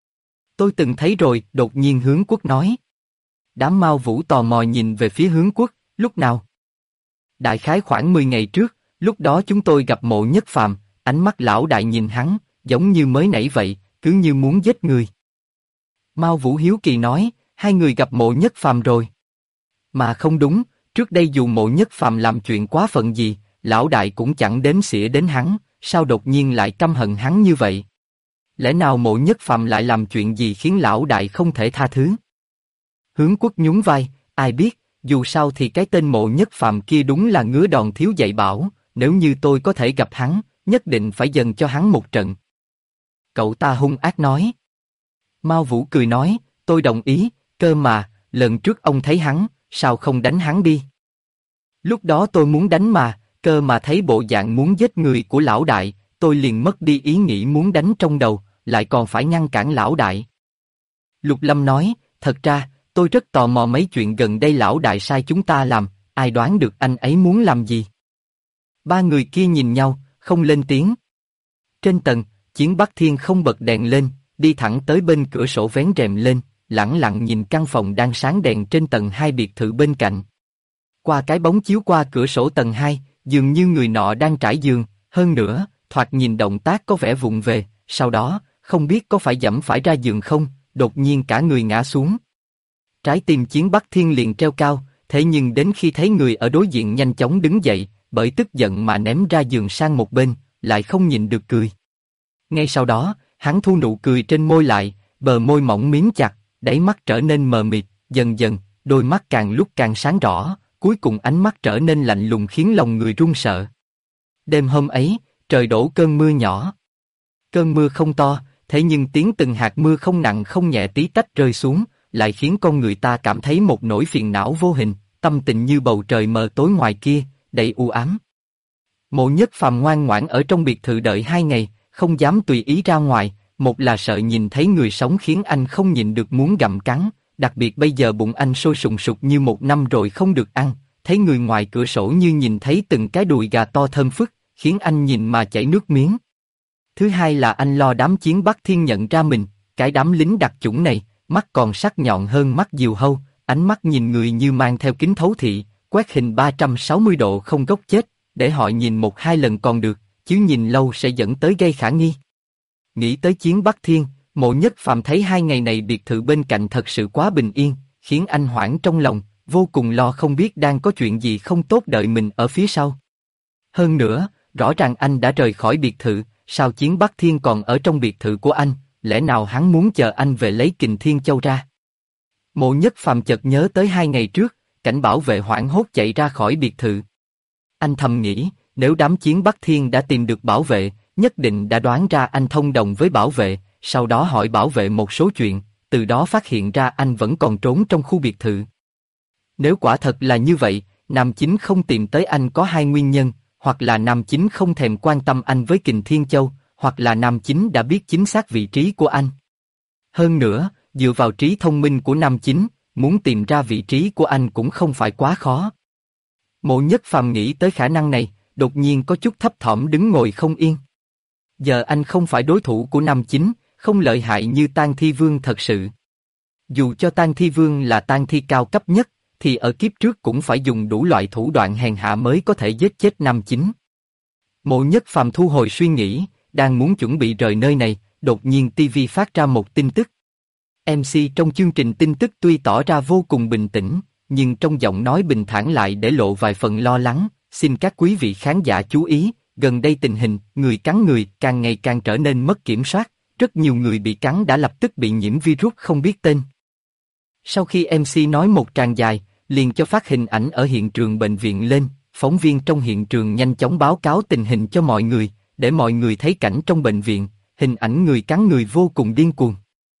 Tôi từng thấy rồi, đột nhiên Hướng Quốc nói. Đám Mao Vũ tò mò nhìn về phía Hướng Quốc, lúc nào? Đại khái khoảng 10 ngày trước, lúc đó chúng tôi gặp Mộ Nhất Phàm, ánh mắt lão đại nhìn hắn, giống như mới nãy vậy, cứ như muốn giết người. Mao Vũ hiếu kỳ nói, 2 người gặp Mộ Nhất Phàm rồi. Mà không đúng, trước đây dù Mộ Nhất Phàm làm chuyện quá phận gì, lão đại cũng chẳng đếm xỉa đến hắn, sao đột nhiên lại căm hận hắn như vậy? Lẽ nào Mộ Nhất Phàm lại làm chuyện gì khiến lão đại không thể tha thứ? Hướng Quốc nhún vai, ai biết, dù sao thì cái tên Mộ Nhất Phàm kia đúng là ngứa đòn thiếu dạy bảo, nếu như tôi có thể gặp hắn, nhất định phải dần cho hắn một trận. Cậu ta hung ác nói. Mao Vũ cười nói, tôi đồng ý, cơ mà, lần trước ông thấy hắn, sao không đánh hắn đi? Lúc đó tôi muốn đánh mà, cơ mà thấy bộ dạng muốn giết người của lão đại, tôi liền mất đi ý nghĩ muốn đánh trong đầu, lại còn phải ngăn cản lão đại. Lục Lâm nói, thật ra, tôi rất tò mò mấy chuyện gần đây lão đại sai chúng ta làm, ai đoán được anh ấy muốn làm gì? 3 người kia nhìn nhau, không lên tiếng. Trên tầng, Chiến Bắc Thiên không bật đèn lên, đi thẳng tới bên cửa sổ vén rèm lên, lẳng lặng nhìn căn phòng đang sáng đèn trên tầng 2 biệt thự bên cạnh. Qua cái bóng chiếu qua cửa sổ tầng 2, dường như người nọ đang trải giường, hơn nữa, thoạt nhìn động tác có vẻ vụng về, sau đó, không biết có phải giẫm phải ra giường không, đột nhiên cả người ngã xuống. Trái tim Chiến Bắc Thiên liền treo cao, thế nhưng đến khi thấy người ở đối diện nhanh chóng đứng dậy, bởi tức giận mà ném ra giường sang một bên, lại không nhịn được cười. Ngay sau đó, hắn thu nụ cười trên môi lại, bờ môi mỏng mím chặt, đáy mắt trở nên mờ mịt, dần dần, đôi mắt càng lúc càng sáng rõ, cuối cùng ánh mắt trở nên lạnh lùng khiến lòng người run sợ. Đêm hôm ấy, trời đổ cơn mưa nhỏ. Cơn mưa không to, thế nhưng tiếng từng hạt mưa không nặng không nhẹ tí tách rơi xuống, lại khiến con người ta cảm thấy một nỗi phiền não vô hình, tâm tình như bầu trời mờ tối ngoài kia, đầy u ám. Mộ Nhất Phàm ngoan ngoãn ở trong biệt thự đợi 2 ngày, không dám tùy ý ra ngoài, một là sợ nhìn thấy người sống khiến anh không nhịn được muốn gặm cắn, đặc biệt bây giờ bụng anh sôi sùng sục như 1 năm rồi không được ăn, thấy người ngoài cửa sổ như nhìn thấy từng cái đùi gà to thơm phức, khiến anh nhìn mà chảy nước miếng. Thứ hai là anh lo đám Chiến Bắc Thiên nhận ra mình, cái đám lính đặc chủng này, mắt còn sắc nhọn hơn mắt diều hâu, ánh mắt nhìn người như mang theo kính thấu thị, quét hình 360 độ không góc chết, để họ nhìn 1-2 lần còn được, chứ nhìn lâu sẽ dẫn tới gây khả nghi. Nghĩ tới Chiến Bắc Thiên, Mộ Nhất Phàm thấy 2 ngày này biệt thự bên cạnh thật sự quá bình yên, khiến anh hoảng trong lòng, vô cùng lo không biết đang có chuyện gì không tốt đợi mình ở phía sau. Hơn nữa, rõ ràng anh đã rời khỏi biệt thự, sao Chiến Bắc Thiên còn ở trong biệt thự của anh, lẽ nào hắn muốn chờ anh về lấy Kình Thiên Châu ra? Mộ Nhất Phàm chợt nhớ tới 2 ngày trước, cảnh bảo vệ hoảng hốt chạy ra khỏi biệt thự. Anh thầm nghĩ, nếu đám Chiến Bắc Thiên đã tìm được bảo vệ, nhất định đã đoán ra anh thông đồng với bảo vệ, sau đó hỏi bảo vệ một số chuyện, từ đó phát hiện ra anh vẫn còn trốn trong khu biệt thự. Nếu quả thật là như vậy, Nam Chính không tìm tới anh có 2 nguyên nhân, hoặc là Nam Chính không thèm quan tâm anh với Kình Thiên Châu, hoặc là Nam Chính đã biết chính xác vị trí của anh. Hơn nữa, dựa vào trí thông minh của Nam Chính, muốn tìm ra vị trí của anh cũng không phải quá khó. Mộ Nhất Phàm nghĩ tới khả năng này, đột nhiên có chút thấp thỏm đứng ngồi không yên. Giờ anh không phải đối thủ của Nam Chính, không lợi hại như Tang Thi Vương thật sự. Dù cho Tang Thi Vương là tang thi cao cấp nhất, thì ở kiếp trước cũng phải dùng đủ loại thủ đoạn hèn hạ mới có thể giết chết Nam Chính. Mộ Nhất Phàm thu hồi suy nghĩ, đang muốn chuẩn bị rời nơi này, đột nhiên TV phát ra một tin tức. MC trong chương trình tin tức tuy tỏ ra vô cùng bình tĩnh, nhưng trong giọng nói bình thản lại để lộ vài phần lo lắng. Xin các quý vị khán giả chú ý, gần đây tình hình người cắn người càng ngày càng trở nên mất kiểm soát, rất nhiều người bị cắn đã lập tức bị nhiễm virus không biết tên. Sau khi MC nói một tràng dài, liền cho phát hình ảnh ở hiện trường bệnh viện lên, phóng viên trong hiện trường nhanh chóng báo cáo tình hình cho mọi người, để mọi người thấy cảnh trong bệnh viện, hình ảnh người cắn người vô cùng điên cuồng.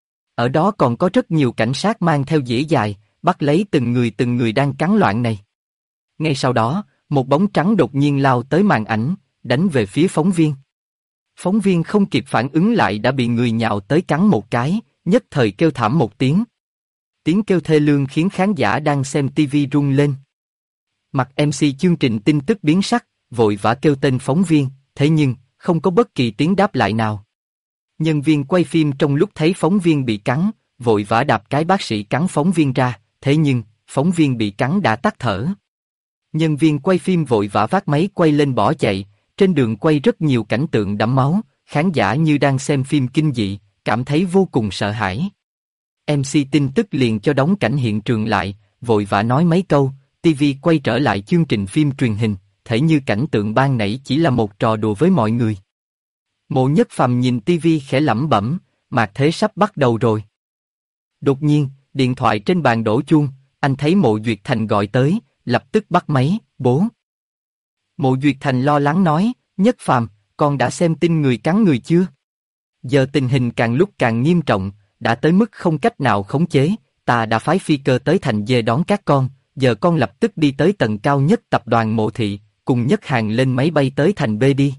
Ở đó còn có rất nhiều cảnh sát mang theo dĩa dài, bắt lấy từng người đang cắn loạn này. Ngay sau đó, một bóng trắng đột nhiên lao tới màn ảnh, đánh về phía phóng viên. Phóng viên không kịp phản ứng lại đã bị người nhào tới cắn một cái, nhất thời kêu thảm một tiếng. Tiếng kêu thê lương khiến khán giả đang xem TV rung lên. Mặt MC chương trình tin tức biến sắc, vội vã kêu tên phóng viên, thế nhưng, không có bất kỳ tiếng đáp lại nào. Nhân viên quay phim trong lúc thấy phóng viên bị cắn, vội vã đạp cái bác sĩ cắn phóng viên ra, thế nhưng, phóng viên bị cắn đã tắt thở. Nhân viên quay phim vội vã vác máy quay lên bỏ chạy, trên đường quay rất nhiều cảnh tượng đẫm máu, khán giả như đang xem phim kinh dị, cảm thấy vô cùng sợ hãi. MC tin tức liền cho đóng cảnh hiện trường lại, vội vã nói mấy câu, TV quay trở lại chương trình phim truyền hình, thể như cảnh tượng ban nãy chỉ là một trò đùa với mọi người. Mộ Nhất Phàm nhìn TV khẽ lẩm bẩm, mạt thế sắp bắt đầu rồi. Đột nhiên, điện thoại trên bàn đổ chuông, anh thấy Mộ Duyệt Thành gọi tới, lập tức bắt máy, bố. Mộ Duyệt Thành lo lắng nói, Nhất Phàm, con đã xem tin người cắn người chưa? Giờ tình hình càng lúc càng nghiêm trọng, đã tới mức không cách nào khống chế, ta đã phái phi cơ tới thành D đón các con, giờ con lập tức đi tới tầng cao nhất tập đoàn Mộ Thị, cùng Nhất Hàn lên máy bay tới thành B đi.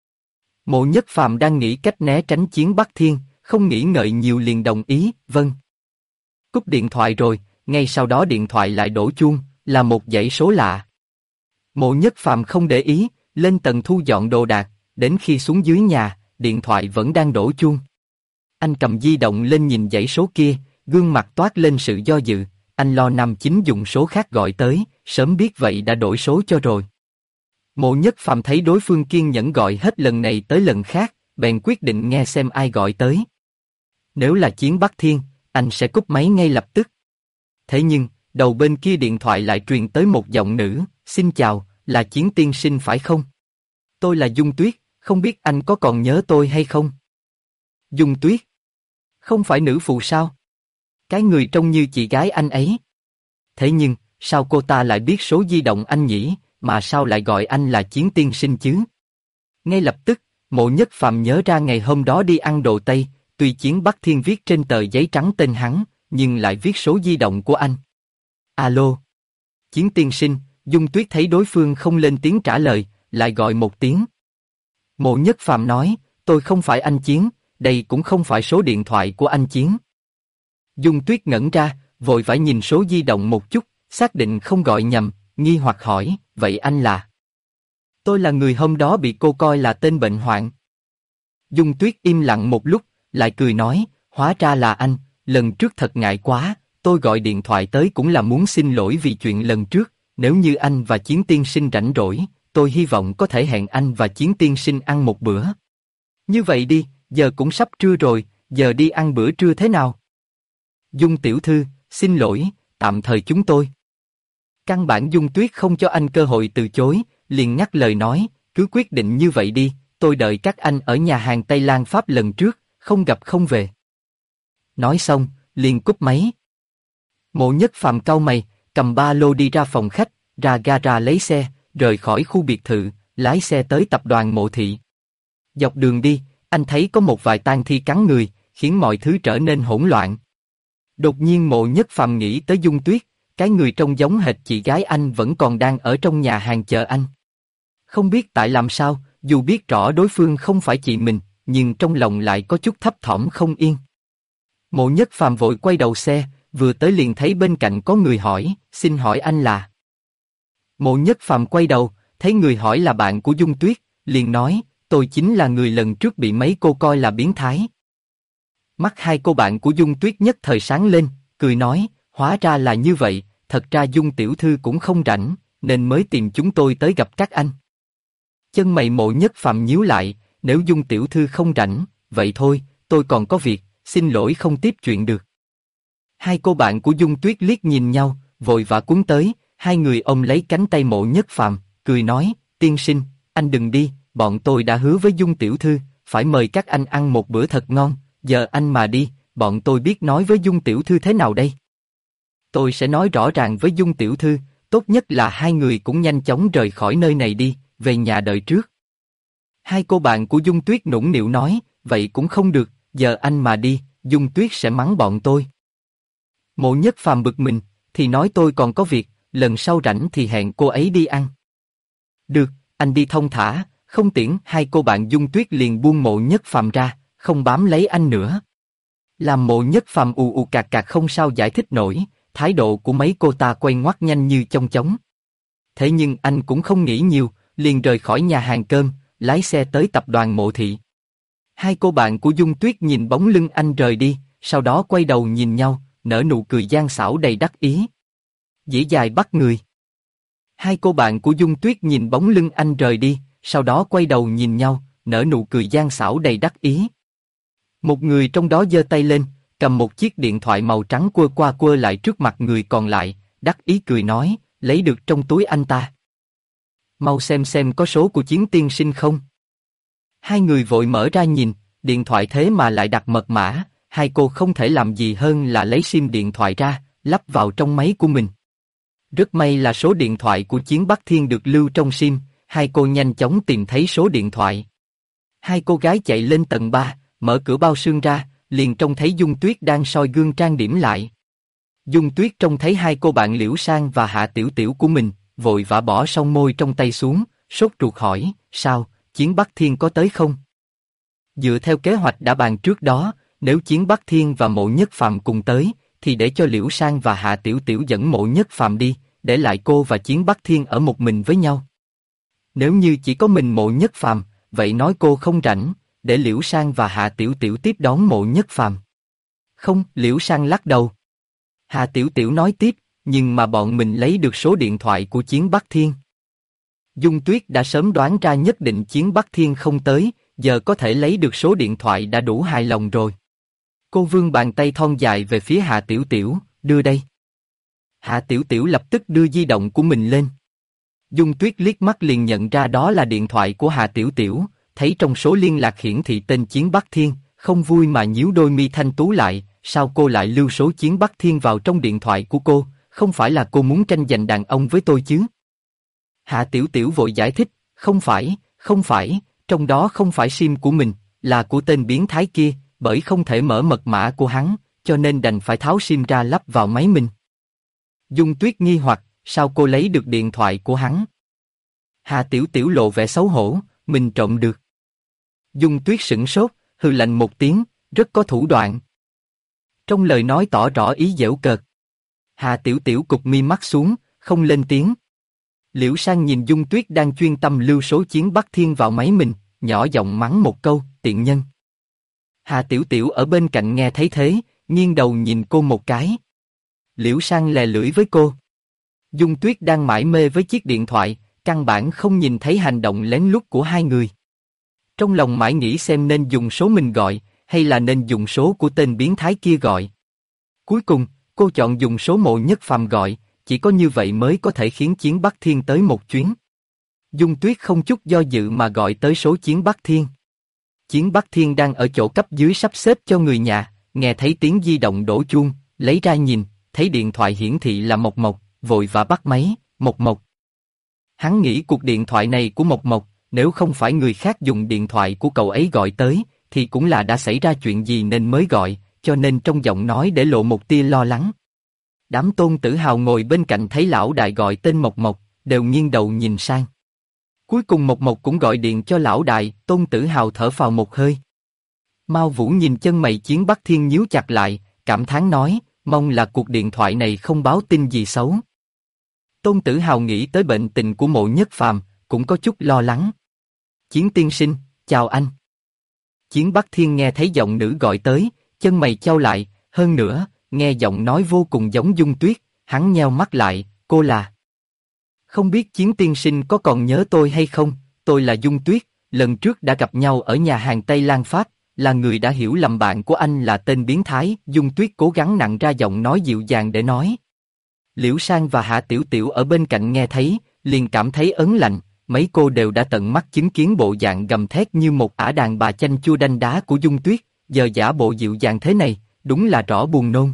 Mộ Nhất Phàm đang nghĩ cách né tránh Chiến Bắc Thiên, không nghĩ ngợi nhiều liền đồng ý, vâng. Cúp điện thoại rồi, ngay sau đó điện thoại lại đổ chuông, là một dãy số lạ. Mộ Nhất Phàm không để ý, lên tầng thu dọn đồ đạc, đến khi xuống dưới nhà, điện thoại vẫn đang đổ chuông. Anh cầm di động lên nhìn dãy số kia, gương mặt toát lên sự do dự, anh lo Nam Chính dùng số khác gọi tới, sớm biết vậy đã đổi số cho rồi. Mộ Nhất Phàm thấy đối phương kiên nhẫn gọi hết lần này tới lần khác, bèn quyết định nghe xem ai gọi tới. Nếu là Chiến Bắc Thiên, anh sẽ cúp máy ngay lập tức. Thế nhưng, đầu bên kia điện thoại lại truyền tới một giọng nữ, xin chào, là Chiến tiên sinh phải không? Tôi là Dung Tuyết, không biết anh có còn nhớ tôi hay không? Dung Tuyết? Không phải nữ phụ sao? Cái người trông như chị gái anh ấy. Thế nhưng, sao cô ta lại biết số di động anh nhỉ, mà sao lại gọi anh là Chiến tiên sinh chứ? Ngay lập tức, Mộ Nhất Phàm nhớ ra ngày hôm đó đi ăn đồ Tây, tuy Chiến Bắc Thiên viết trên tờ giấy trắng tên hắn, nhưng lại viết số di động của anh. Alo. Chiến tiên sinh, Dung Tuyết thấy đối phương không lên tiếng trả lời, lại gọi một tiếng. Mộ Nhất Phàm nói, tôi không phải anh Chiến, đây cũng không phải số điện thoại của anh Chiến. Dung Tuyết ngẩn ra, vội vã nhìn số di động một chút, xác định không gọi nhầm, nghi hoặc hỏi, vậy anh là? Tôi là người hôm đó bị cô coi là tên bệnh hoạn. Dung Tuyết im lặng một lúc, lại cười nói, hóa ra là anh, lần trước thật ngại quá, tôi gọi điện thoại tới cũng là muốn xin lỗi vì chuyện lần trước, nếu như anh và Chiến tiên sinh rảnh rỗi, tôi hy vọng có thể hẹn anh và Chiến tiên sinh ăn một bữa. Như vậy đi, giờ cũng sắp trưa rồi, giờ đi ăn bữa trưa thế nào? Dung tiểu thư, xin lỗi, tạm thời chúng tôi. Căn bản Dung Tuyết không cho anh cơ hội từ chối, liền ngắt lời nói, cứ quyết định như vậy đi, tôi đợi các anh ở nhà hàng Tây Lan Pháp lần trước, không gặp không về. Nói xong, liền cúp máy. Mộ Nhất Phàm cau mày, cầm ba lô đi ra phòng khách, ra gara lấy xe, rời khỏi khu biệt thự, lái xe tới tập đoàn Mộ Thị. Dọc đường đi, anh thấy có một vài tang thi cắn người, khiến mọi thứ trở nên hỗn loạn. Đột nhiên Mộ Nhất Phàm nghĩ tới Dung Tuyết, cái người trông giống hệt chị gái anh vẫn còn đang ở trong nhà hàng chờ anh. Không biết tại làm sao, dù biết rõ đối phương không phải chị mình, nhưng trong lòng lại có chút thấp thỏm không yên. Mộ Nhất Phàm vội quay đầu xe, vừa tới liền thấy bên cạnh có người hỏi, xin hỏi anh là? Mộ Nhất Phàm quay đầu, thấy người hỏi là bạn của Dung Tuyết, liền nói, tôi chính là người lần trước bị mấy cô coi là biến thái. Mắt hai cô bạn của Dung Tuyết nhất thời sáng lên, cười nói, hóa ra là như vậy, thật ra Dung tiểu thư cũng không rảnh, nên mới tìm chúng tôi tới gặp các anh. Chân mày Mộ Nhất Phàm nhíu lại, nếu Dung tiểu thư không rảnh, vậy thôi, tôi còn có việc, xin lỗi không tiếp chuyện được. Hai cô bạn của Dung Tuyết liếc nhìn nhau, vội vã cuốn tới, hai người ôm lấy cánh tay Mộ Nhất Phàm, cười nói, tiên sinh, anh đừng đi, bọn tôi đã hứa với Dung tiểu thư, phải mời các anh ăn một bữa thật ngon, giờ anh mà đi, bọn tôi biết nói với Dung tiểu thư thế nào đây? Tôi sẽ nói rõ ràng với Dung tiểu thư, tốt nhất là hai người cũng nhanh chóng rời khỏi nơi này đi, về nhà đợi trước. Hai cô bạn của Dung Tuyết nũng nịu nói, vậy cũng không được, giờ anh mà đi, Dung Tuyết sẽ mắng bọn tôi. Mộ Nhất Phàm bực mình, thì nói tôi còn có việc, lần sau rảnh thì hẹn cô ấy đi ăn. Được, anh đi thông thả, không tiễn. Hai cô bạn Dung Tuyết liền buông Mộ Nhất Phàm ra, không bám lấy anh nữa. Làm Mộ Nhất Phàm ù ù cạc cạc không sao giải thích nổi, thái độ của mấy cô ta quay ngoắt nhanh như chong chóng. Thế nhưng anh cũng không nghĩ nhiều, liền rời khỏi nhà hàng cơm, lái xe tới tập đoàn Mộ Thị. Hai cô bạn của Dung Tuyết nhìn bóng lưng anh rời đi, sau đó quay đầu nhìn nhau, nở nụ cười gian xảo đầy đắc ý. Dĩ dài bắt người. Hai cô bạn của Dung Tuyết nhìn bóng lưng anh rời đi, sau đó quay đầu nhìn nhau, nở nụ cười gian xảo đầy đắc ý. Một người trong đó giơ tay lên, cầm một chiếc điện thoại màu trắng quơ qua quơ lại trước mặt người còn lại, đắc ý cười nói, lấy được trong túi anh ta. Mau xem có số của Chiến tiên sinh không? Hai người vội mở ra nhìn, điện thoại thế mà lại đặt mật mã, hai cô không thể làm gì hơn là lấy sim điện thoại ra, lắp vào trong máy của mình. Rất may là số điện thoại của Chiến Bắc Thiên được lưu trong sim, hai cô nhanh chóng tìm thấy số điện thoại. Hai cô gái chạy lên tầng 3, mở cửa bao xương ra, liền trông thấy Dung Tuyết đang soi gương trang điểm lại. Dung Tuyết trông thấy hai cô bạn Liễu Sang và Hạ Tiểu Tiểu của mình, vội vã bỏ song môi trong tay xuống, sốt ruột hỏi, sao, Chiến Bắc Thiên có tới không? Dựa theo kế hoạch đã bàn trước đó, nếu Chiến Bắc Thiên và Mộ Nhất Phàm cùng tới, thì để cho Liễu Sang và Hạ Tiểu Tiểu dẫn Mộ Nhất Phàm đi, để lại cô và Chiến Bắc Thiên ở một mình với nhau. Nếu như chỉ có mình Mộ Nhất Phàm, vậy nói cô không rảnh, để Liễu Sang và Hạ Tiểu Tiểu tiếp đón Mộ Nhất Phàm. Không, Liễu Sang lắc đầu. Hạ Tiểu Tiểu nói tiếp, nhưng mà bọn mình lấy được số điện thoại của Chiến Bắc Thiên. Dung Tuyết đã sớm đoán ra nhất định Chiến Bắc Thiên không tới, giờ có thể lấy được số điện thoại đã đủ hài lòng rồi. Cô vươn bàn tay thon dài về phía Hạ Tiểu Tiểu, đưa đây. Hạ Tiểu Tiểu lập tức đưa di động của mình lên. Dung Tuyết liếc mắt liền nhận ra đó là điện thoại của Hạ Tiểu Tiểu, thấy trong số liên lạc hiển thị tên Chiến Bắc Thiên, không vui mà nhíu đôi mi thanh tú lại, sao cô lại lưu số Chiến Bắc Thiên vào trong điện thoại của cô, không phải là cô muốn tranh giành đàn ông với tôi chứ? Hạ Tiểu Tiểu vội giải thích, không phải, trong đó không phải sim của mình, là của tên biến thái kia, bởi không thể mở mật mã của hắn, cho nên đành phải tháo sim ra lắp vào máy mình. Dung Tuyết nghi hoặc, sao cô lấy được điện thoại của hắn? Hạ Tiểu Tiểu lộ vẻ xấu hổ, mình trộm được. Dung Tuyết sửng sốt, hừ lạnh một tiếng, rất có thủ đoạn. Trong lời nói tỏ rõ ý giễu cợt. Hạ Tiểu Tiểu cụp mi mắt xuống, không lên tiếng. Liễu Sang nhìn Dung Tuyết đang chuyên tâm lưu số chiến Bắc Thiên vào máy mình, nhỏ giọng mắng một câu, tiện nhân. Hạ Tiểu Tiểu ở bên cạnh nghe thấy thế, nghiêng đầu nhìn cô một cái. Liễu Sang lè lưỡi với cô. Dung Tuyết đang mải mê với chiếc điện thoại, căn bản không nhìn thấy hành động lén lút của hai người. Trong lòng mãi nghĩ xem nên dùng số mình gọi, hay là nên dùng số của tên biến thái kia gọi. Cuối cùng, cô chọn dùng số Mộ Nhất Phàm gọi, chỉ có như vậy mới có thể khiến Chiến Bắc Thiên tới một chuyến. Dung Tuyết không chút do dự mà gọi tới số Chiến Bắc Thiên. Chiến Bắc Thiên đang ở chỗ cấp dưới sắp xếp cho người nhà, nghe thấy tiếng di động đổ chuông, lấy ra nhìn, thấy điện thoại hiển thị là Mộc Mộc, vội vã bắt máy, Mộc Mộc. Hắn nghĩ cuộc điện thoại này của Mộc Mộc, nếu không phải người khác dùng điện thoại của cậu ấy gọi tới, thì cũng là đã xảy ra chuyện gì nên mới gọi, cho nên trong giọng nói để lộ một tia lo lắng. Đám Tôn Tử Hào ngồi bên cạnh thấy lão đại gọi tên Mộc Mộc, đều nghiêng đầu nhìn sang. Cuối cùng Mộc Mộc cũng gọi điện cho lão đại, Tôn Tử Hào thở phào một hơi. Mao Vũ nhìn chân mày Chiến Bắc Thiên nhíu chặt lại, cảm thán nói, mong là cuộc điện thoại này không báo tin gì xấu. Tôn Tử Hào nghĩ tới bệnh tình của Mộ Nhất Phàm, cũng có chút lo lắng. Chiến tiên sinh, chào anh. Chiến Bắc Thiên nghe thấy giọng nữ gọi tới, chân mày chau lại, hơn nữa, nghe giọng nói vô cùng giống Dung Tuyết, hắn nheo mắt lại, cô là... Không biết Chiến tiên sinh có còn nhớ tôi hay không, tôi là Dung Tuyết, lần trước đã gặp nhau ở nhà hàng Tây Lan Pháp, là người đã hiểu lầm bạn của anh là tên biến thái, Dung Tuyết cố gắng nặn ra giọng nói dịu dàng để nói. Liễu Sang và Hạ Tiểu Tiểu ở bên cạnh nghe thấy, liền cảm thấy ớn lạnh, mấy cô đều đã tận mắt chứng kiến bộ dạng gầm thét như một ả đàn bà chanh chua đanh đá của Dung Tuyết, giờ giả bộ dịu dàng thế này, đúng là rõ buồn nôn.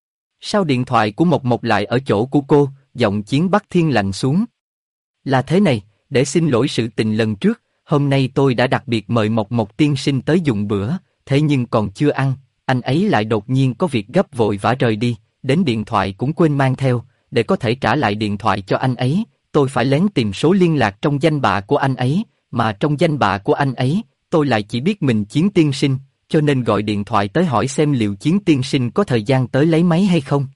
Sao điện thoại của Mộc Mộc lại ở chỗ của cô, giọng Chiến Bắc Thiên lạnh xuống. Là thế này, để xin lỗi sự tình lần trước, hôm nay tôi đã đặc biệt mời Mộc Mộc tiên sinh tới dùng bữa, thế nhưng còn chưa ăn, anh ấy lại đột nhiên có việc gấp vội vã rời đi, đến điện thoại cũng quên mang theo, để có thể trả lại điện thoại cho anh ấy, tôi phải lén tìm số liên lạc trong danh bạ của anh ấy, mà trong danh bạ của anh ấy, tôi lại chỉ biết mình Chiến tiên sinh, cho nên gọi điện thoại tới hỏi xem liệu Chiến tiên sinh có thời gian tới lấy máy hay không.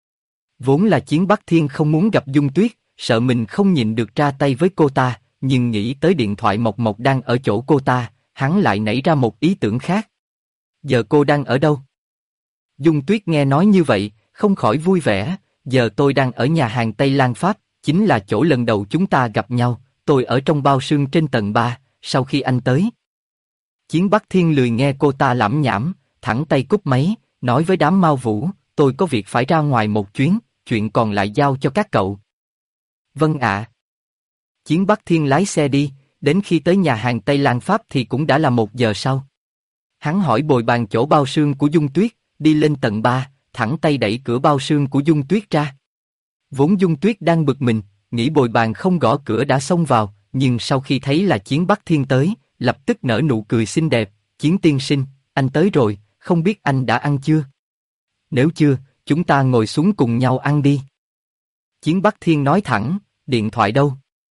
Vốn là Chiến Bắc Thiên không muốn gặp Dung Tuyết, sợ mình không nhịn được ra tay với cô ta, nhưng nghĩ tới điện thoại Mộc Mộc đang ở chỗ cô ta, hắn lại nảy ra một ý tưởng khác. Giờ cô đang ở đâu? Dung Tuyết nghe nói như vậy, không khỏi vui vẻ, giờ tôi đang ở nhà hàng Tây Lan Pháp, chính là chỗ lần đầu chúng ta gặp nhau, tôi ở trong bao xương trên tầng 3, sau khi anh tới. Chiến Bắc Thiên lười nghe cô ta lẩm nhẩm, thẳng tay cúp máy, nói với đám Mao Vũ, tôi có việc phải ra ngoài một chuyến, chuyện còn lại giao cho các cậu. Vâng ạ. Chiến Bắc Thiên lái xe đi, đến khi tới nhà hàng Tây Lan Pháp thì cũng đã là 1 giờ sau. Hắn hỏi bồi bàn chỗ bao xương của Dung Tuyết, đi lên tầng 3, thẳng tay đẩy cửa bao xương của Dung Tuyết ra. Vốn Dung Tuyết đang bực mình, nghĩ bồi bàn không gõ cửa đã xông vào, nhưng sau khi thấy là Chiến Bắc Thiên tới, lập tức nở nụ cười xinh đẹp, Chiến tiên sinh, anh tới rồi, không biết anh đã ăn chưa? Nếu chưa, chúng ta ngồi xuống cùng nhau ăn đi. Chiến Bắc Thiên nói thẳng, điện thoại đâu?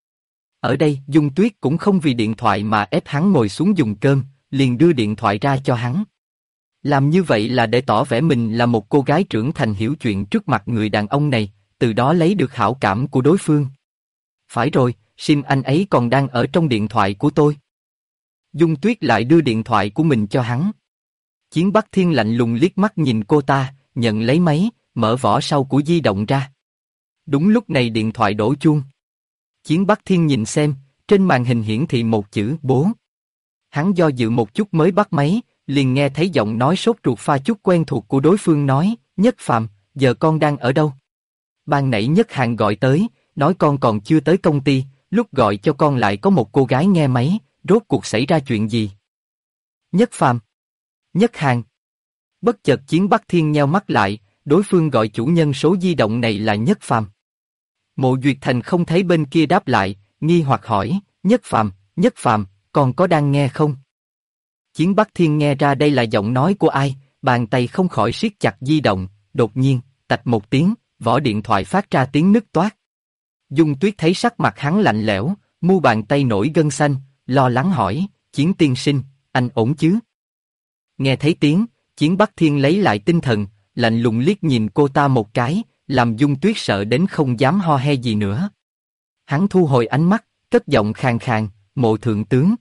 Ở đây, Dung Tuyết cũng không vì điện thoại mà ép hắn ngồi xuống dùng cơm, liền đưa điện thoại ra cho hắn. Làm như vậy là để tỏ vẻ mình là một cô gái trưởng thành hiểu chuyện trước mặt người đàn ông này, từ đó lấy được hảo cảm của đối phương. Phải rồi, sim anh ấy còn đang ở trong điện thoại của tôi. Dung Tuyết lại đưa điện thoại của mình cho hắn. Chiến Bắc Thiên lạnh lùng liếc mắt nhìn cô ta, nhận lấy máy, mở vỏ sau của di động ra. Đúng lúc này điện thoại đổ chuông. Chiến Bắc Thiên nhìn xem, trên màn hình hiển thị một chữ bố. Hắn do dự một chút mới bắt máy, liền nghe thấy giọng nói sốt ruột pha chút quen thuộc của đối phương nói, Nhất Phàm, giờ con đang ở đâu? Ban nãy Nhất Hàng gọi tới, nói con còn chưa tới công ty, lúc gọi cho con lại có một cô gái nghe máy, rốt cuộc xảy ra chuyện gì? Nhất Phàm, Nhất Hàng. Bất chợt Chiến Bắc Thiên nheo mắt lại, đối phương gọi chủ nhân số di động này là Nhất Phàm. Mộ Duyệt Thành không thấy bên kia đáp lại, nghi hoặc hỏi, Nhất Phàm, còn có đang nghe không? Chiến Bắc Thiên nghe ra đây là giọng nói của ai, bàn tay không khỏi siết chặt di động, đột nhiên, tạch một tiếng, vỏ điện thoại phát ra tiếng nứt toác. Dung Tuyết thấy sắc mặt hắn lạnh lẽo, mu bàn tay nổi gân xanh, lo lắng hỏi, Chiến tiên sinh, anh ổn chứ? Nghe thấy tiếng, Chiến Bắc Thiên lấy lại tinh thần, lạnh lùng liếc nhìn cô ta một cái, làm Dung Tuyết sợ đến không dám ho he gì nữa. Hắn thu hồi ánh mắt, cất giọng khàn khàn, Mộ thượng tướng.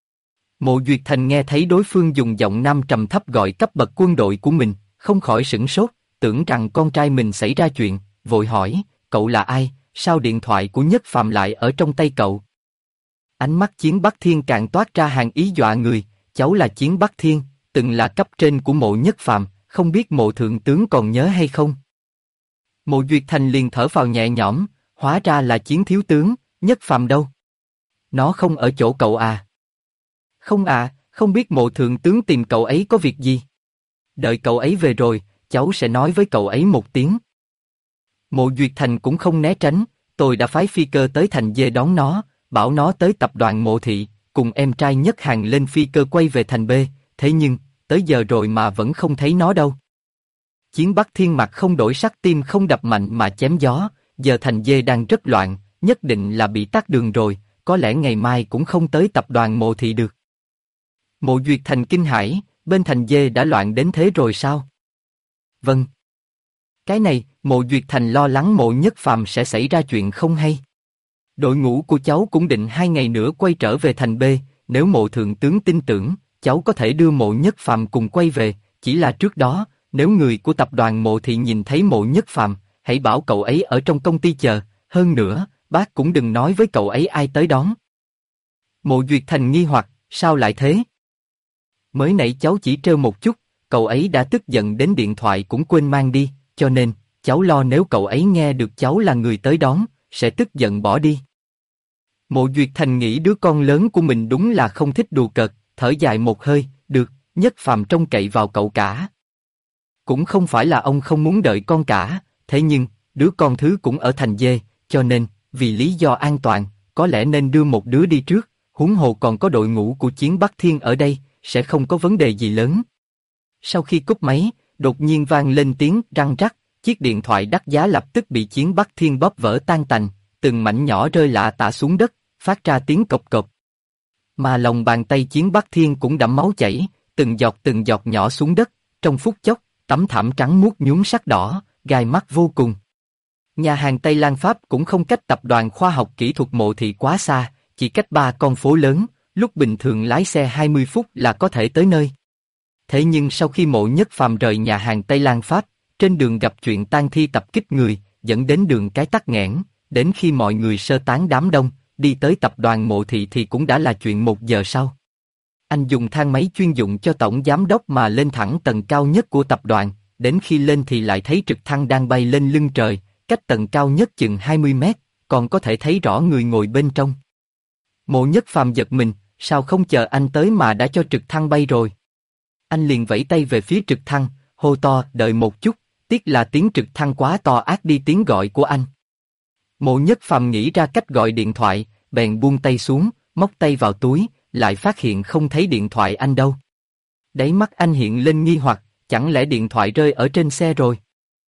Mộ Duyệt Thành nghe thấy đối phương dùng giọng nam trầm thấp gọi cấp bậc quân đội của mình, không khỏi sửng sốt, tưởng rằng con trai mình xảy ra chuyện, vội hỏi, cậu là ai, sao điện thoại của Nhất Phàm lại ở trong tay cậu? Ánh mắt Chiến Bắc Thiên càng toát ra hàng ý dọa người, cháu là Chiến Bắc Thiên, từng là cấp trên của Mộ Nhất Phàm, không biết Mộ thượng tướng còn nhớ hay không? Mộ Duyệt Thành liền thở phào nhẹ nhõm, hóa ra là Chiến thiếu tướng, Nhất Phàm đâu? Nó không ở chỗ cậu à? Không à, không biết Mộ thượng tướng tìm cậu ấy có việc gì? Đợi cậu ấy về rồi, cháu sẽ nói với cậu ấy một tiếng. Mộ Duyệt Thành cũng không né tránh, tôi đã phái phi cơ tới thành D đón nó, bảo nó tới tập đoàn Mộ Thị, cùng em trai Nhất Hàn lên phi cơ quay về thành B, thế nhưng, tới giờ rồi mà vẫn không thấy nó đâu. Chiến Bắc Thiên mặt không đổi sắc, tim không đập mạnh mà chém gió, giờ thành D đang rất loạn, nhất định là bị tắc đường rồi, có lẽ ngày mai cũng không tới tập đoàn Mộ Thị được. Mộ Duyệt Thành kinh hãi, bên thành D đã loạn đến thế rồi sao? Vâng. Cái này, Mộ Duyệt Thành lo lắng Mộ Nhất Phàm sẽ xảy ra chuyện không hay. Đội ngũ của cháu cũng định 2 ngày nữa quay trở về thành B, nếu Mộ thượng tướng tin tưởng, cháu có thể đưa Mộ Nhất Phàm cùng quay về, chỉ là trước đó, nếu người của tập đoàn Mộ Thị nhìn thấy Mộ Nhất Phàm, hãy bảo cậu ấy ở trong công ty chờ, hơn nữa, bác cũng đừng nói với cậu ấy ai tới đón. Mộ Duyệt Thành nghi hoặc, sao lại thế? Mới nãy cháu chỉ trêu một chút, cậu ấy đã tức giận đến điện thoại cũng quên mang đi, cho nên, cháu lo nếu cậu ấy nghe được cháu là người tới đón, sẽ tức giận bỏ đi. Mộ Duyệt Thành nghĩ đứa con lớn của mình đúng là không thích đùa cợt, thở dài một hơi, được, Nhất Phàm trông cậy vào cậu cả. Cũng không phải là ông không muốn đợi con cả, thế nhưng, đứa con thứ cũng ở thành D, cho nên, vì lý do an toàn, có lẽ nên đưa một đứa đi trước, huống hồ còn có đội ngũ của Chiến Bắc Thiên ở đây, sẽ không có vấn đề gì lớn. Sau khi cúp máy, đột nhiên vang lên tiếng răng rắc, chiếc điện thoại đắt giá lập tức bị Chiến Bắc Thiên bóp vỡ tan tành, từng mảnh nhỏ rơi lả tả xuống đất, phát ra tiếng cộc cộc. Mà lòng bàn tay Chiến Bắc Thiên cũng đẫm máu chảy, từng giọt nhỏ xuống đất, trong phút chốc, tấm thảm trắng muốt nhuốm sắc đỏ, gai mắt vô cùng. Nhà hàng Tây Lan Pháp cũng không cách tập đoàn khoa học kỹ thuật Mộ Thị quá xa, chỉ cách 3 con phố lớn, lúc bình thường lái xe 20 phút là có thể tới nơi. Thế nhưng sau khi Mộ Nhất Phàm rời nhà hàng Tây Lan Pháp, trên đường gặp chuyện tang thi tập kích người, dẫn đến đường cái tắc nghẽn, đến khi mọi người sơ tán đám đông, đi tới tập đoàn Mộ Thị thì cũng đã là chuyện 1 giờ sau. Anh dùng thang máy chuyên dụng cho tổng giám đốc mà lên thẳng tầng cao nhất của tập đoàn, đến khi lên thì lại thấy trực thăng đang bay lên lưng trời, cách tầng cao nhất chừng 20 mét, còn có thể thấy rõ người ngồi bên trong. Mộ Nhất Phàm giật mình, sao không chờ anh tới mà đã cho trực thăng bay rồi? Anh liền vẫy tay về phía trực thăng, hô to, đợi một chút, tiếc là tiếng trực thăng quá to át đi tiếng gọi của anh. Mộ Nhất Phàm nghĩ ra cách gọi điện thoại, bèn buông tay xuống, móc tay vào túi, lại phát hiện không thấy điện thoại anh đâu. Đáy mắt anh hiện lên nghi hoặc, chẳng lẽ điện thoại rơi ở trên xe rồi?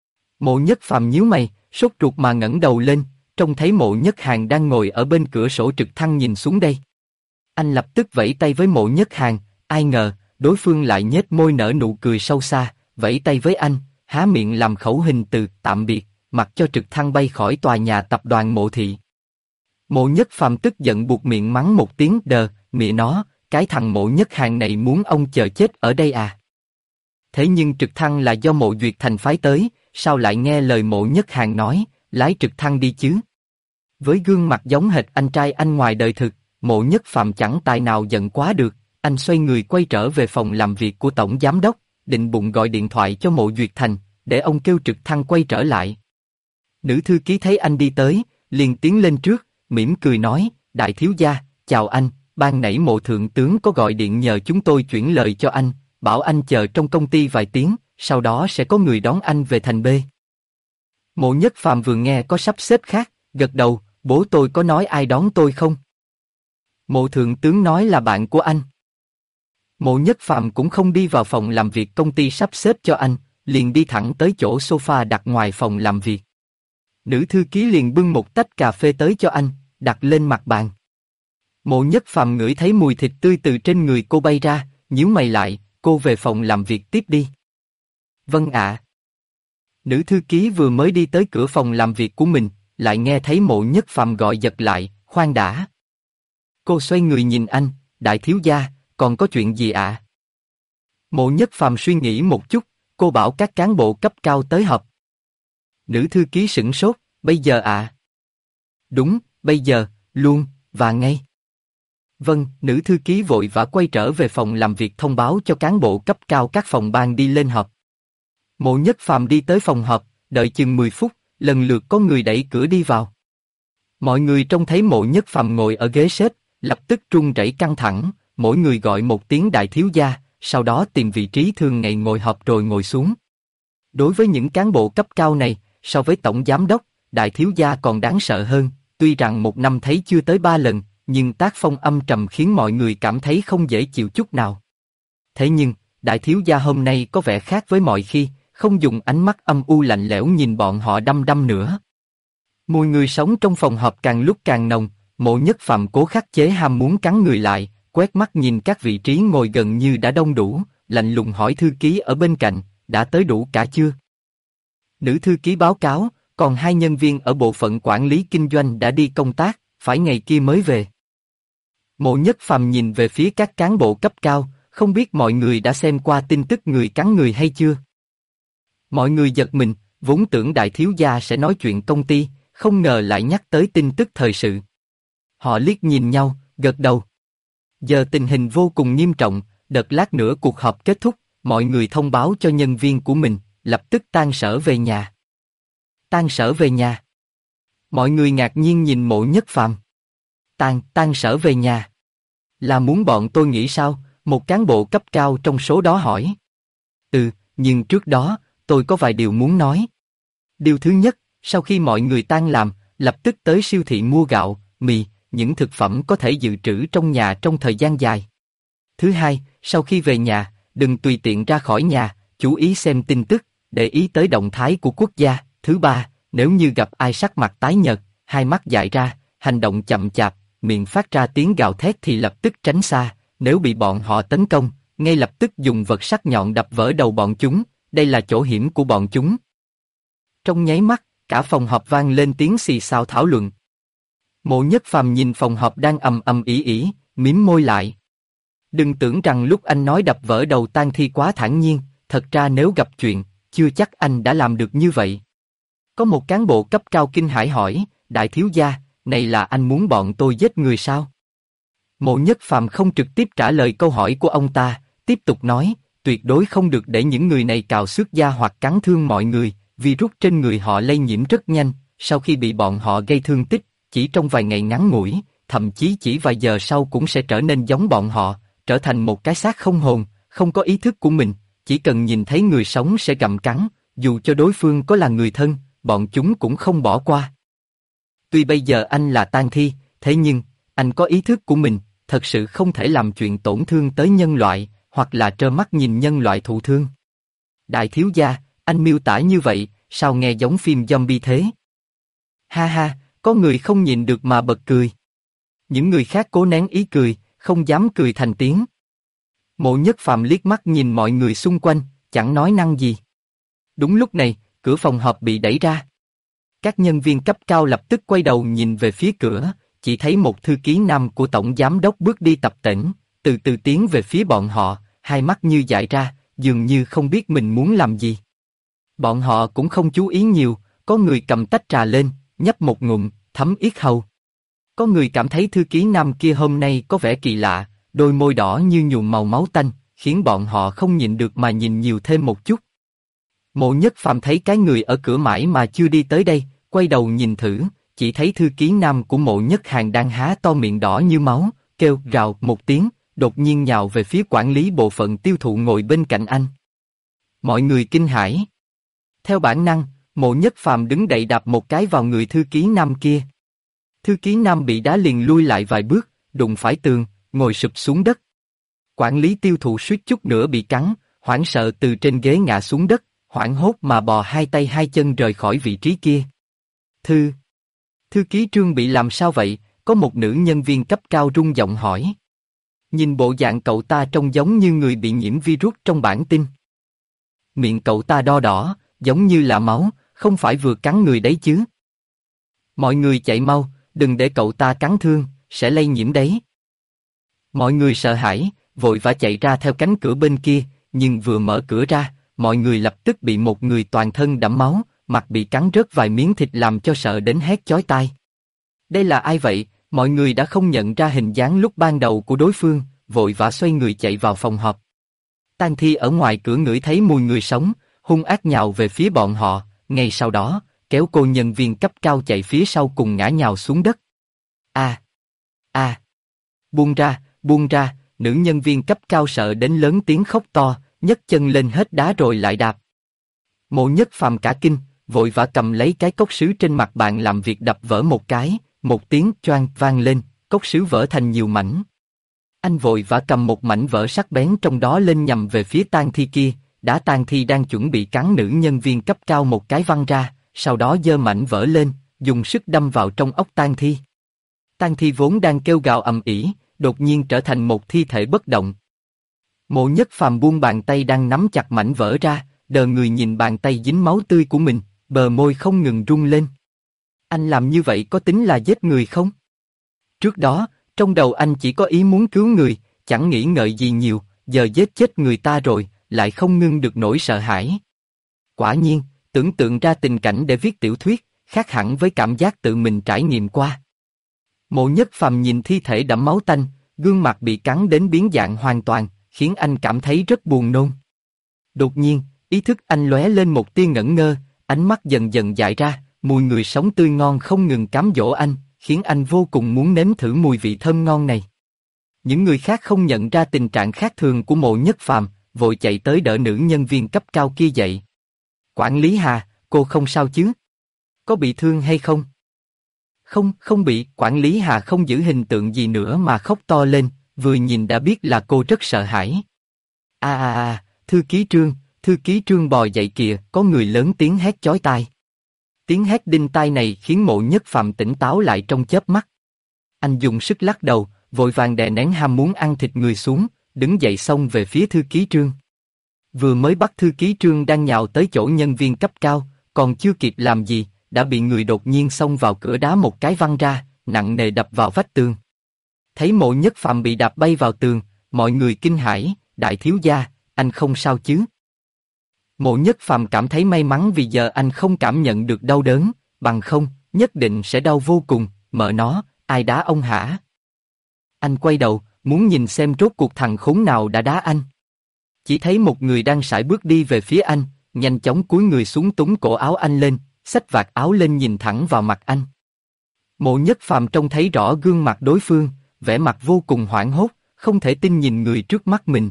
Mộ Nhất Phàm nhíu mày, sốt ruột mà ngẩng đầu lên, trông thấy Mộ Nhất Hàn đang ngồi ở bên cửa sổ trực thăng nhìn xuống đây. Anh lập tức vẫy tay với Mộ Nhất Hàn, ai ngờ, đối phương lại nhếch môi nở nụ cười sâu xa, vẫy tay với anh, há miệng làm khẩu hình từ tạm biệt, mặc cho trực thăng bay khỏi tòa nhà tập đoàn Mộ Thị. Mộ Nhất Phàm tức giận buột miệng mắng một tiếng đờ, mẹ nó, cái thằng Mộ Nhất Hàn này muốn ông chờ chết ở đây à? Thế nhưng trực thăng là do Mộ Duyệt Thành phái tới, sao lại nghe lời Mộ Nhất Hàn nói, lái trực thăng đi chứ? Với gương mặt giống hệt anh trai anh ngoài đời thực, Mộ Nhất Phàm chẳng tài nào giận quá được, anh xoay người quay trở về phòng làm việc của tổng giám đốc, định bụng gọi điện thoại cho Mộ Duyệt Thành, để ông kêu trực thăng quay trở lại. Nữ thư ký thấy anh đi tới, liền tiến lên trước, mỉm cười nói, đại thiếu gia, chào anh, ban nãy Mộ thượng tướng có gọi điện nhờ chúng tôi chuyển lời cho anh, bảo anh chờ trong công ty vài tiếng, sau đó sẽ có người đón anh về thành B. Mộ Nhất Phàm vừa nghe có sắp xếp khác, gật đầu, bố tôi có nói ai đón tôi không? Mộ thượng tướng nói là bạn của anh. Mộ Nhất Phàm cũng không đi vào phòng làm việc công ty sắp xếp cho anh, liền đi thẳng tới chỗ sofa đặt ngoài phòng làm việc. Nữ thư ký liền bưng một tách cà phê tới cho anh, đặt lên mặt bàn. Mộ Nhất Phàm ngửi thấy mùi thịt tươi từ trên người cô bay ra, nhíu mày lại, cô về phòng làm việc tiếp đi. Vâng ạ. Nữ thư ký vừa mới đi tới cửa phòng làm việc của mình, lại nghe thấy Mộ Nhất Phàm gọi giật lại, khoan đã. Cô xoay người nhìn anh, đại thiếu gia, còn có chuyện gì ạ? Mộ Nhất Phàm suy nghĩ một chút, cô bảo các cán bộ cấp cao tới họp. Nữ thư ký sửng sốt, bây giờ ạ? Đúng, bây giờ, luôn, và ngay. Vâng, nữ thư ký vội vã quay trở về phòng làm việc thông báo cho cán bộ cấp cao các phòng ban đi lên họp. Mộ Nhất Phàm đi tới phòng họp, đợi chừng 10 phút, lần lượt có người đẩy cửa đi vào. Mọi người trông thấy Mộ Nhất Phàm ngồi ở ghế xếp, lập tức run rẩy căng thẳng, mỗi người gọi một tiếng đại thiếu gia, sau đó tìm vị trí thường ngày ngồi họp rồi ngồi xuống. Đối với những cán bộ cấp cao này, so với tổng giám đốc, đại thiếu gia còn đáng sợ hơn, tuy rằng một năm thấy chưa tới 3 lần, nhưng tác phong âm trầm khiến mọi người cảm thấy không dễ chịu chút nào. Thế nhưng, đại thiếu gia hôm nay có vẻ khác với mọi khi, không dùng ánh mắt âm u lạnh lẽo nhìn bọn họ đăm đăm nữa. Mùi người sống trong phòng họp càng lúc càng nồng, Mộ Nhất Phàm cố khắc chế ham muốn cắn người lại, quét mắt nhìn các vị trí ngồi gần như đã đông đủ, lạnh lùng hỏi thư ký ở bên cạnh, đã tới đủ cả chưa? Nữ thư ký báo cáo, còn 2 nhân viên ở bộ phận quản lý kinh doanh đã đi công tác, phải ngày kia mới về. Mộ Nhất Phàm nhìn về phía các cán bộ cấp cao, không biết mọi người đã xem qua tin tức người cắn người hay chưa? Mọi người giật mình, vốn tưởng đại thiếu gia sẽ nói chuyện công ty, không ngờ lại nhắc tới tin tức thời sự. Họ liếc nhìn nhau, gật đầu. Giờ tình hình vô cùng nghiêm trọng, đợt lát nữa cuộc họp kết thúc, mọi người thông báo cho nhân viên của mình, lập tức tan sở về nhà. Tan sở về nhà. Mọi người ngạc nhiên nhìn Mộ Nhất Phàm. Tan sở về nhà. Là muốn bọn tôi nghỉ sao? Một cán bộ cấp cao trong số đó hỏi. Nhưng trước đó, tôi có vài điều muốn nói. Điều thứ nhất, sau khi mọi người tan làm, lập tức tới siêu thị mua gạo, mì, những thực phẩm có thể dự trữ trong nhà trong thời gian dài. Thứ hai, sau khi về nhà, đừng tùy tiện ra khỏi nhà, chú ý xem tin tức, để ý tới động thái của quốc gia. Thứ ba, nếu như gặp ai sắc mặt tái nhợt, hai mắt dại ra, hành động chậm chạp, miệng phát ra tiếng gào thét thì lập tức tránh xa, nếu bị bọn họ tấn công, ngay lập tức dùng vật sắc nhọn đập vỡ đầu bọn chúng, đây là chỗ hiểm của bọn chúng. Trong nháy mắt, cả phòng họp vang lên tiếng xì xào thảo luận. Mộ Nhất Phàm nhìn phòng họp đang ầm ầm ĩ ĩ, mím môi lại. Đừng tưởng rằng lúc anh nói đập vỡ đầu tang thi quá thản nhiên, thật ra nếu gặp chuyện, chưa chắc anh đã làm được như vậy. Có một cán bộ cấp cao kinh hãi hỏi, đại thiếu gia, này là anh muốn bọn tôi giết người sao? Mộ Nhất Phàm không trực tiếp trả lời câu hỏi của ông ta, tiếp tục nói, tuyệt đối không được để những người này cào xước da hoặc cắn thương mọi người, virus trên người họ lây nhiễm rất nhanh, sau khi bị bọn họ gây thương tích, chỉ trong vài ngày ngắn ngủi, thậm chí chỉ vài giờ sau cũng sẽ trở nên giống bọn họ, trở thành một cái xác không hồn, không có ý thức của mình, chỉ cần nhìn thấy người sống sẽ gặm cắn, dù cho đối phương có là người thân, bọn chúng cũng không bỏ qua. Tuy bây giờ anh là tang thi, thế nhưng, anh có ý thức của mình, thật sự không thể làm chuyện tổn thương tới nhân loại, hoặc là trơ mắt nhìn nhân loại thụ thương. Đại thiếu gia, anh miêu tả như vậy, sao nghe giống phim zombie thế? Ha ha, có người không nhịn được mà bật cười. Những người khác cố nén ý cười, không dám cười thành tiếng. Mộ Nhất Phàm liếc mắt nhìn mọi người xung quanh, chẳng nói năng gì. Đúng lúc này, cửa phòng họp bị đẩy ra. Các nhân viên cấp cao lập tức quay đầu nhìn về phía cửa, chỉ thấy một thư ký nam của tổng giám đốc bước đi tập tễnh, từ từ tiến về phía bọn họ, hai mắt như dại ra, dường như không biết mình muốn làm gì. Bọn họ cũng không chú ý nhiều, có người cầm tách trà lên, nhấp một ngụm, thấm yết hầu. Có người cảm thấy thư ký nam kia hôm nay có vẻ kỳ lạ, đôi môi đỏ như nhuộm màu máu tanh, khiến bọn họ không nhịn được mà nhìn nhiều thêm một chút. Mộ Nhất Phàm thấy cái người ở cửa mãi mà chưa đi tới đây, quay đầu nhìn thử, chỉ thấy thư ký nam của Mộ Nhất Hàn đang há to miệng đỏ như máu, kêu rào một tiếng, đột nhiên nhào về phía quản lý bộ phận tiêu thụ ngồi bên cạnh anh. Mọi người kinh hãi. Theo bản năng, Mộ Nhất Phàm đứng dậy đạp một cái vào người thư ký nam kia. Thư ký nam bị đá liền lui lại vài bước, đụng phải tường, ngồi sụp xuống đất. Quản lý Tiêu Thụ suýt chút nữa bị cắn, hoảng sợ từ trên ghế ngã xuống đất, hoảng hốt mà bò hai tay hai chân rời khỏi vị trí kia. Thư ký Trương bị làm sao vậy? Có một nữ nhân viên cấp cao run giọng hỏi. Nhìn bộ dạng cậu ta trông giống như người bị nhiễm virus trong bản tin. Miệng cậu ta đo đỏ, giống như là máu, không phải vừa cắn người đấy chứ. Mọi người chạy mau, đừng để cậu ta cắn thương, sẽ lây nhiễm đấy. Mọi người sợ hãi, vội vã chạy ra theo cánh cửa bên kia, nhưng vừa mở cửa ra, mọi người lập tức bị một người toàn thân đẫm máu, mặt bị cắn rớt vài miếng thịt làm cho sợ đến hét chói tai. Đây là ai vậy? Mọi người đã không nhận ra hình dáng lúc ban đầu của đối phương, vội vã xoay người chạy vào phòng họp. Tang Thi ở ngoài cửa ngửi thấy mùi người sống, hung ác nhào về phía bọn họ, ngay sau đó, kéo cô nhân viên cấp cao chạy phía sau cùng ngã nhào xuống đất. Buông ra, nữ nhân viên cấp cao sợ đến lớn tiếng khóc to, nhấc chân lên hết đá rồi lại đạp. Mộ Nhất Phàm cả kinh, vội vã cầm lấy cái cốc sứ trên mặt bàn làm việc đập vỡ một cái, một tiếng choang vang lên, cốc sứ vỡ thành nhiều mảnh. Anh vội vã cầm một mảnh vỡ sắc bén trong đó lên nhằm về phía Tang Thi kia, đã Tang Thi đang chuẩn bị cắn nữ nhân viên cấp cao một cái văng ra, sau đó giơ mảnh vỡ lên, dùng sức đâm vào trong ốc Tang Thi. Tang Thi vốn đang kêu gào ầm ĩ, đột nhiên trở thành một thi thể bất động. Mộ Nhất Phàm buông bàn tay đang nắm chặt mảnh vỡ ra, đờ người nhìn bàn tay dính máu tươi của mình, bờ môi không ngừng rung lên. Anh làm như vậy có tính là giết người không? Trước đó, trong đầu anh chỉ có ý muốn cứu người, chẳng nghĩ ngợi gì nhiều, giờ giết chết người ta rồi, lại không ngưng được nỗi sợ hãi. Quả nhiên, tưởng tượng ra tình cảnh để viết tiểu thuyết, khác hẳn với cảm giác tự mình trải nghiệm qua. Mộ Nhất Phàm nhìn thi thể đẫm máu tanh, gương mặt bị cắn đến biến dạng hoàn toàn, khiến anh cảm thấy rất buồn nôn. Đột nhiên, ý thức anh lóe lên một tia ngẩn ngơ, ánh mắt dần dần dại ra, mùi người sống tươi ngon không ngừng cám dỗ anh, khiến anh vô cùng muốn nếm thử mùi vị thơm ngon này. Những người khác không nhận ra tình trạng khác thường của Mộ Nhất Phàm, vội chạy tới đỡ nữ nhân viên cấp cao kia dậy. Quản lý Hà, cô không sao chứ? Có bị thương hay không? Không bị. Quản lý Hà không giữ hình tượng gì nữa mà khóc to lên, vừa nhìn đã biết là cô rất sợ hãi. Thư ký Trương bò dậy kìa, có người lớn tiếng hét chói tai. Tiếng hét đinh tai này khiến Mộ Nhất Phàm tỉnh táo lại trong chớp mắt. Anh dùng sức lắc đầu, vội vàng đè nén ham muốn ăn thịt người xuống, đứng dậy xông về phía thư ký Trương. Vừa mới bắt thư ký Trương đang nhào tới chỗ nhân viên cấp cao, còn chưa kịp làm gì, đã bị người đột nhiên xông vào cửa đá một cái văng ra, nặng nề đập vào vách tường. Thấy Mộ Nhất Phàm bị đạp bay vào tường, mọi người kinh hãi, đại thiếu gia, anh không sao chứ? Mộ Nhất Phàm cảm thấy may mắn vì giờ anh không cảm nhận được đau đớn, bằng không, nhất định sẽ đau vô cùng, mợ nó, ai đá ông hả? Anh quay đầu, muốn nhìn xem rốt cuộc thằng khốn nào đã đá anh. Chỉ thấy một người đang sải bước đi về phía anh, nhanh chóng cúi người xuống túm cổ áo anh lên, xách vạt áo lên nhìn thẳng vào mặt anh. Mộ Nhất Phàm trông thấy rõ gương mặt đối phương, vẻ mặt vô cùng hoảng hốt, không thể tin nhìn người trước mắt mình,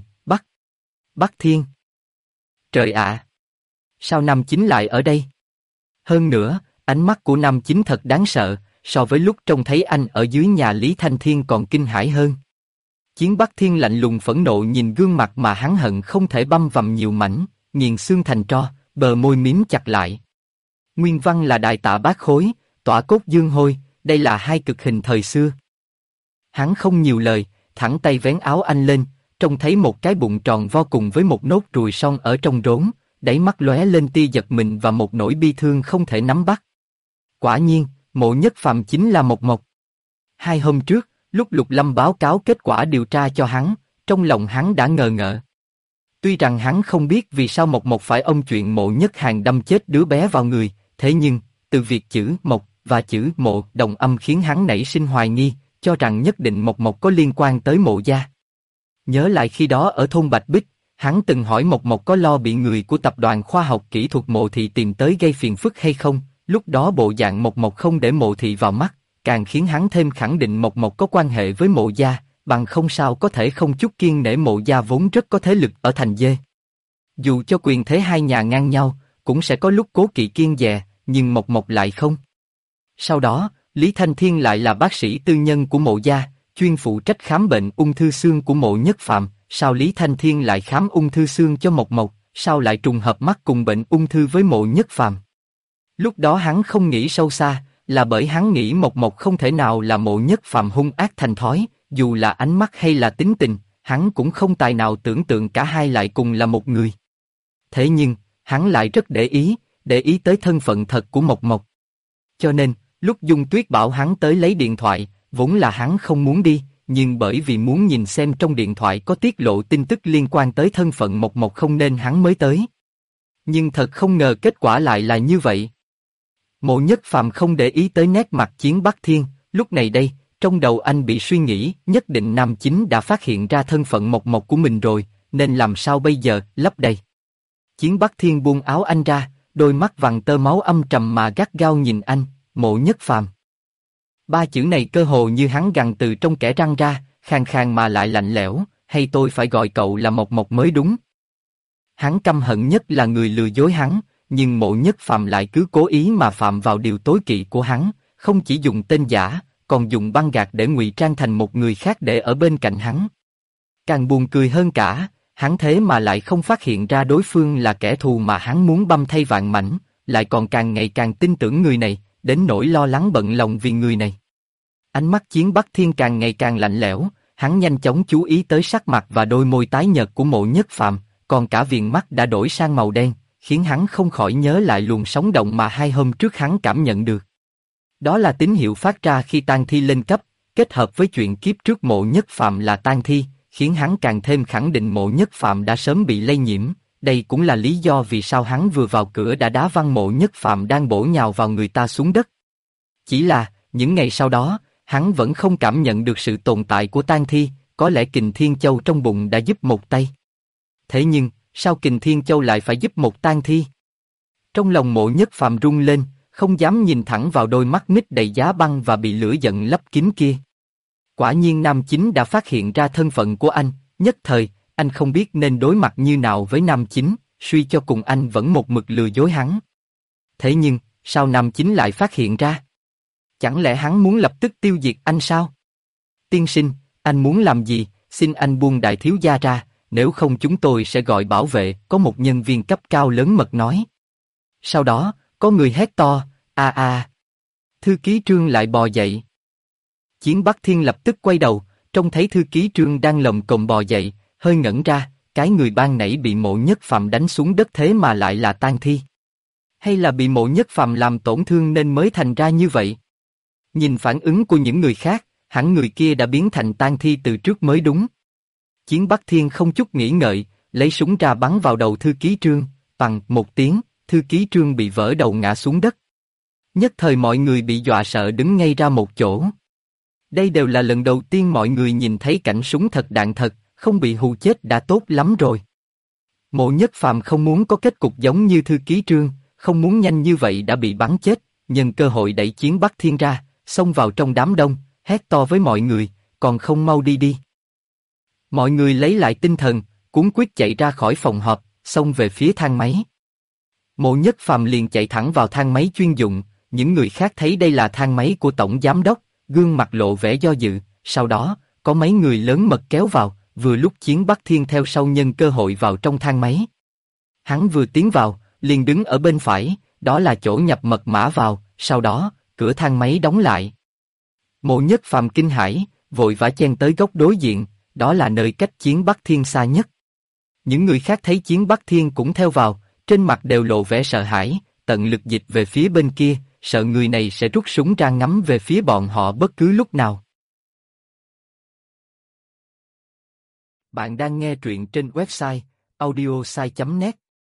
Bắc Thiên. Trời ạ! Sao Nam Chính lại ở đây? Hơn nữa, ánh mắt của Nam Chính thật đáng sợ, so với lúc trông thấy anh ở dưới nhà Lý Thanh Thiên còn kinh hãi hơn. Chiến Bắc Thiên lạnh lùng phẫn nộ nhìn gương mặt mà hắn hận không thể băm vằm nhiều mảnh, nghiền xương thành tro, bờ môi mím chặt lại. Nguyên văn là Đại Tạ Bát Khối, Tỏa Cốt Dương Hôi, đây là hai cực hình thời xưa. Hắn không nhiều lời, thẳng tay vén áo anh lên, trông thấy một cái bụng tròn vo cùng với một nốt ruồi son ở trong rốn, đáy mắt lóe lên tia giật mình và một nỗi bi thương không thể nắm bắt. Quả nhiên, Mộ Nhất Phàm chính là Mộc Mộc. 2 hôm trước, lúc Lục Lâm báo cáo kết quả điều tra cho hắn, trong lòng hắn đã ngờ ngợ. Tuy rằng hắn không biết vì sao Mộc Mộc phải ôm chuyện Mộ Nhất Hàn đâm chết đứa bé vào người, thế nhưng, từ việc chữ Mộc và chữ Mộ đồng âm khiến hắn nảy sinh hoài nghi, cho rằng nhất định Mộc Mộc có liên quan tới Mộ gia. Nhớ lại khi đó ở thôn Bạch Bích, hắn từng hỏi Mộc Mộc có lo bị người của tập đoàn khoa học kỹ thuật Mộ Thị tìm tới gây phiền phức hay không, lúc đó bộ dạng Mộc Mộc không để Mộ Thị vào mắt, càng khiến hắn thêm khẳng định Mộc Mộc có quan hệ với Mộ gia, bằng không sao có thể không chút kiêng nể Mộ gia vốn rất có thế lực ở thành Dê. Dù cho quyền thế hai nhà ngang nhau, cũng sẽ có lúc Cố Kỵ kiêng dè, nhưng Mộc Mộc lại không. Sau đó, Lý Thanh Thiên lại là bác sĩ tư nhân của Mộ gia, chuyên phụ trách khám bệnh ung thư xương của Mộ Nhất Phàm. Sao Lý Thanh Thiên lại khám ung thư xương cho Mộc Mộc, sao lại trùng hợp mắc cùng bệnh ung thư với Mộ Nhất Phàm? Lúc đó hắn không nghĩ sâu xa, là bởi hắn nghĩ Mộc Mộc không thể nào là Mộ Nhất Phàm hung ác thành thói, dù là ánh mắt hay là tính tình, hắn cũng không tài nào tưởng tượng cả hai lại cùng là một người. Thế nhưng, hắn lại rất để ý tới thân phận thật của Mộc Mộc. Cho nên, lúc Dung Tuyết bảo hắn tới lấy điện thoại, vốn là hắn không muốn đi, nhưng bởi vì muốn nhìn xem trong điện thoại có tiết lộ tin tức liên quan tới thân phận Mộc Mộc không nên hắn mới tới. Nhưng thật không ngờ kết quả lại là như vậy. Mộ Nhất Phàm không để ý tới nét mặt Chiến Bắc Thiên, lúc này đây, trong đầu anh bị suy nghĩ, nhất định nam chính đã phát hiện ra thân phận Mộc Mộc của mình rồi, nên làm sao bây giờ, lấp đầy. Chiến Bắc Thiên buông áo anh ra, đôi mắt vằn tơ máu âm trầm mà gắt gao nhìn anh, Mộ Nhất Phàm. Ba chữ này cơ hồ như hắn gằn từ trong kẽ răng ra, khàn khàn mà lại lạnh lẽo, hay tôi phải gọi cậu là Mộc Mộc mới đúng. Hắn căm hận nhất là người lừa dối hắn, nhưng Mộ Nhất Phàm lại cứ cố ý mà phạm vào điều tối kỵ của hắn, không chỉ dùng tên giả, còn dùng băng gạc để ngụy trang thành một người khác để ở bên cạnh hắn. Càng buồn cười hơn cả, hắn thế mà lại không phát hiện ra đối phương là kẻ thù mà hắn muốn băm thay vạn mảnh, lại còn càng ngày càng tin tưởng người này, đến nỗi lo lắng bận lòng vì người này. Ánh mắt Chiến Bắc Thiên càng ngày càng lạnh lẽo, hắn nhanh chóng chú ý tới sắc mặt và đôi môi tái nhợt của Mộ Nhất Phàm, còn cả viền mắt đã đổi sang màu đen, khiến hắn không khỏi nhớ lại luồng sóng động mà 2 hôm trước hắn cảm nhận được. Đó là tín hiệu phát ra khi tang thi lên cấp, kết hợp với chuyện kiếp trước Mộ Nhất Phàm là tang thi, khiến hắn càng thêm khẳng định Mộ Nhất Phàm đã sớm bị lây nhiễm. Đây cũng là lý do vì sao hắn vừa vào cửa đã đá văng Mộ Nhất Phàm đang bổ nhào vào người ta xuống đất. Chỉ là, những ngày sau đó, hắn vẫn không cảm nhận được sự tồn tại của tang thi, có lẽ Kình Thiên Châu trong bụng đã giúp một tay. Thế nhưng, sao Kình Thiên Châu lại phải giúp một tang thi? Trong lòng Mộ Nhất Phàm rung lên, không dám nhìn thẳng vào đôi mắt mít đầy giá băng và bị lửa giận lấp kín kia. Quả nhiên nam chính đã phát hiện ra thân phận của anh, nhất thời, anh không biết nên đối mặt như nào với nam chính, suy cho cùng anh vẫn một mực lừa dối hắn. Thế nhưng, sao nam chính lại phát hiện ra? Chẳng lẽ hắn muốn lập tức tiêu diệt anh sao? Tiên sinh, anh muốn làm gì, xin anh buông đại thiếu gia ra, nếu không chúng tôi sẽ gọi bảo vệ, có một nhân viên cấp cao lớn mật nói. Sau đó, có người hét to, Thư ký Trương lại bò dậy. Chiến Bắc Thiên lập tức quay đầu, trông thấy thư ký Trương đang lồm cồm bò dậy, hơi ngẩn ra, cái người ban nãy bị Mộ Nhất Phàm đánh xuống đất thế mà lại là tang thi. Hay là bị Mộ Nhất Phàm làm tổn thương nên mới thành ra như vậy? Nhìn phản ứng của những người khác, hẳn người kia đã biến thành tang thi từ trước mới đúng. Chiến Bắc Thiên không chút nghĩ ngợi, lấy súng ra bắn vào đầu thư ký Trương, bằng một tiếng, thư ký Trương bị vỡ đầu ngã xuống đất. Nhất thời mọi người bị dọa sợ đứng ngay ra một chỗ. Đây đều là lần đầu tiên mọi người nhìn thấy cảnh súng thật đạn thật, không bị hù chết đã tốt lắm rồi. Mộ Nhất Phàm không muốn có kết cục giống như thư ký Trương, không muốn nhanh như vậy đã bị bắn chết, nhân cơ hội đẩy Chiến Bắc Thiên ra, xông vào trong đám đông, hét to với mọi người, còn không mau đi đi. Mọi người lấy lại tinh thần, cuống quýt chạy ra khỏi phòng họp, xông về phía thang máy. Mộ Nhất Phàm liền chạy thẳng vào thang máy chuyên dụng, những người khác thấy đây là thang máy của tổng giám đốc, gương mặt lộ vẻ do dự, sau đó, có mấy người lớn mật kéo vào, vừa lúc Chiến Bắc Thiên theo sau nhân cơ hội vào trong thang máy. Hắn vừa tiến vào, liền đứng ở bên phải, đó là chỗ nhập mật mã vào, sau đó, cửa thang máy đóng lại. Mộ Nhất Phàm kinh hãi, vội vã chen tới góc đối diện, đó là nơi cách Chiến Bắc Thiên xa nhất. Những người khác thấy Chiến Bắc Thiên cũng theo vào, trên mặt đều lộ vẻ sợ hãi, tận lực dịch về phía bên kia, sợ người này sẽ rút súng ra ngắm về phía bọn họ bất cứ lúc nào. Bạn đang nghe truyện trên website audiosai.net.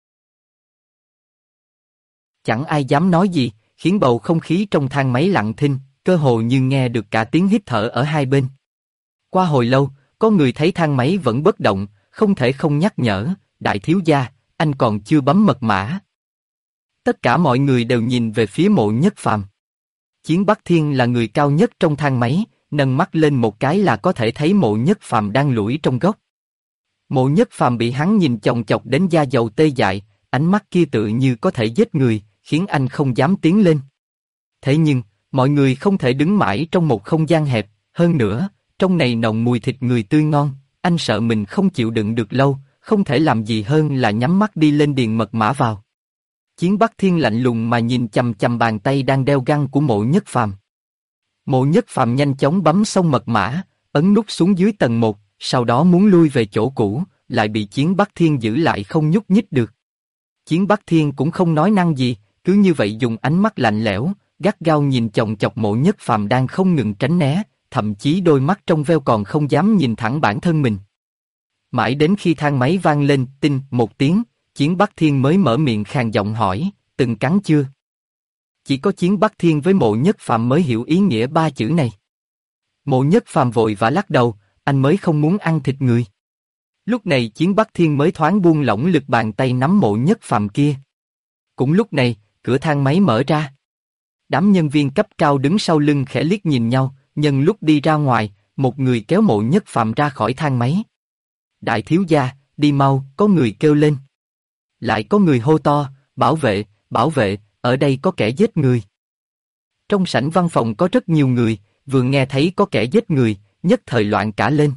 Chẳng ai dám nói gì, khiến bầu không khí trong thang máy lặng thinh, cơ hồ như nghe được cả tiếng hít thở ở hai bên. Qua hồi lâu, có người thấy thang máy vẫn bất động, không thể không nhắc nhở, đại thiếu gia, anh còn chưa bấm mật mã. Tất cả mọi người đều nhìn về phía Mộ Nhất Phàm. Chiến Bắc Thiên là người cao nhất trong thang máy, nâng mắt lên một cái là có thể thấy Mộ Nhất Phàm đang lủi trong góc. Mộ Nhất Phàm bị hắn nhìn chòng chọc đến da dầu tê dại, ánh mắt kia tựa như có thể giết người, khiến anh không dám tiến lên. Thế nhưng, mọi người không thể đứng mãi trong một không gian hẹp, hơn nữa, trong này nồng mùi thịt người tươi ngon, anh sợ mình không chịu đựng được lâu, không thể làm gì hơn là nhắm mắt đi lên điền mật mã vào. Chiến Bắc Thiên lạnh lùng mà nhìn chằm chằm bàn tay đang đeo găng của Mộ Nhất Phàm. Mộ Nhất Phàm nhanh chóng bấm xong mật mã, ấn nút xuống dưới tầng 1, sau đó muốn lui về chỗ cũ, lại bị Chiến Bắc Thiên giữ lại không nhúc nhích được. Chiến Bắc Thiên cũng không nói năng gì, cứ như vậy dùng ánh mắt lạnh lẽo, gắt gao nhìn chòng chọc Mộ Nhất Phàm đang không ngừng tránh né, thậm chí đôi mắt trong veo còn không dám nhìn thẳng bản thân mình. Mãi đến khi thang máy vang lên tinh một tiếng, Chiến Bắc Thiên mới mở miệng khàn giọng hỏi, từng cắn chưa? Chỉ có Chiến Bắc Thiên với Mộ Nhất Phàm mới hiểu ý nghĩa ba chữ này. Mộ Nhất Phàm vội vã lắc đầu, anh mới không muốn ăn thịt người. Lúc này Chiến Bắc Thiên mới thoáng buông lỏng lực bàn tay nắm Mộ Nhất Phàm kia. Cũng lúc này, cửa thang máy mở ra. Đám nhân viên cấp cao đứng sau lưng khẽ liếc nhìn nhau, nhân lúc đi ra ngoài, một người kéo Mộ Nhất Phàm ra khỏi thang máy. Đại thiếu gia, đi mau, có người kêu lên. Lại có người hô to, bảo vệ, ở đây có kẻ giết người. Trong sảnh văn phòng có rất nhiều người, vừa nghe thấy có kẻ giết người, nhất thời loạn cả lên.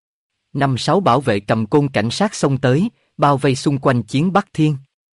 5-6 bảo vệ cầm côn cảnh sát xông tới, bao vây xung quanh Chiến Bắc Thiên.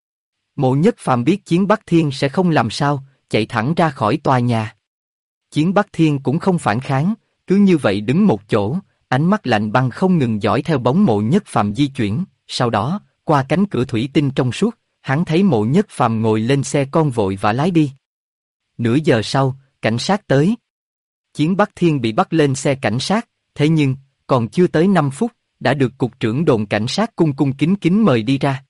Mộ Nhất Phàm biết Chiến Bắc Thiên sẽ không làm sao, chạy thẳng ra khỏi tòa nhà. Chiến Bắc Thiên cũng không phản kháng, cứ như vậy đứng một chỗ, ánh mắt lạnh băng không ngừng dõi theo bóng Mộ Nhất Phàm di chuyển. Sau đó, qua cánh cửa thủy tinh trong suốt, hắn thấy Mộ Nhất Phàm ngồi lên xe con vội và lái đi. Nửa giờ sau, cảnh sát tới. Chiến Bắc Thiên bị bắt lên xe cảnh sát, thế nhưng, còn chưa tới 5 phút, đã được cục trưởng đồn cảnh sát cung cung kính kính mời đi ra.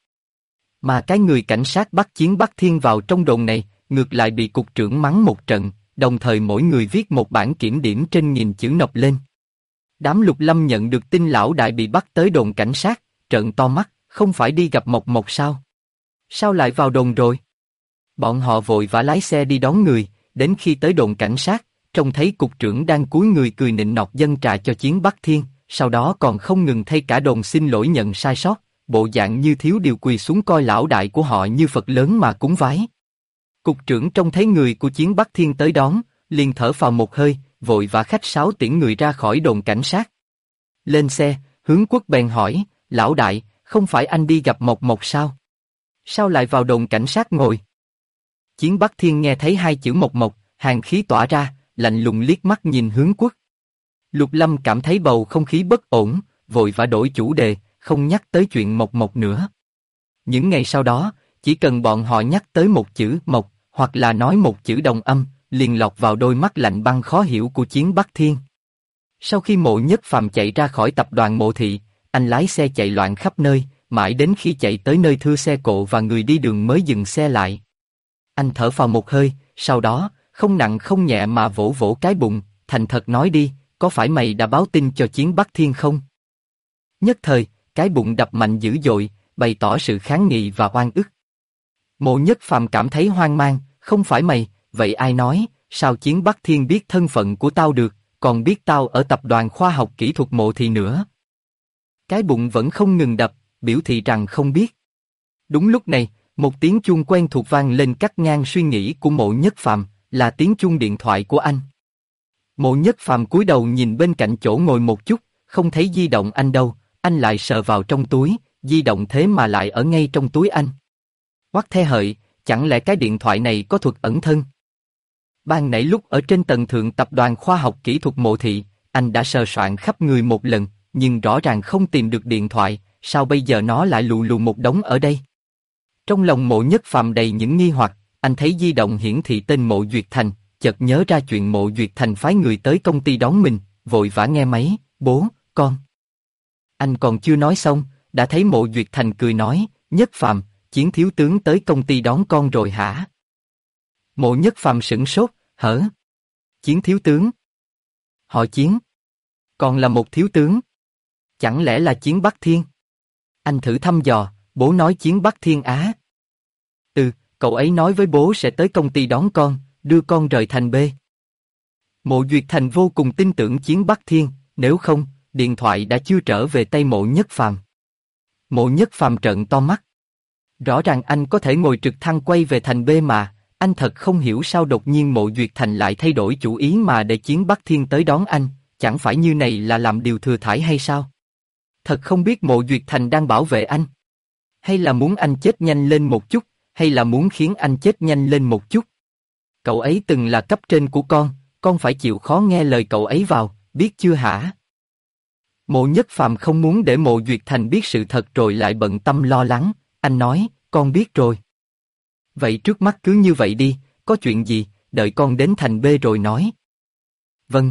Mà cái người cảnh sát bắt Chiến Bắc Thiên vào trong đồn này, ngược lại bị cục trưởng mắng một trận, đồng thời mỗi người viết một bản kiểm điểm trên 1000 chữ nộp lên. Đám Lục Lâm nhận được tin lão đại bị bắt tới đồn cảnh sát, trợn to mắt, không phải đi gặp Mộc Mộc sao? Sao lại vào đồn rồi? Bọn họ vội vã lái xe đi đón người, đến khi tới đồn cảnh sát, trông thấy cục trưởng đang cúi người cười nịnh nọt dâng trà cho Chiến Bắc Thiên, sau đó còn không ngừng thay cả đồn xin lỗi nhận sai sót, bộ dạng như thiếu điều quỳ xuống coi lão đại của họ như Phật lớn mà cúng vái. Cục trưởng trông thấy người của Chiến Bắc Thiên tới đón, liền thở phào một hơi, vội vã khách sáo tiễn người ra khỏi đồn cảnh sát. Lên xe, Hướng Quốc bèn hỏi, lão đại, không phải anh đi gặp Mộc Mộc sao? Sao lại vào đồn cảnh sát ngồi? Chiến Bắc Thiên nghe thấy hai chữ Mộc Mộc, hàn khí tỏa ra, lạnh lùng liếc mắt nhìn Hướng Quốc. Lục Lâm cảm thấy bầu không khí bất ổn, vội vã đổi chủ đề, không nhắc tới chuyện Mộc Mộc nữa. Những ngày sau đó, chỉ cần bọn họ nhắc tới một chữ Mộc, hoặc là nói một chữ đồng âm, liền lọt vào đôi mắt lạnh băng khó hiểu của Chiến Bắc Thiên. Sau khi Mộ Nhất Phàm chạy ra khỏi tập đoàn Mộ Thị, anh lái xe chạy loạn khắp nơi, mãi đến khi chạy tới nơi thưa xe cộ và người đi đường mới dừng xe lại. Anh thở phào một hơi, sau đó, không nặng không nhẹ mà vỗ vỗ cái bụng, thành thật nói đi, có phải mày đã báo tin cho Chiến Bắc Thiên không? Nhất thời, cái bụng đập mạnh dữ dội, bày tỏ sự kháng nghị và oan ức. Mộ Nhất Phàm cảm thấy hoang mang, không phải mày, vậy ai nói, sao Chiến Bắc Thiên biết thân phận của tao được, còn biết tao ở tập đoàn khoa học kỹ thuật Mộ Thị nữa? Cái bụng vẫn không ngừng đập, biểu thị rằng không biết. Đúng lúc này, một tiếng chuông quen thuộc vang lên cắt ngang suy nghĩ của Mộ Nhất Phàm, là tiếng chuông điện thoại của anh. Mộ Nhất Phàm cúi đầu nhìn bên cạnh chỗ ngồi một chút, không thấy di động anh đâu, anh lại sờ vào trong túi, di động thế mà lại ở ngay trong túi anh. Quắc the hợi, chẳng lẽ cái điện thoại này có thuật ẩn thân? Ban nãy lúc ở trên tầng thượng tập đoàn khoa học kỹ thuật Mộ Thị, anh đã sờ soạn khắp người một lần, nhưng rõ ràng không tìm được điện thoại, sao bây giờ nó lại lù lù một đống ở đây? Trong lòng Mộ Nhất Phàm đầy những nghi hoặc, anh thấy di động hiển thị tên Mộ Duyệt Thành, chợt nhớ ra chuyện Mộ Duyệt Thành phái người tới công ty đón mình, vội vã nghe máy, bố, con. Anh còn chưa nói xong, đã thấy Mộ Duyệt Thành cười nói, Nhất Phàm, Chiến thiếu tướng tới công ty đón con rồi hả? Mộ Nhất Phàm sửng sốt, hở? Chiến thiếu tướng? Họ Chiến? Còn là một thiếu tướng? Chẳng lẽ là Chiến Bắc Thiên? Anh thử thăm dò, bố nói Chiến Bắc Thiên á. Cậu ấy nói với bố sẽ tới công ty đón con, đưa con rời thành B. Mộ Duyệt Thành vô cùng tin tưởng Chiến Bắc Thiên, nếu không, điện thoại đã chưa trở về tay Mộ Nhất Phàm. Mộ Nhất Phàm trợn to mắt. Rõ ràng anh có thể ngồi trực thăng quay về thành B mà, anh thật không hiểu sao đột nhiên Mộ Duyệt Thành lại thay đổi chủ ý mà để Chiến Bắc Thiên tới đón anh, chẳng phải như này là làm điều thừa thãi hay sao? Thật không biết Mộ Duyệt Thành đang bảo vệ anh. Hay là muốn anh chết nhanh lên một chút, hay là muốn khiến anh chết nhanh lên một chút? Cậu ấy từng là cấp trên của con phải chịu khó nghe lời cậu ấy vào, biết chưa hả? Mộ Nhất Phàm không muốn để Mộ Duyệt Thành biết sự thật rồi lại bận tâm lo lắng, anh nói, con biết rồi. Vậy trước mắt cứ như vậy đi, có chuyện gì, đợi con đến thành B rồi nói. Vâng.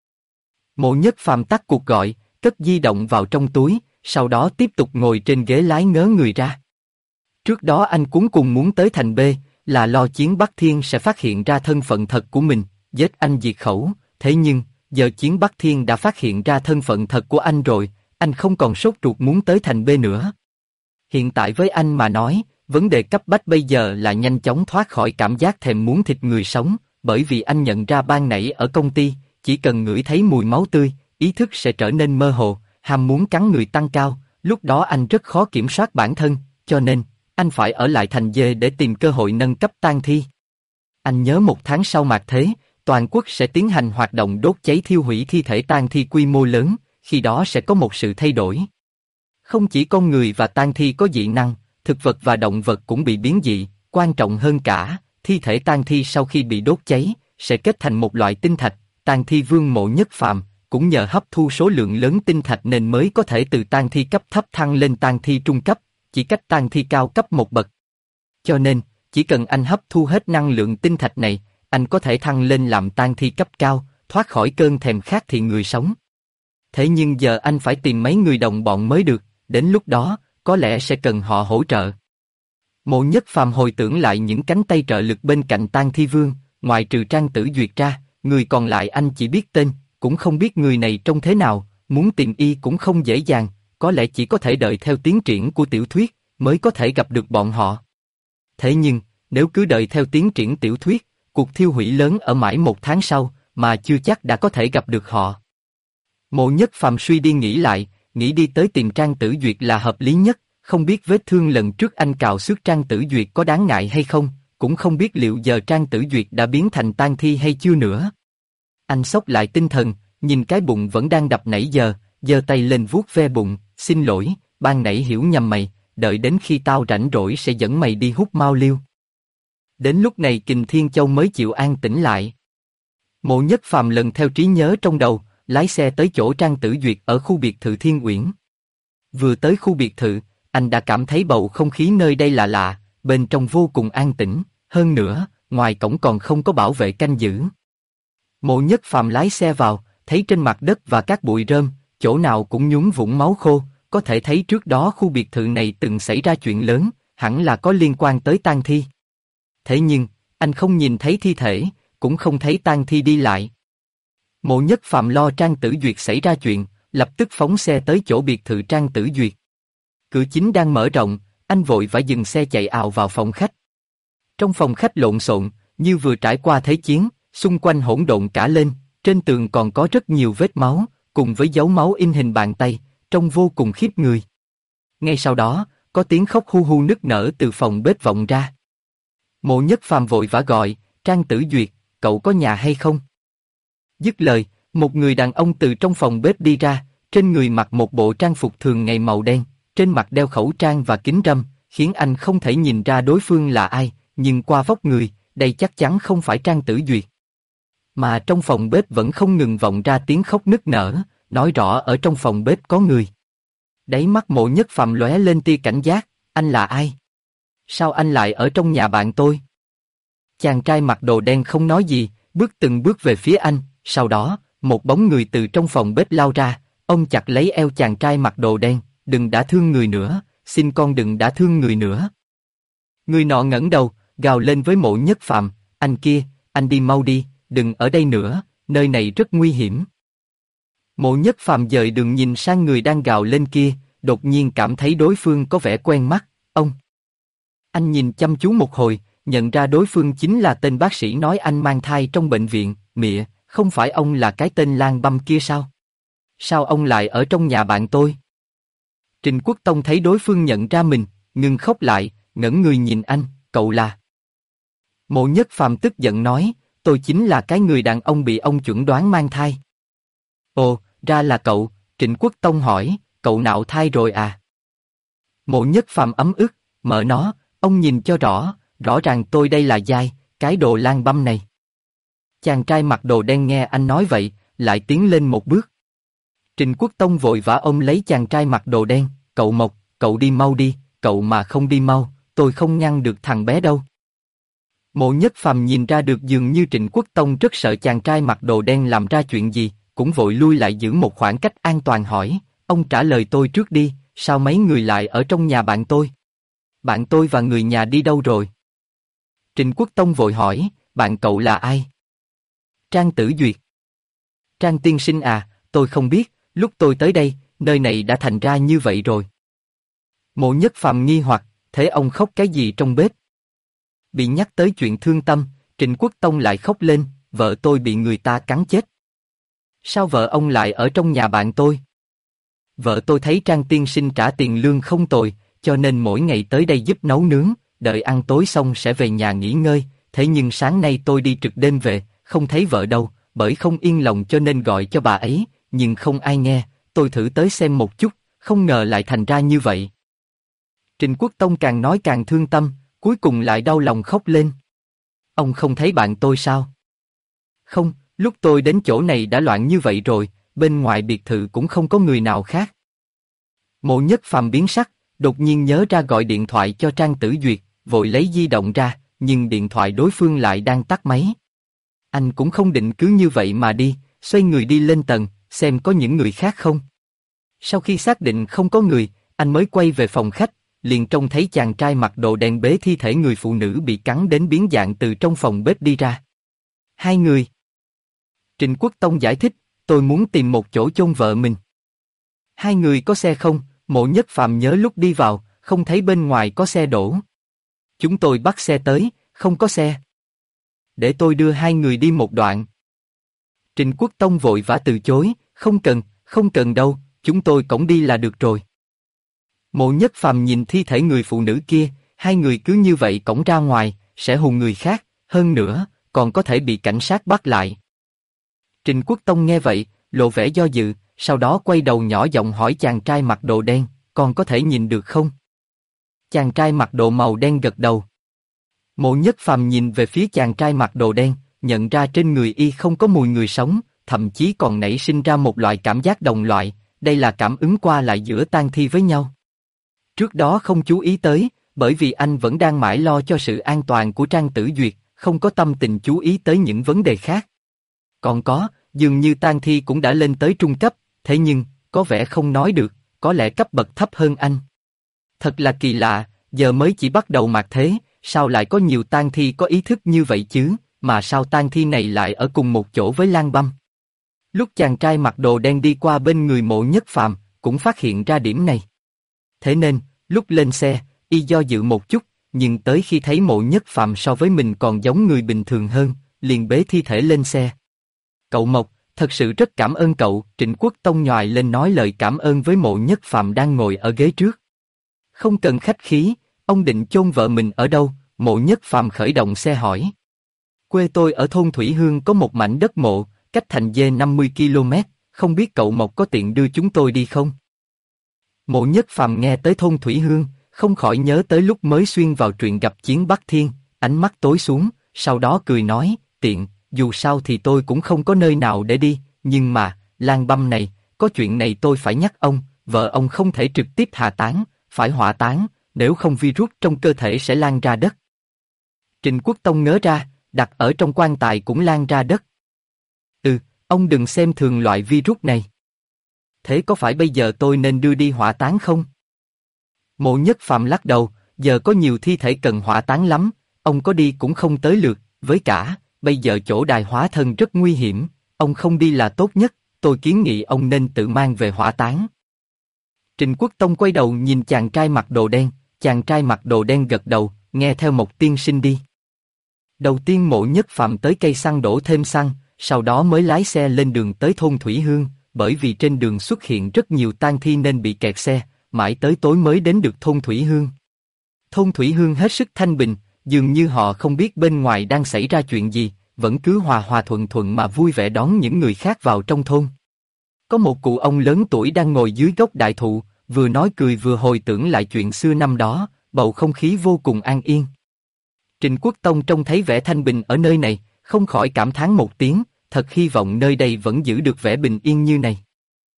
Mộ Nhất Phàm tắt cuộc gọi, cất di động vào trong túi, sau đó tiếp tục ngồi trên ghế lái ngớ người ra. Trước đó anh cuống cùng muốn tới thành B, là lo Chiến Bắc Thiên sẽ phát hiện ra thân phận thật của mình, giết anh diệt khẩu, thế nhưng, giờ Chiến Bắc Thiên đã phát hiện ra thân phận thật của anh rồi, anh không còn sốt ruột muốn tới thành B nữa. Hiện tại với anh mà nói, vấn đề cấp bách bây giờ là nhanh chóng thoát khỏi cảm giác thèm muốn thịt người sống, bởi vì anh nhận ra ban nãy ở công ty, chỉ cần ngửi thấy mùi máu tươi, ý thức sẽ trở nên mơ hồ, ham muốn cắn người tăng cao, lúc đó anh rất khó kiểm soát bản thân, cho nên, anh phải ở lại thành D để tìm cơ hội nâng cấp tang thi. Anh nhớ 1 tháng sau mạt thế, toàn quốc sẽ tiến hành hoạt động đốt cháy thiêu hủy thi thể tang thi quy mô lớn, khi đó sẽ có một sự thay đổi. Không chỉ con người và tang thi có dị năng, thực vật và động vật cũng bị biến dị, quan trọng hơn cả, thi thể tang thi sau khi bị đốt cháy, sẽ kết thành một loại tinh thạch, tang thi vương Mộ Nhất Phàm cũng nhờ hấp thu số lượng lớn tinh thạch nên mới có thể từ tang thi cấp thấp thăng lên tang thi trung cấp, chỉ cách tang thi cao cấp một bậc. Cho nên, chỉ cần anh hấp thu hết năng lượng tinh thạch này, anh có thể thăng lên làm tang thi cấp cao, thoát khỏi cơn thèm khát thì người sống. Thế nhưng giờ anh phải tìm mấy người đồng bọn mới được, đến lúc đó, có lẽ sẽ cần họ hỗ trợ. Mộ Nhất Phàm hồi tưởng lại những cánh tay trợ lực bên cạnh tang thi vương, ngoài trừ Trang Tử Duyệt ra, người còn lại anh chỉ biết tên, cũng không biết người này trông thế nào, muốn tìm y cũng không dễ dàng, có lẽ chỉ có thể đợi theo tiến triển của tiểu thuyết, mới có thể gặp được bọn họ. Thế nhưng, nếu cứ đợi theo tiến triển tiểu thuyết, cuộc thiêu hủy lớn ở mãi 1 tháng sau, mà chưa chắc đã có thể gặp được họ. Mộ Nhất Phàm suy đi nghĩ lại, nghĩ đi tới tìm Trang Tử Duyệt là hợp lý nhất, không biết vết thương lần trước anh cào xước Trang Tử Duyệt có đáng ngại hay không, cũng không biết liệu giờ Trang Tử Duyệt đã biến thành tang thi hay chưa nữa. Anh xốc lại tinh thần, nhìn cái bụng vẫn đang đập nãy giờ, giơ tay lên vuốt ve bụng, xin lỗi, ban nãy hiểu nhầm mày, đợi đến khi tao rảnh rỗi sẽ dẫn mày đi hút mao liêu. Đến lúc này Kình Thiên Châu mới chịu an tĩnh lại. Mộ Nhất Phàm lần theo trí nhớ trong đầu, lái xe tới chỗ Trang Tử Duyệt ở khu biệt thự Thiên Uyển. Vừa tới khu biệt thự, anh đã cảm thấy bầu không khí nơi đây là lạ, bên trong vô cùng an tĩnh, hơn nữa, ngoài cổng còn không có bảo vệ canh giữ. Mộ Nhất Phàm lái xe vào, thấy trên mặt đất và các bụi rơm, chỗ nào cũng nhúng vũng máu khô, có thể thấy trước đó khu biệt thự này từng xảy ra chuyện lớn, hẳn là có liên quan tới tang thi. Thế nhưng, anh không nhìn thấy thi thể, cũng không thấy tang thi đi lại. Mộ Nhất Phàm lo Trang Tử Duyệt xảy ra chuyện, lập tức phóng xe tới chỗ biệt thự Trang Tử Duyệt. Cửa chính đang mở rộng, anh vội vã dừng xe chạy ào vào phòng khách. Trong phòng khách lộn xộn, như vừa trải qua thế chiến, xung quanh hỗn độn cả lên, trên tường còn có rất nhiều vết máu, cùng với dấu máu in hình bàn tay, trông vô cùng khiếp người. Ngay sau đó, có tiếng khóc hu hu nức nở từ phòng bếp vọng ra. Mộ Nhất Phàm vội vã gọi, Trang Tử Duyệt, cậu có nhà hay không? Dứt lời, một người đàn ông từ trong phòng bếp đi ra, trên người mặc một bộ trang phục thường ngày màu đen, trên mặt đeo khẩu trang và kính râm, khiến anh không thể nhìn ra đối phương là ai, nhưng qua vóc người, đây chắc chắn không phải Trang Tử Duyệt. Mà trong phòng bếp vẫn không ngừng vọng ra tiếng khóc nức nở, nói rõ ở trong phòng bếp có người. Đáy mắt Mộ Nhất Phàm lóe lên tia cảnh giác, anh là ai? Sao anh lại ở trong nhà bạn tôi? Chàng trai mặc đồ đen không nói gì, bước từng bước về phía anh, sau đó, một bóng người từ trong phòng bếp lao ra, ôm chặt lấy eo chàng trai mặc đồ đen, đừng đả thương người nữa, xin con đừng đả thương người nữa. Người nọ ngẩng đầu, gào lên với Mộ Nhất Phàm, anh kia, anh đi mau đi, đừng ở đây nữa, nơi này rất nguy hiểm. Mộ Nhất Phàm dời đường nhìn sang người đang gào lên kia, đột nhiên cảm thấy đối phương có vẻ quen mắt, ông. Anh nhìn chăm chú một hồi, nhận ra đối phương chính là tên bác sĩ nói anh mang thai trong bệnh viện, mịa, không phải ông là cái tên Lang Băm kia sao? Sao ông lại ở trong nhà bạn tôi? Trịnh Quốc Tông thấy đối phương nhận ra mình, ngừng khóc lại, ngẩng người nhìn anh, cậu là... Mộ Nhất Phàm tức giận nói, tôi chính là cái người đàn ông bị ông chuẩn đoán mang thai. Ồ, ra là cậu, Trịnh Quốc Tông hỏi, cậu nạo thai rồi à? Mộ Nhất Phàm ấm ức, mở nó, ông nhìn cho rõ, rõ ràng tôi đây là giai, cái đồ lang băm này. Chàng trai mặc đồ đen nghe anh nói vậy, lại tiến lên một bước. Trịnh Quốc Tông vội vã ôm lấy chàng trai mặc đồ đen, cậu Mộc, cậu đi mau đi, cậu mà không đi mau, tôi không ngăn được thằng bé đâu. Mộ Nhất Phàm nhìn ra được dường như Trịnh Quốc Tông rất sợ chàng trai mặc đồ đen làm ra chuyện gì, cũng vội lui lại giữ một khoảng cách an toàn hỏi, ông trả lời tôi trước đi, sao mấy người lại ở trong nhà bạn tôi? Bạn tôi và người nhà đi đâu rồi? Trịnh Quốc Tông vội hỏi, bạn cậu là ai? Trang Tử Duyệt. Trang tiên sinh à, tôi không biết, lúc tôi tới đây, nơi này đã thành ra như vậy rồi. Mộ Nhất Phàm nghi hoặc, thế ông khóc cái gì trong bếp? Bị nhắc tới chuyện thương tâm, Trịnh Quốc Tông lại khóc lên, vợ tôi bị người ta cắn chết. Sao vợ ông lại ở trong nhà bạn tôi? Vợ tôi thấy Trang tiên sinh trả tiền lương không tồi, cho nên mỗi ngày tới đây giúp nấu nướng, đợi ăn tối xong sẽ về nhà nghỉ ngơi, thế nhưng sáng nay tôi đi trực đêm về, không thấy vợ đâu, bởi không yên lòng cho nên gọi cho bà ấy, nhưng không ai nghe, tôi thử tới xem một chút, không ngờ lại thành ra như vậy. Trịnh Quốc Tông càng nói càng thương tâm, cuối cùng lại đau lòng khóc lên. Ông không thấy bạn tôi sao? Không, lúc tôi đến chỗ này đã loạn như vậy rồi, bên ngoài biệt thự cũng không có người nào khác. Mộ Nhất Phàm biến sắc, đột nhiên nhớ ra gọi điện thoại cho Trang Tử Duyệt, vội lấy di động ra, nhưng điện thoại đối phương lại đang tắt máy. Anh cũng không định cứ như vậy mà đi, xoay người đi lên tầng, xem có những người khác không. Sau khi xác định không có người, anh mới quay về phòng khách, liền trông thấy chàng trai mặc đồ đen bế thi thể người phụ nữ bị cắn đến biến dạng từ trong phòng bếp đi ra. Hai người. Trịnh Quốc Tông giải thích, tôi muốn tìm một chỗ chôn vợ mình. Hai người có xe không? Mộ Nhất Phàm nhớ lúc đi vào, không thấy bên ngoài có xe đổ. Chúng tôi bắt xe tới, không có xe. Để tôi đưa hai người đi một đoạn. Trịnh Quốc Tông vội vã từ chối, không cần đâu, chúng tôi cõng đi là được rồi. Mộ Nhất Phàm nhìn thi thể người phụ nữ kia, hai người cứ như vậy cõng ra ngoài, sẽ hù người khác, hơn nữa, còn có thể bị cảnh sát bắt lại. Trịnh Quốc Tông nghe vậy, lộ vẻ do dự, sau đó quay đầu nhỏ giọng hỏi chàng trai mặc đồ đen, còn có thể nhìn được không? Chàng trai mặc đồ màu đen gật đầu. Mộ Nhất Phàm nhìn về phía chàng trai mặc đồ đen, nhận ra trên người y không có mùi người sống, thậm chí còn nảy sinh ra một loại cảm giác đồng loại, đây là cảm ứng qua lại giữa tang thi với nhau. Trước đó không chú ý tới, bởi vì anh vẫn đang mãi lo cho sự an toàn của Trang Tử Duyệt, không có tâm tình chú ý tới những vấn đề khác. Còn có, dường như tang thi cũng đã lên tới trung cấp, thế nhưng, có vẻ không nói được, có lẽ cấp bậc thấp hơn anh. Thật là kỳ lạ, giờ mới chỉ bắt đầu mạt thế, sao lại có nhiều tang thi có ý thức như vậy chứ, mà sao tang thi này lại ở cùng một chỗ với Lang Băm? Lúc chàng trai mặc đồ đen đi qua bên người Mộ Nhất Phàm, cũng phát hiện ra điểm này. Thế nên, lúc lên xe, y do dự một chút, nhưng tới khi thấy Mộ Nhất Phàm so với mình còn giống người bình thường hơn, liền bế thi thể lên xe. Cậu Mộc, thật sự rất cảm ơn cậu, Trịnh Quốc Tông nhoài lên nói lời cảm ơn với Mộ Nhất Phàm đang ngồi ở ghế trước. Không cần khách khí, ông định chôn vợ mình ở đâu? Mộ Nhất Phàm khởi động xe hỏi. Quê tôi ở thôn Thủy Hương có một mảnh đất mộ, cách Thành Dê 50 km, không biết cậu Mộc có tiện đưa chúng tôi đi không? Mộ Nhất Phàm nghe tới thôn Thủy Hương, không khỏi nhớ tới lúc mới xuyên vào truyện Gặp Chiến Bắc Thiên, ánh mắt tối xuống, sau đó cười nói, tiện, dù sao thì tôi cũng không có nơi nào để đi, nhưng mà, Lang Băm này, có chuyện này tôi phải nhắc ông, vợ ông không thể trực tiếp hạ táng, phải hỏa táng, nếu không virus trong cơ thể sẽ lan ra đất. Trịnh Quốc Tông ngớ ra, đặt ở trong quan tài cũng lan ra đất. Ông đừng xem thường loại virus này. Thế có phải bây giờ tôi nên đưa đi hỏa táng không? Mộ Nhất Phàm lắc đầu, giờ có nhiều thi thể cần hỏa táng lắm, ông có đi cũng không tới lượt, với cả, bây giờ chỗ đài hóa thân rất nguy hiểm, ông không đi là tốt nhất, tôi kiến nghị ông nên tự mang về hỏa táng. Trịnh Quốc Tông quay đầu nhìn chàng trai mặc đồ đen, chàng trai mặc đồ đen gật đầu, nghe theo một tiên sinh đi. Đầu tiên Mộ Nhất Phàm tới cây xăng đổ thêm xăng, sau đó mới lái xe lên đường tới thôn Thủy Hương, bởi vì trên đường xuất hiện rất nhiều tang thi nên bị kẹt xe, mãi tới tối mới đến được thôn Thủy Hương. Thôn Thủy Hương hết sức thanh bình, dường như họ không biết bên ngoài đang xảy ra chuyện gì, vẫn cứ hòa hòa thuận thuận mà vui vẻ đón những người khác vào trong thôn. Có một cụ ông lớn tuổi đang ngồi dưới gốc đại thụ, vừa nói cười vừa hồi tưởng lại chuyện xưa năm đó, bầu không khí vô cùng an yên. Trịnh Quốc Tông trông thấy vẻ thanh bình ở nơi này, không khỏi cảm thán một tiếng, thật hy vọng nơi đây vẫn giữ được vẻ bình yên như này.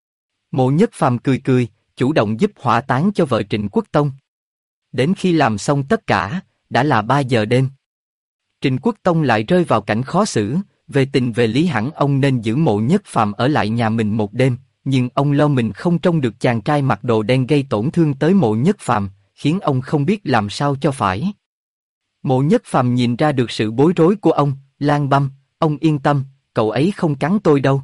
Mộ Nhất Phàm cười cười, chủ động giúp hỏa táng cho vợ Trịnh Quốc Tông. Đến khi làm xong tất cả, đã là 3 giờ đêm. Trịnh Quốc Tông lại rơi vào cảnh khó xử, về tình về lý hẳn ông nên giữ Mộ Nhất Phàm ở lại nhà mình một đêm, nhưng ông lo mình không trông được chàng trai mặc đồ đen gây tổn thương tới Mộ Nhất Phàm, khiến ông không biết làm sao cho phải. Mộ Nhất Phàm nhìn ra được sự bối rối của ông, Lan Băm, ông yên tâm, cậu ấy không cắn tôi đâu.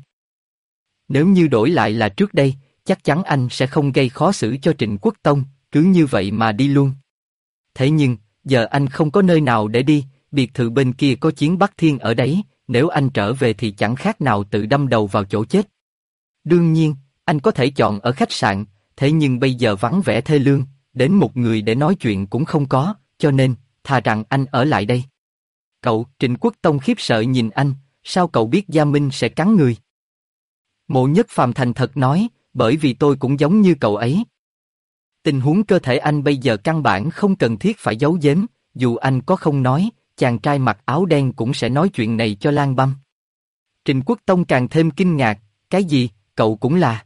Nếu như đổi lại là trước đây, chắc chắn anh sẽ không gây khó xử cho Trịnh Quốc Tông, cứ như vậy mà đi luôn. Thế nhưng, giờ anh không có nơi nào để đi, biệt thự bên kia có Chiến Bắc Thiên ở đấy, nếu anh trở về thì chẳng khác nào tự đâm đầu vào chỗ chết. Đương nhiên, anh có thể chọn ở khách sạn, thế nhưng bây giờ vắng vẻ thê lương, đến một người để nói chuyện cũng không có, cho nên, thà rằng anh ở lại đây. Cậu, Trịnh Quốc Tông khiếp sợ nhìn anh, sao cậu biết Gia Minh sẽ cắn người? Mộ Nhất Phàm thành thật nói, bởi vì tôi cũng giống như cậu ấy. Tình huống cơ thể anh bây giờ căn bản không cần thiết phải giấu giếm, dù anh có không nói, chàng trai mặc áo đen cũng sẽ nói chuyện này cho Lan Băm. Trịnh Quốc Tông càng thêm kinh ngạc, cái gì, cậu cũng là?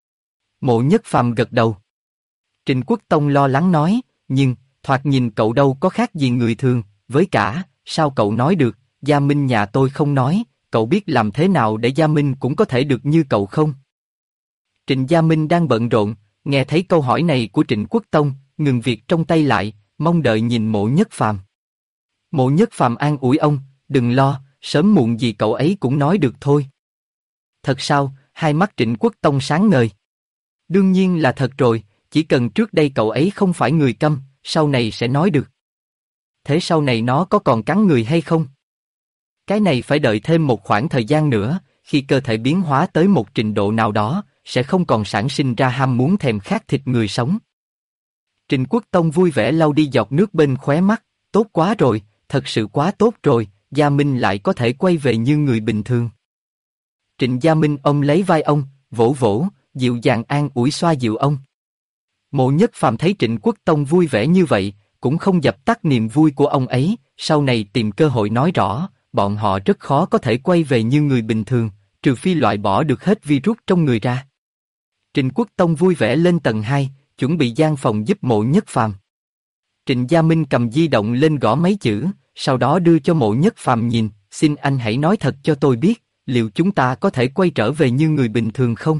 Mộ Nhất Phàm gật đầu. Trịnh Quốc Tông lo lắng nói, nhưng, thoạt nhìn cậu đâu có khác gì người thường, với cả, sao cậu nói được, Gia Minh nhà tôi không nói, cậu biết làm thế nào để Gia Minh cũng có thể được như cậu không? Trịnh Gia Minh đang bận rộn, nghe thấy câu hỏi này của Trịnh Quốc Tông, ngừng việc trong tay lại, mong đợi nhìn Mộ Nhất Phàm. Mộ Nhất Phàm an ủi ông, đừng lo, sớm muộn gì cậu ấy cũng nói được thôi. Thật sao? Hai mắt Trịnh Quốc Tông sáng ngời. Đương nhiên là thật rồi, chỉ cần trước đây cậu ấy không phải người câm, sau này sẽ nói được. Thế sau này nó có còn cắn người hay không? Cái này phải đợi thêm một khoảng thời gian nữa, khi cơ thể biến hóa tới một trình độ nào đó, sẽ không còn sản sinh ra ham muốn thèm khát thịt người sống. Trịnh Quốc Tông vui vẻ lau đi giọt nước bên khóe mắt, tốt quá rồi, thật sự quá tốt rồi, Gia Minh lại có thể quay về như người bình thường. Trịnh Gia Minh ôm lấy vai ông, vỗ vỗ, dịu dàng an ủi xoa dịu ông. Mộ Nhất Phàm thấy Trịnh Quốc Tông vui vẻ như vậy, cũng không dập tắt niềm vui của ông ấy, sau này tìm cơ hội nói rõ, bọn họ rất khó có thể quay về như người bình thường, trừ phi loại bỏ được hết virus trong người ra. Trịnh Quốc Tông vui vẻ lên tầng 2, chuẩn bị gian phòng giúp Mộ Nhất Phàm. Trịnh Gia Minh cầm di động lên gõ mấy chữ, sau đó đưa cho Mộ Nhất Phàm nhìn, xin anh hãy nói thật cho tôi biết, liệu chúng ta có thể quay trở về như người bình thường không?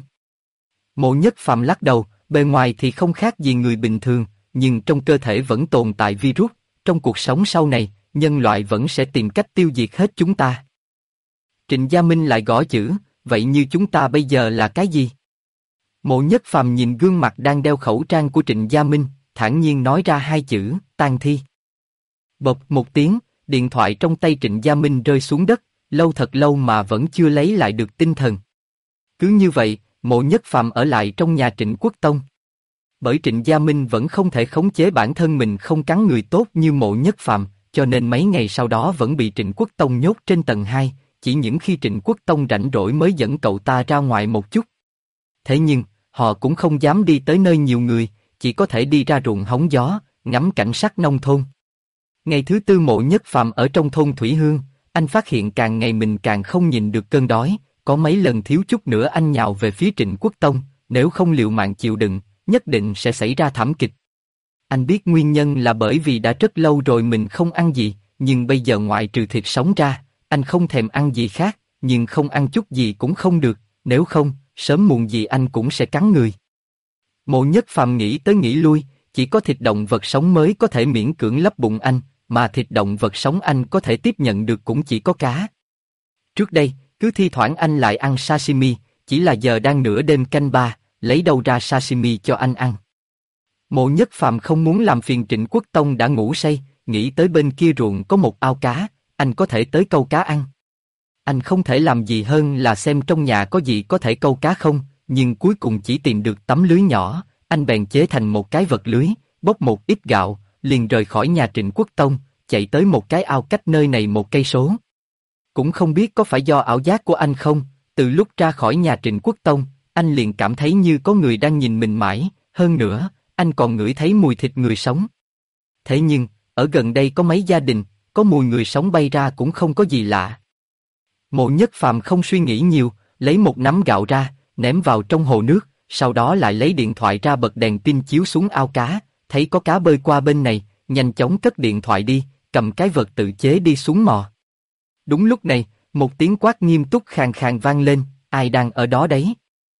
Mộ Nhất Phàm lắc đầu, bề ngoài thì không khác gì người bình thường, nhưng trong cơ thể vẫn tồn tại virus, trong cuộc sống sau này, nhân loại vẫn sẽ tìm cách tiêu diệt hết chúng ta. Trịnh Gia Minh lại gõ chữ, vậy như chúng ta bây giờ là cái gì? Mộ Nhất Phàm nhìn gương mặt đang đeo khẩu trang của Trịnh Gia Minh, thản nhiên nói ra hai chữ, tang thi. Bộp một tiếng, điện thoại trong tay Trịnh Gia Minh rơi xuống đất, lâu thật lâu mà vẫn chưa lấy lại được tinh thần. Cứ như vậy, Mộ Nhất Phàm ở lại trong nhà Trịnh Quốc Tông. Bởi Trịnh Gia Minh vẫn không thể khống chế bản thân mình không cắn người tốt như Mộ Nhất Phàm, cho nên mấy ngày sau đó vẫn bị Trịnh Quốc Tông nhốt trên tầng 2, chỉ những khi Trịnh Quốc Tông rảnh rỗi mới dẫn cậu ta ra ngoài một chút. Thế nhưng, họ cũng không dám đi tới nơi nhiều người, chỉ có thể đi ra ruộng hóng gió, ngắm cảnh sắc nông thôn. Ngày thứ tư Mộ Nhất Phàm ở trong thôn Thủy Hương, anh phát hiện càng ngày mình càng không nhìn được cơn đói, có mấy lần thiếu chút nữa anh nhào về phía Trịnh Quốc Tông, nếu không liều mạng chịu đựng, nhất định sẽ xảy ra thảm kịch. Anh biết nguyên nhân là bởi vì đã rất lâu rồi mình không ăn gì, nhưng bây giờ ngoại trừ thịt sống ra, anh không thèm ăn gì khác, nhưng không ăn chút gì cũng không được, nếu không, sớm muộn gì anh cũng sẽ cắn người. Mộ Nhất Phàm nghĩ tới nghĩ lui, chỉ có thịt động vật sống mới có thể miễn cưỡng lấp bụng anh, mà thịt động vật sống anh có thể tiếp nhận được cũng chỉ có cá. Trước đây, cứ thi thoảng anh lại ăn sashimi, chỉ là giờ đang nửa đêm canh ba, lấy đâu ra sashimi cho anh ăn. Mộ Nhất Phàm không muốn làm phiền Trịnh Quốc Tông đã ngủ say, nghĩ tới bên kia ruộng có một ao cá, anh có thể tới câu cá ăn. Anh không thể làm gì hơn là xem trong nhà có gì có thể câu cá không, nhưng cuối cùng chỉ tìm được tấm lưới nhỏ, anh bèn chế thành một cái vật lưới, bốc một ít gạo, liền rời khỏi nhà Trịnh Quốc Tông, chạy tới một cái ao cách nơi này 1 cây số. Cũng không biết có phải do ảo giác của anh không, từ lúc ra khỏi nhà Trịnh Quốc Tông, anh liền cảm thấy như có người đang nhìn mình mãi, hơn nữa, anh còn ngửi thấy mùi thịt người sống. Thế nhưng, ở gần đây có mấy gia đình, có mùi người sống bay ra cũng không có gì lạ. Mộ Nhất Phàm không suy nghĩ nhiều, lấy một nắm gạo ra, ném vào trong hồ nước, sau đó lại lấy điện thoại ra bật đèn pin chiếu xuống ao cá, thấy có cá bơi qua bên này, nhanh chóng cất điện thoại đi, cầm cái vật tự chế đi xuống mò. Đúng lúc này, một tiếng quát nghiêm túc khàn khàn vang lên, ai đang ở đó đấy?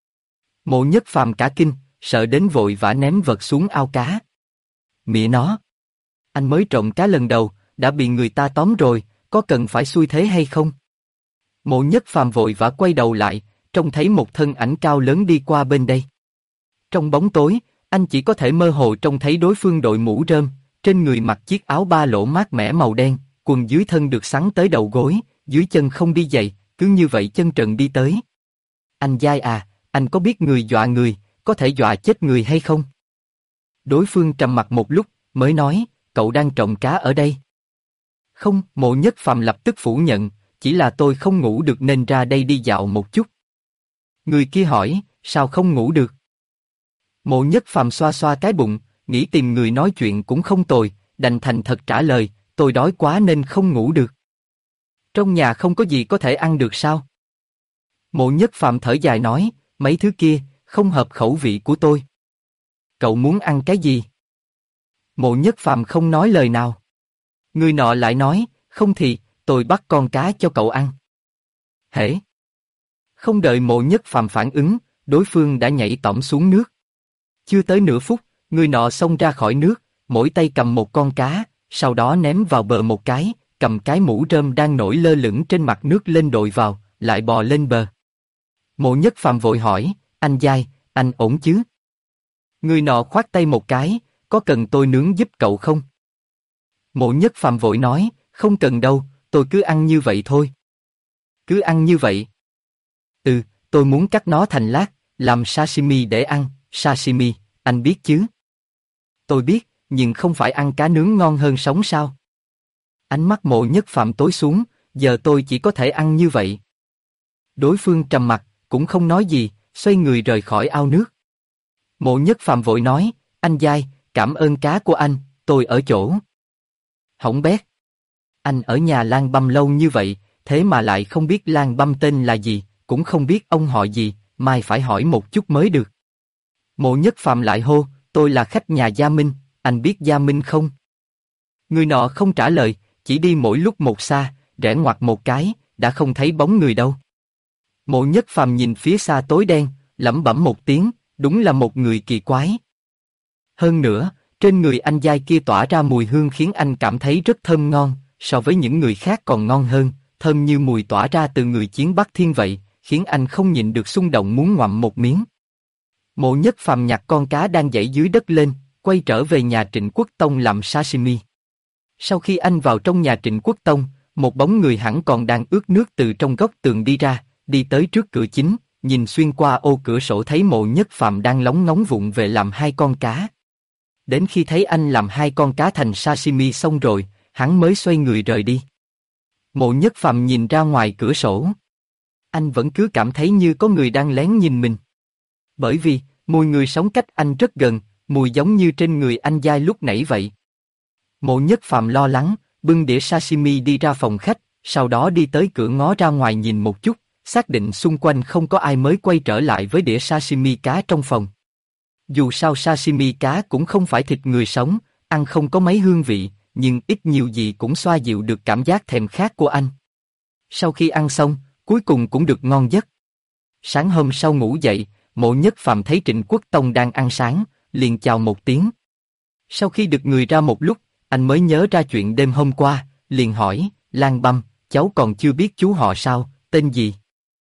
Mộ Nhất Phàm cả kinh, sợ đến vội vã ném vật xuống ao cá. Mẹ nó! Anh mới trộm cá lần đầu, đã bị người ta tóm rồi, có cần phải xui thế hay không? Mộ Nhất Phàm vội vã quay đầu lại, trông thấy một thân ảnh cao lớn đi qua bên đây. Trong bóng tối, anh chỉ có thể mơ hồ trông thấy đối phương đội mũ rơm, trên người mặc chiếc áo ba lỗ mát mẻ màu đen, quần dưới thân được xắn tới đầu gối, dưới chân không đi giày, cứ như vậy chân trần đi tới. Anh giai à, anh có biết người dọa người, có thể dọa chết người hay không? Đối phương trầm mặc một lúc, mới nói, cậu đang trộm cá ở đây. Không, Mộ Nhất Phàm lập tức phủ nhận, chỉ là tôi không ngủ được nên ra đây đi dạo một chút. Người kia hỏi, sao không ngủ được? Mộ Nhất Phàm xoa xoa cái bụng, nghĩ tìm người nói chuyện cũng không tồi, đành thành thật trả lời, tôi đói quá nên không ngủ được. Trong nhà không có gì có thể ăn được sao? Mộ Nhất Phàm thở dài nói, mấy thứ kia, không hợp khẩu vị của tôi. Cậu muốn ăn cái gì? Mộ Nhất Phàm không nói lời nào. Người nọ lại nói, không thì, tôi bắt con cá cho cậu ăn. Hễ! Không đợi Mộ Nhất Phàm phản ứng, đối phương đã nhảy tõm xuống nước. Chưa tới nửa phút, người nọ xông ra khỏi nước, mỗi tay cầm một con cá, sau đó ném vào bờ một cái, cầm cái mũ rơm đang nổi lơ lửng trên mặt nước lên đội vào, lại bò lên bờ. Mộ Nhất Phàm vội hỏi, anh giai, anh ổn chứ? Người nọ khoát tay một cái, có cần tôi nướng giúp cậu không? Mộ Nhất Phàm vội nói, không cần đâu, tôi cứ ăn như vậy thôi. Cứ ăn như vậy? Ừ, tôi muốn cắt nó thành lát, làm sashimi để ăn, sashimi, anh biết chứ? Tôi biết, nhưng không phải ăn cá nướng ngon hơn sống sao? Ánh mắt Mộ Nhất Phàm tối xuống, giờ tôi chỉ có thể ăn như vậy. Đối phương trầm mặc, cũng không nói gì, xoay người rời khỏi ao nước. Mộ Nhất Phàm vội nói, anh giai, cảm ơn cá của anh, tôi ở chỗ. Hỏng bét. Anh ở nhà Lang Băm lâu như vậy, thế mà lại không biết Lang Băm tên là gì, cũng không biết ông họ gì, mai phải hỏi một chút mới được. Mộ Nhất Phàm lại hô, tôi là khách nhà Gia Minh, anh biết Gia Minh không? Người nọ không trả lời, chỉ đi mỗi lúc một xa, rẽ ngoặt một cái, đã không thấy bóng người đâu. Mộ Nhất Phàm nhìn phía xa tối đen, lẩm bẩm một tiếng, đúng là một người kỳ quái. Hơn nữa, trên người anh giai kia tỏa ra mùi hương khiến anh cảm thấy rất thơm ngon, so với những người khác còn ngon hơn, thơm như mùi tỏa ra từ người chiến Bắc Thiên vậy, khiến anh không nhịn được xung động muốn ngoạm một miếng. Mộ Nhất Phàm nhặt con cá đang dãy dưới đất lên, quay trở về nhà Trịnh Quốc Tông làm sashimi. Sau khi anh vào trong nhà Trịnh Quốc Tông, một bóng người hẳn còn đang ướt nước từ trong góc tường đi ra, đi tới trước cửa chính, nhìn xuyên qua ô cửa sổ thấy Mộ Nhất Phàm đang lóng ngóng vụng về làm 2 con cá. Đến khi thấy anh làm 2 con cá thành sashimi xong rồi, hắn mới xoay người rời đi. Mộ Nhất Phàm nhìn ra ngoài cửa sổ. Anh vẫn cứ cảm thấy như có người đang lén nhìn mình. Bởi vì, mùi người sống cách anh rất gần, mùi giống như trên người anh giai lúc nãy vậy. Mộ Nhất Phàm lo lắng, bưng đĩa sashimi đi ra phòng khách, sau đó đi tới cửa ngó ra ngoài nhìn một chút, xác định xung quanh không có ai mới quay trở lại với đĩa sashimi cá trong phòng. Dù sao sashimi cá cũng không phải thịt người sống, ăn không có mấy hương vị, nhưng ít nhiều gì cũng xoa dịu được cảm giác thèm khát của anh. Sau khi ăn xong, cuối cùng cũng được ngon giấc. Sáng hôm sau ngủ dậy, Mộ Nhất Phàm thấy Trịnh Quốc Tông đang ăn sáng, liền chào một tiếng. Sau khi được người ra một lúc, anh mới nhớ ra chuyện đêm hôm qua, liền hỏi, Lang Băm, cháu còn chưa biết chú họ sao, tên gì?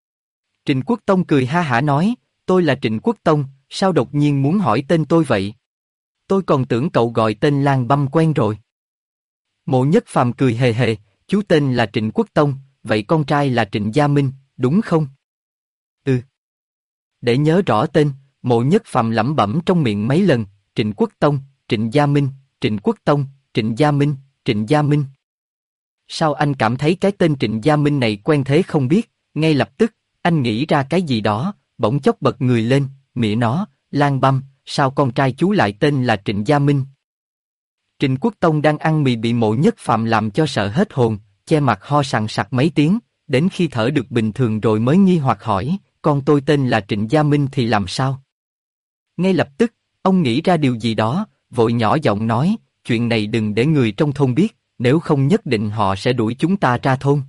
Trịnh Quốc Tông cười ha hả nói, tôi là Trịnh Quốc Tông, sao đột nhiên muốn hỏi tên tôi vậy? Tôi còn tưởng cậu gọi tên Lang Băm quen rồi. Mộ Nhất Phàm cười hề hề, chú tên là Trịnh Quốc Tông, vậy con trai là Trịnh Gia Minh, đúng không? Ừ. Để nhớ rõ tên, Mộ Nhất Phàm lẩm bẩm trong miệng mấy lần, Trịnh Quốc Tông, Trịnh Gia Minh, Trịnh Quốc Tông, Trịnh Gia Minh, Trịnh Gia Minh. Sao anh cảm thấy cái tên Trịnh Gia Minh này quen thế không biết, ngay lập tức, anh nghĩ ra cái gì đó, bỗng chốc bật người lên, mẹ nó, Lan Băm, sao con trai chú lại tên là Trịnh Gia Minh? Trịnh Quốc Tông đang ăn mì bị Mộ Nhất Phàm làm cho sợ hết hồn, che mặt ho sằng sặc mấy tiếng, đến khi thở được bình thường rồi mới nghi hoặc hỏi, con tôi tên là Trịnh Gia Minh thì làm sao? Ngay lập tức, ông nghĩ ra điều gì đó, vội nhỏ giọng nói, chuyện này đừng để người trong thôn biết, nếu không nhất định họ sẽ đuổi chúng ta ra thôn.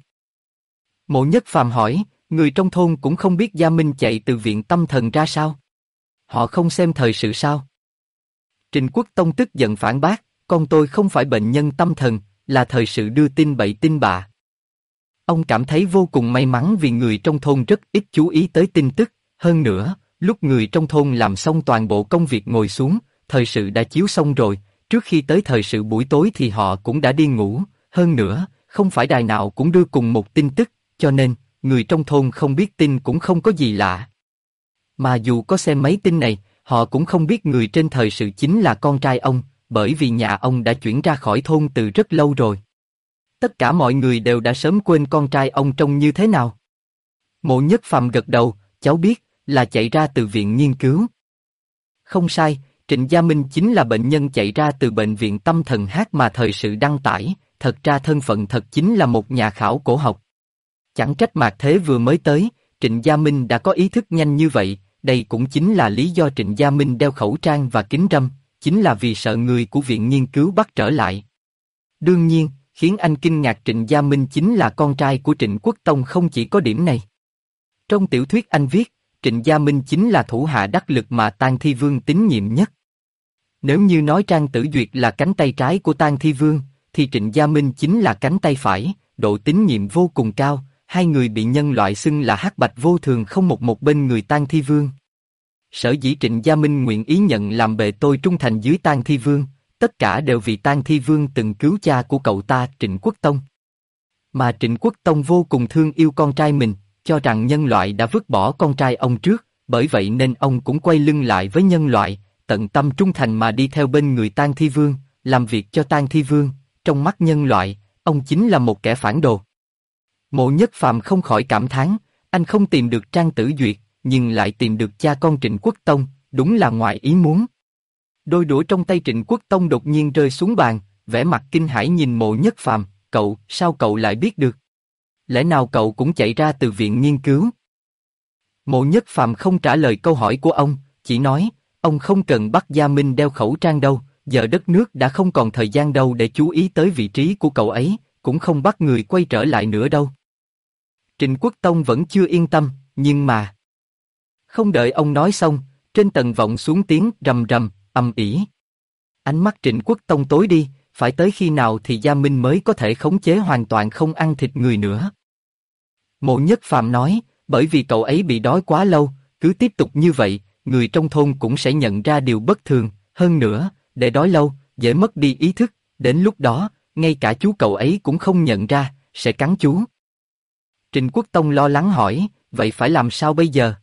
Mộ Nhất Phàm hỏi, người trong thôn cũng không biết Gia Minh chạy từ viện tâm thần ra sao? Họ không xem thời sự sao? Trịnh Quốc Tông tức giận phản bác, con tôi không phải bệnh nhân tâm thần, là thời sự đưa tin bậy tin bạ. Ông cảm thấy vô cùng may mắn vì người trong thôn rất ít chú ý tới tin tức, hơn nữa, lúc người trong thôn làm xong toàn bộ công việc ngồi xuống, thời sự đã chiếu xong rồi, trước khi tới thời sự buổi tối thì họ cũng đã đi ngủ, hơn nữa, không phải đài nào cũng đưa cùng một tin tức, cho nên, người trong thôn không biết tin cũng không có gì lạ. Mà dù có xem mấy tin này, họ cũng không biết người trên thời sự chính là con trai ông, bởi vì nhà ông đã chuyển ra khỏi thôn từ rất lâu rồi. Tất cả mọi người đều đã sớm quên con trai ông trông như thế nào. Mộ Nhất Phàm gật đầu, cháu biết, là chạy ra từ viện nghiên cứu. Không sai, Trịnh Gia Minh chính là bệnh nhân chạy ra từ bệnh viện tâm thần H mà thời sự đăng tải, thật ra thân phận thật chính là một nhà khảo cổ học. Chẳng trách Mạc Thế vừa mới tới, Trịnh Gia Minh đã có ý thức nhanh như vậy, đây cũng chính là lý do Trịnh Gia Minh đeo khẩu trang và kính râm, chính là vì sợ người của viện nghiên cứu bắt trở lại. Đương nhiên, khiến anh kinh ngạc Trịnh Gia Minh chính là con trai của Trịnh Quốc Tông không chỉ có điểm này. Trong tiểu thuyết anh viết, Trịnh Gia Minh chính là thủ hạ đắc lực mà Tang Thi Vương tín nhiệm nhất. Nếu như nói Trang Tử Duyệt là cánh tay trái của Tang Thi Vương, thì Trịnh Gia Minh chính là cánh tay phải, độ tín nhiệm vô cùng cao, hai người bị nhân loại xưng là hắc bạch vô thường không một bên người Tang Thi Vương. Sở dĩ Trịnh Gia Minh nguyện ý nhận làm bề tôi trung thành dưới Tang Thi Vương, tất cả đều vì Tang Thi Vương từng cứu cha của cậu ta Trịnh Quốc Tông. Mà Trịnh Quốc Tông vô cùng thương yêu con trai mình, cho rằng nhân loại đã vứt bỏ con trai ông trước, bởi vậy nên ông cũng quay lưng lại với nhân loại, tận tâm trung thành mà đi theo bên người Tang Thi Vương, làm việc cho Tang Thi Vương. Trong mắt nhân loại, ông chính là một kẻ phản đồ. Mộ Nhất Phàm không khỏi cảm thán, anh không tìm được Trang Tử Duyệt, nhưng lại tìm được cha con Trịnh Quốc Tông, đúng là ngoài ý muốn. Đôi đũa trong tay Trịnh Quốc Tông đột nhiên rơi xuống bàn, vẻ mặt kinh hãi nhìn Mộ Nhất Phàm, sao cậu lại biết được? Lẽ nào cậu cũng chạy ra từ viện nghiên cứu? Mộ Nhất Phàm không trả lời câu hỏi của ông, chỉ nói, ông không cần bắt Gia Minh đeo khẩu trang đâu, giờ đất nước đã không còn thời gian đâu để chú ý tới vị trí của cậu ấy, cũng không bắt người quay trở lại nữa đâu. Trịnh Quốc Tông vẫn chưa yên tâm, nhưng mà... Không đợi ông nói xong, trên tầng vọng xuống tiếng rầm rầm, ầm ĩ. Ánh mắt Trịnh Quốc Tông tối đi, phải tới khi nào thì Gia Minh mới có thể khống chế hoàn toàn không ăn thịt người nữa. Mộ Nhất Phàm nói, bởi vì cậu ấy bị đói quá lâu, cứ tiếp tục như vậy, người trong thôn cũng sẽ nhận ra điều bất thường, hơn nữa, để đói lâu, dễ mất đi ý thức, đến lúc đó, ngay cả chú cậu ấy cũng không nhận ra, sẽ cắn chú. Trịnh Quốc Tông lo lắng hỏi, vậy phải làm sao bây giờ?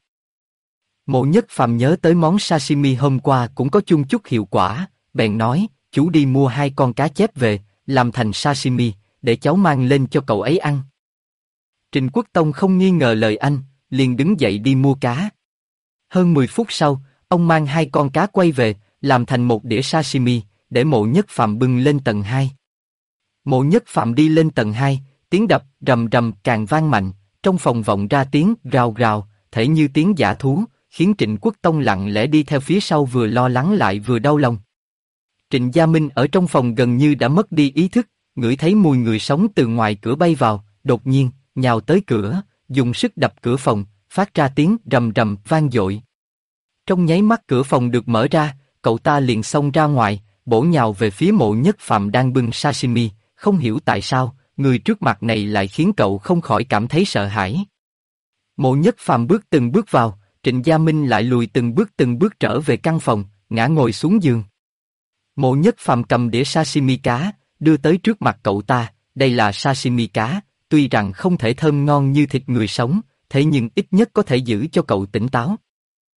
Mộ Nhất Phàm nhớ tới món sashimi hôm qua cũng có chung chút hiệu quả, bèn nói, chú đi mua 2 con cá chép về, làm thành sashimi, để cháu mang lên cho cậu ấy ăn. Trịnh Quốc Tông không nghi ngờ lời anh, liền đứng dậy đi mua cá. Hơn 10 phút sau, ông mang 2 con cá quay về, làm thành một đĩa sashimi, để Mộ Nhất Phàm bưng lên tầng 2. Mộ Nhất Phàm đi lên tầng 2, tiếng đập rầm rầm càng vang mạnh, trong phòng vọng ra tiếng rào rào, thể như tiếng dã thú, khiến Trịnh Quốc Tông lặng lẽ đi theo phía sau vừa lo lắng lại vừa đau lòng. Trịnh Gia Minh ở trong phòng gần như đã mất đi ý thức, ngửi thấy mùi người sống từ ngoài cửa bay vào, đột nhiên, nhào tới cửa, dùng sức đập cửa phòng, phát ra tiếng rầm rầm vang dội. Trong nháy mắt cửa phòng được mở ra, cậu ta liền xông ra ngoài, bổ nhào về phía Mộ Nhất Phàm đang bưng sashimi, không hiểu tại sao, người trước mặt này lại khiến cậu không khỏi cảm thấy sợ hãi. Mộ Nhất Phàm bước từng bước vào, Trịnh Gia Minh lại lùi từng bước trở về căn phòng, ngã ngồi xuống giường. Mộ Nhất Phàm cầm đĩa sashimi cá, đưa tới trước mặt cậu ta, đây là sashimi cá, tuy rằng không thể thơm ngon như thịt người sống, thế nhưng ít nhất có thể giữ cho cậu tỉnh táo.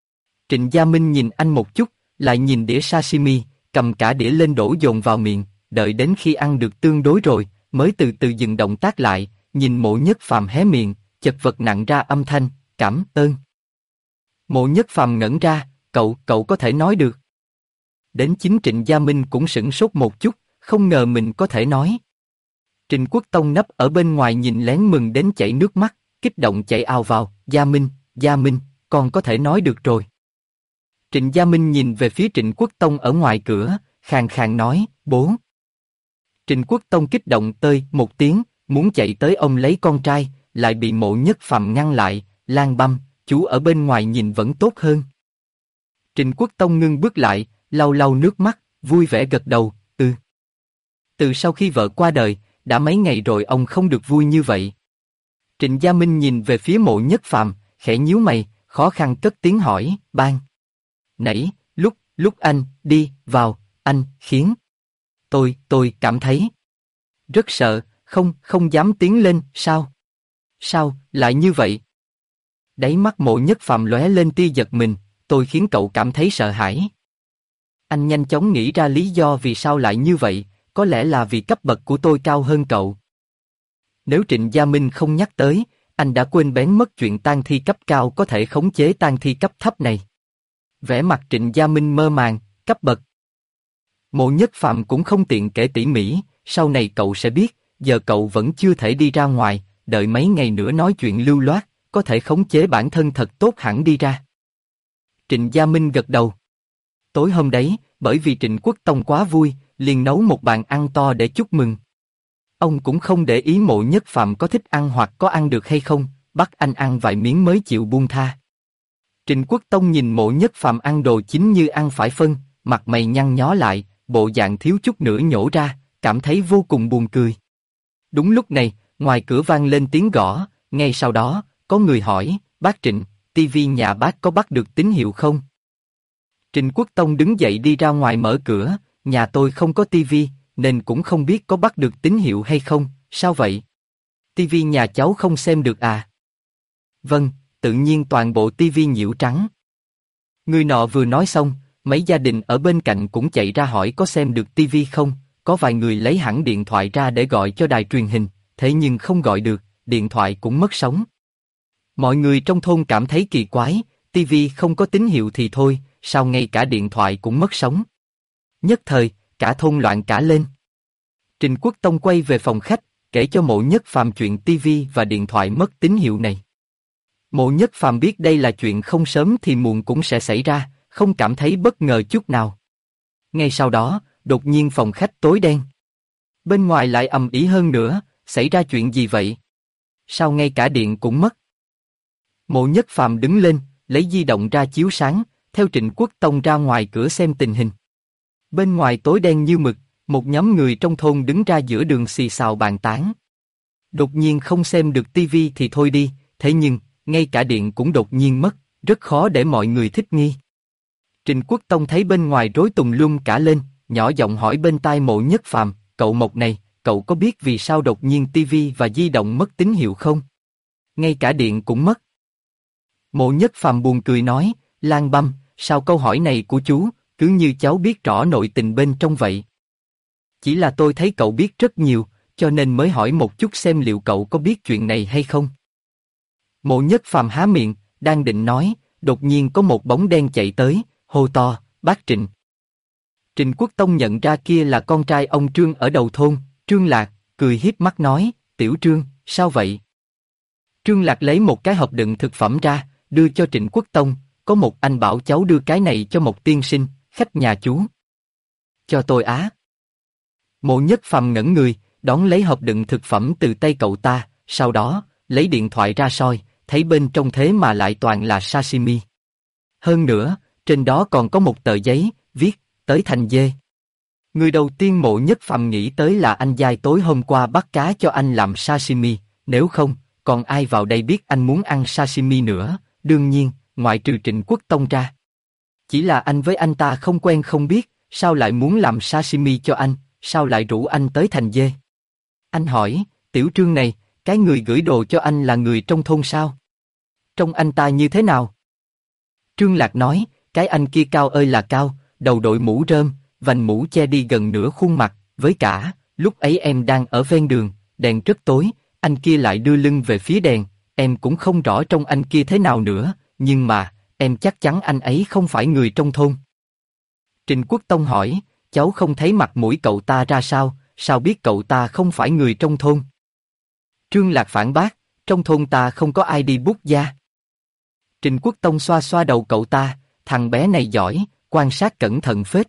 Trịnh Gia Minh nhìn anh một chút, lại nhìn đĩa sashimi, cầm cả đĩa lên đổ dồn vào miệng, đợi đến khi ăn được tương đối rồi, mới từ từ dừng động tác lại, nhìn Mộ Nhất Phàm hé miệng, chật vật nặng ra âm thanh, cảm ơn. Mộ Nhất Phàm ngẩn ra, cậu có thể nói được. Đến chính Trịnh Gia Minh cũng sửng sốt một chút, không ngờ mình có thể nói. Trịnh Quốc Tông nấp ở bên ngoài nhìn lén mừng đến chảy nước mắt, kích động chạy ào vào, Gia Minh, con có thể nói được rồi. Trịnh Gia Minh nhìn về phía Trịnh Quốc Tông ở ngoài cửa, khàn khàn nói, bố. Trịnh Quốc Tông kích động tơi một tiếng, muốn chạy tới ôm lấy con trai, lại bị Mộ Nhất Phàm ngăn lại, Lan Băm, chú ở bên ngoài nhìn vẫn tốt hơn. Trịnh Quốc Tông ngưng bước lại, lau lau nước mắt, vui vẻ gật đầu, Từ sau khi vợ qua đời, đã mấy ngày rồi ông không được vui như vậy. Trịnh Gia Minh nhìn về phía Mộ Nhất Phàm, khẽ nhíu mày, khó khăn cất tiếng hỏi, ban. Nãy, lúc anh đi vào, anh khiến tôi cảm thấy rất sợ, không dám tiến lên, sao? Sao lại như vậy? Đáy mắt Mộ Nhất Phàm lóe lên tia giật mình, tôi khiến cậu cảm thấy sợ hãi. Anh nhanh chóng nghĩ ra lý do vì sao lại như vậy, có lẽ là vì cấp bậc của tôi cao hơn cậu. Nếu Trịnh Gia Minh không nhắc tới, anh đã quên bén mất chuyện tang thi cấp cao có thể khống chế tang thi cấp thấp này. Vẻ mặt Trịnh Gia Minh mơ màng, cấp bậc. Mộ Nhất Phàm cũng không tiện kể tỉ mỉ, sau này cậu sẽ biết, giờ cậu vẫn chưa thể đi ra ngoài, đợi mấy ngày nữa nói chuyện lưu loát, có thể khống chế bản thân thật tốt hẳn đi ra. Trịnh Gia Minh gật đầu. Tối hôm đấy, bởi vì Trịnh Quốc Tông quá vui, liền nấu một bàn ăn to để chúc mừng. Ông cũng không để ý Mộ Nhất Phàm có thích ăn hoặc có ăn được hay không, bắt anh ăn vài miếng mới chịu buông tha. Trịnh Quốc Tông nhìn Mộ Nhất Phàm ăn đồ chính như ăn phải phân, mặt mày nhăn nhó lại, bộ dạng thiếu chút nữa nhổ ra, cảm thấy vô cùng buồn cười. Đúng lúc này, ngoài cửa vang lên tiếng gõ, ngay sau đó, có người hỏi, bác Trịnh, tivi nhà bác có bắt được tín hiệu không? Trịnh Quốc Tông đứng dậy đi ra ngoài mở cửa, nhà tôi không có tivi, nên cũng không biết có bắt được tín hiệu hay không, sao vậy? Tivi nhà cháu không xem được à? Vâng, tự nhiên toàn bộ tivi nhiễu trắng. Người nọ vừa nói xong, mấy gia đình ở bên cạnh cũng chạy ra hỏi có xem được tivi không, có vài người lấy hẳn điện thoại ra để gọi cho đài truyền hình, thế nhưng không gọi được, điện thoại cũng mất sóng. Mọi người trong thôn cảm thấy kỳ quái, tivi không có tín hiệu thì thôi, sao ngay cả điện thoại cũng mất sóng? Nhất thời, cả thôn loạn cả lên. Trịnh Quốc Tông quay về phòng khách, kể cho Mộ Nhất Phàm chuyện tivi và điện thoại mất tín hiệu này. Mộ Nhất Phàm biết đây là chuyện không sớm thì muộn cũng sẽ xảy ra, không cảm thấy bất ngờ chút nào. Ngay sau đó, đột nhiên phòng khách tối đen. Bên ngoài lại ầm ĩ hơn nữa, xảy ra chuyện gì vậy? Sao ngay cả điện cũng mất? Mộ Nhất Phàm đứng lên, lấy di động ra chiếu sáng, theo Trịnh Quốc Tông ra ngoài cửa xem tình hình. Bên ngoài tối đen như mực, một nhóm người trong thôn đứng ra giữa đường xì xào bàn tán. Đột nhiên không xem được tivi thì thôi đi, thế nhưng, ngay cả điện cũng đột nhiên mất, rất khó để mọi người thích nghi. Trịnh Quốc Tông thấy bên ngoài rối tùng lum cả lên, nhỏ giọng hỏi bên tai Mộ Nhất Phàm, cậu Mộc này, cậu có biết vì sao đột nhiên tivi và di động mất tín hiệu không? Ngay cả điện cũng mất. Mộ Nhất Phàm buồn cười nói, Lan Băm, sao câu hỏi này của chú, cứ như cháu biết rõ nội tình bên trong vậy. Chỉ là tôi thấy cậu biết rất nhiều, cho nên mới hỏi một chút xem liệu cậu có biết chuyện này hay không. Mộ Nhất Phàm há miệng, đang định nói, đột nhiên có một bóng đen chạy tới, hô to, bác Trịnh. Trịnh Quốc Tông nhận ra kia là con trai ông Trương ở đầu thôn, Trương Lạc, cười hiếp mắt nói, tiểu Trương, sao vậy? Trương Lạc lấy một cái hộp đựng thực phẩm ra, đưa cho Trịnh Quốc Tông, có một anh bảo cháu đưa cái này cho một tiên sinh, khách nhà chú. Cho tôi á. Mộ Nhất Phàm ngẩn người, đón lấy hộp đựng thực phẩm từ tay cậu ta, sau đó, lấy điện thoại ra soi, thấy bên trong thế mà lại toàn là sashimi. Hơn nữa, trên đó còn có một tờ giấy, viết, tới thành dê. Người đầu tiên Mộ Nhất Phàm nghĩ tới là anh giai tối hôm qua bắt cá cho anh làm sashimi, nếu không, còn ai vào đây biết anh muốn ăn sashimi nữa, đương nhiên, ngoại trừ Trịnh Quốc Tông ra. Chỉ là anh với anh ta không quen không biết, sao lại muốn làm sashimi cho anh, sao lại rủ anh tới thành dê. Anh hỏi, tiểu Trương này, cái người gửi đồ cho anh là người trong thôn sao? Trông anh ta như thế nào? Trương Lạc nói, cái anh kia cao ơi là cao, đầu đội mũ rơm, vành mũ che đi gần nửa khuôn mặt, với cả, lúc ấy em đang ở ven đường, đèn rất tối, anh kia lại đưa lưng về phía đèn, em cũng không rõ trông anh kia thế nào nữa, nhưng mà, em chắc chắn anh ấy không phải người trong thôn. Trình Quốc Tông hỏi, cháu không thấy mặt mũi cậu ta ra sao, sao biết cậu ta không phải người trong thôn? Trương Lạc phản bác, trong thôn ta không có ai đi bút gia. Trình Quốc Tông xoa xoa đầu cậu ta, thằng bé này giỏi, quan sát cẩn thận phết.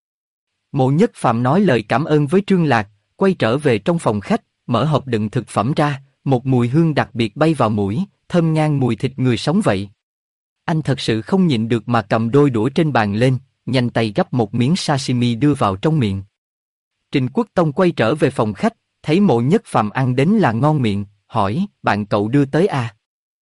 Mộ Nhất Phàm nói lời cảm ơn với Trương Lạc, quay trở về trong phòng khách, mở hộp đựng thực phẩm ra, một mùi hương đặc biệt bay vào mũi, thơm ngang mùi thịt người sống vậy. Anh thật sự không nhịn được mà cầm đôi đũa trên bàn lên, nhanh tay gắp một miếng sashimi đưa vào trong miệng. Trình Quốc Tông quay trở về phòng khách, thấy Mộ Nhất Phàm ăn đến là ngon miệng, hỏi, bạn cậu đưa tới à?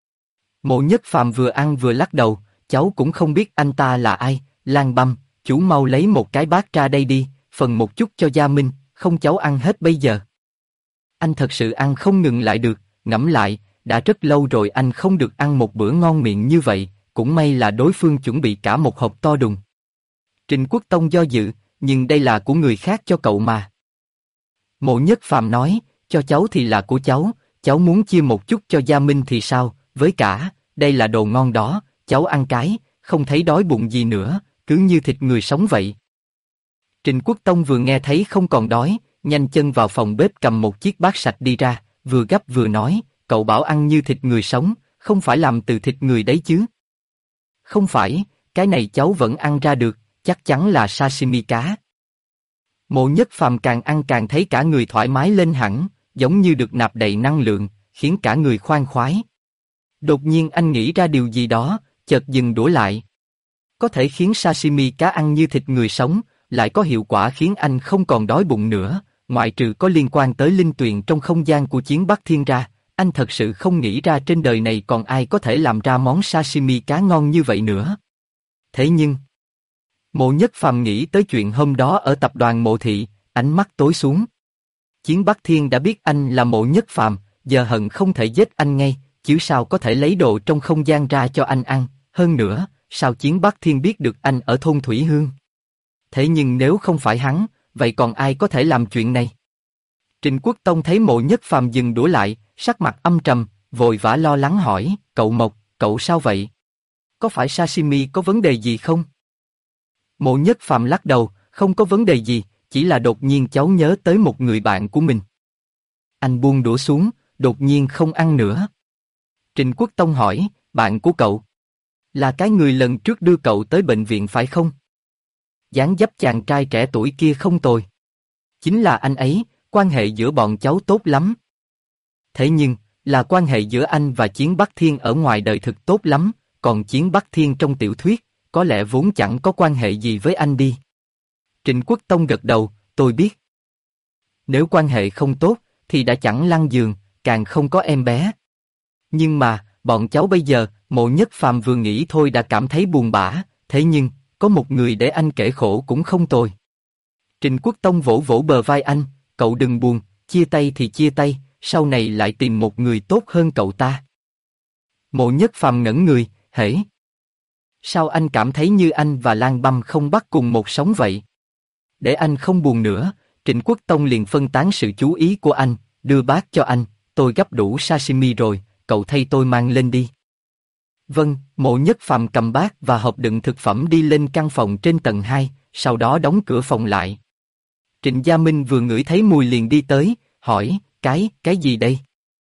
Mộ Nhất Phàm vừa ăn vừa lắc đầu, cháu cũng không biết anh ta là ai, Lan Băm, chú mau lấy một cái bát ra đây đi, phần một chút cho Gia Minh, không cháu ăn hết bây giờ. Anh thật sự ăn không ngừng lại được, ngẫm lại, đã rất lâu rồi anh không được ăn một bữa ngon miệng như vậy, cũng may là đối phương chuẩn bị cả một hộp to đùng. Trình Quốc Tông do dự, nhưng đây là của người khác cho cậu mà. Mộ Nhất Phàm nói, cho cháu thì là của cháu muốn chia một chút cho Gia Minh thì sao, với cả, đây là đồ ngon đó, cháu ăn cái, không thấy đói bụng gì nữa, cứ như thịt người sống vậy. Trình Quốc Tông vừa nghe thấy không còn đói, nhanh chân vào phòng bếp cầm một chiếc bát sạch đi ra, vừa gắp vừa nói, cậu bảo ăn như thịt người sống, không phải làm từ thịt người đấy chứ? Không phải, cái này cháu vẫn ăn ra được, chắc chắn là sashimi cá. Mộ Nhất Phàm càng ăn càng thấy cả người thoải mái lên hẳn, giống như được nạp đầy năng lượng, khiến cả người khoan khoái. Đột nhiên anh nghĩ ra điều gì đó, chợt dừng đũa lại. Có thể khiến sashimi cá ăn như thịt người sống, lại có hiệu quả khiến anh không còn đói bụng nữa, ngoại trừ có liên quan tới linh tuyền trong không gian của Chiến Bắc Thiên ra, anh thật sự không nghĩ ra trên đời này còn ai có thể làm ra món sashimi cá ngon như vậy nữa. Thế nhưng, Mộ Nhất Phàm nghĩ tới chuyện hôm đó ở tập đoàn Mộ Thị, ánh mắt tối xuống. Chiến Bắc Thiên đã biết anh là Mộ Nhất Phàm, giờ hận không thể giết anh ngay, chứ sao có thể lấy đồ trong không gian ra cho anh ăn, hơn nữa, sao Chiến Bắc Thiên biết được anh ở thôn Thủy Hương? Thế nhưng nếu không phải hắn, vậy còn ai có thể làm chuyện này? Trình Quốc Tông thấy Mộ Nhất Phàm dừng đũa lại, sắc mặt âm trầm, vội vã lo lắng hỏi, cậu Mộc, cậu sao vậy? Có phải sashimi có vấn đề gì không? Mộ Nhất Phàm lắc đầu, không có vấn đề gì, chỉ là đột nhiên cháu nhớ tới một người bạn của mình. Anh buông đũa xuống, đột nhiên không ăn nữa. Trình Quốc Tông hỏi, bạn của cậu? Là cái người lần trước đưa cậu tới bệnh viện phải không? Dáng dấp chàng trai trẻ tuổi kia không tồi. Chính là anh ấy, quan hệ giữa bọn cháu tốt lắm. Thế nhưng, là quan hệ giữa anh và Chiến Bắc Thiên ở ngoài đời thực tốt lắm, còn Chiến Bắc Thiên trong tiểu thuyết, có lẽ vốn chẳng có quan hệ gì với anh đi. Trịnh Quốc Tông gật đầu, tôi biết. Nếu quan hệ không tốt, thì đã chẳng lăn giường, càng không có em bé. Nhưng mà, bọn cháu bây giờ, Mộ Nhất Phàm vừa nghĩ thôi đã cảm thấy buồn bã, thế nhưng, có một người để anh kể khổ cũng không tồi. Trịnh Quốc Tông vỗ vỗ bờ vai anh, cậu đừng buồn, chia tay thì chia tay, sau này lại tìm một người tốt hơn cậu ta. Mộ Nhất Phàm ngẩn người, hễ. Sao anh cảm thấy như anh và Lan Băm không bắt cùng một sống vậy? Để anh không buồn nữa, Trịnh Quốc Tông liền phân tán sự chú ý của anh, đưa bát cho anh, tôi gấp đủ sashimi rồi, cậu thay tôi mang lên đi. Vâng, Mộ Nhất Phàm cầm bát và hộp đựng thực phẩm đi lên căn phòng trên tầng 2, sau đó đóng cửa phòng lại. Trịnh Gia Minh vừa ngửi thấy mùi liền đi tới, hỏi, cái gì đây?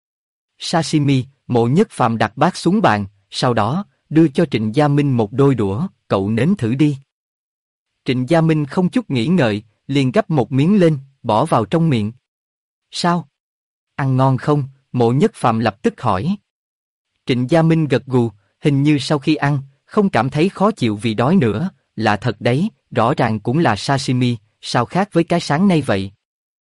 Sashimi, Mộ Nhất Phàm đặt bát xuống bàn, sau đó, đưa cho Trịnh Gia Minh một đôi đũa, cậu nếm thử đi. Trịnh Gia Minh không chút nghĩ ngợi, liền gắp một miếng lên, bỏ vào trong miệng. Sao? Ăn ngon không? Mộ Nhất Phàm lập tức hỏi. Trịnh Gia Minh gật gù, hình như sau khi ăn, không cảm thấy khó chịu vì đói nữa, là thật đấy, rõ ràng cũng là sashimi, sao khác với cái sáng nay vậy?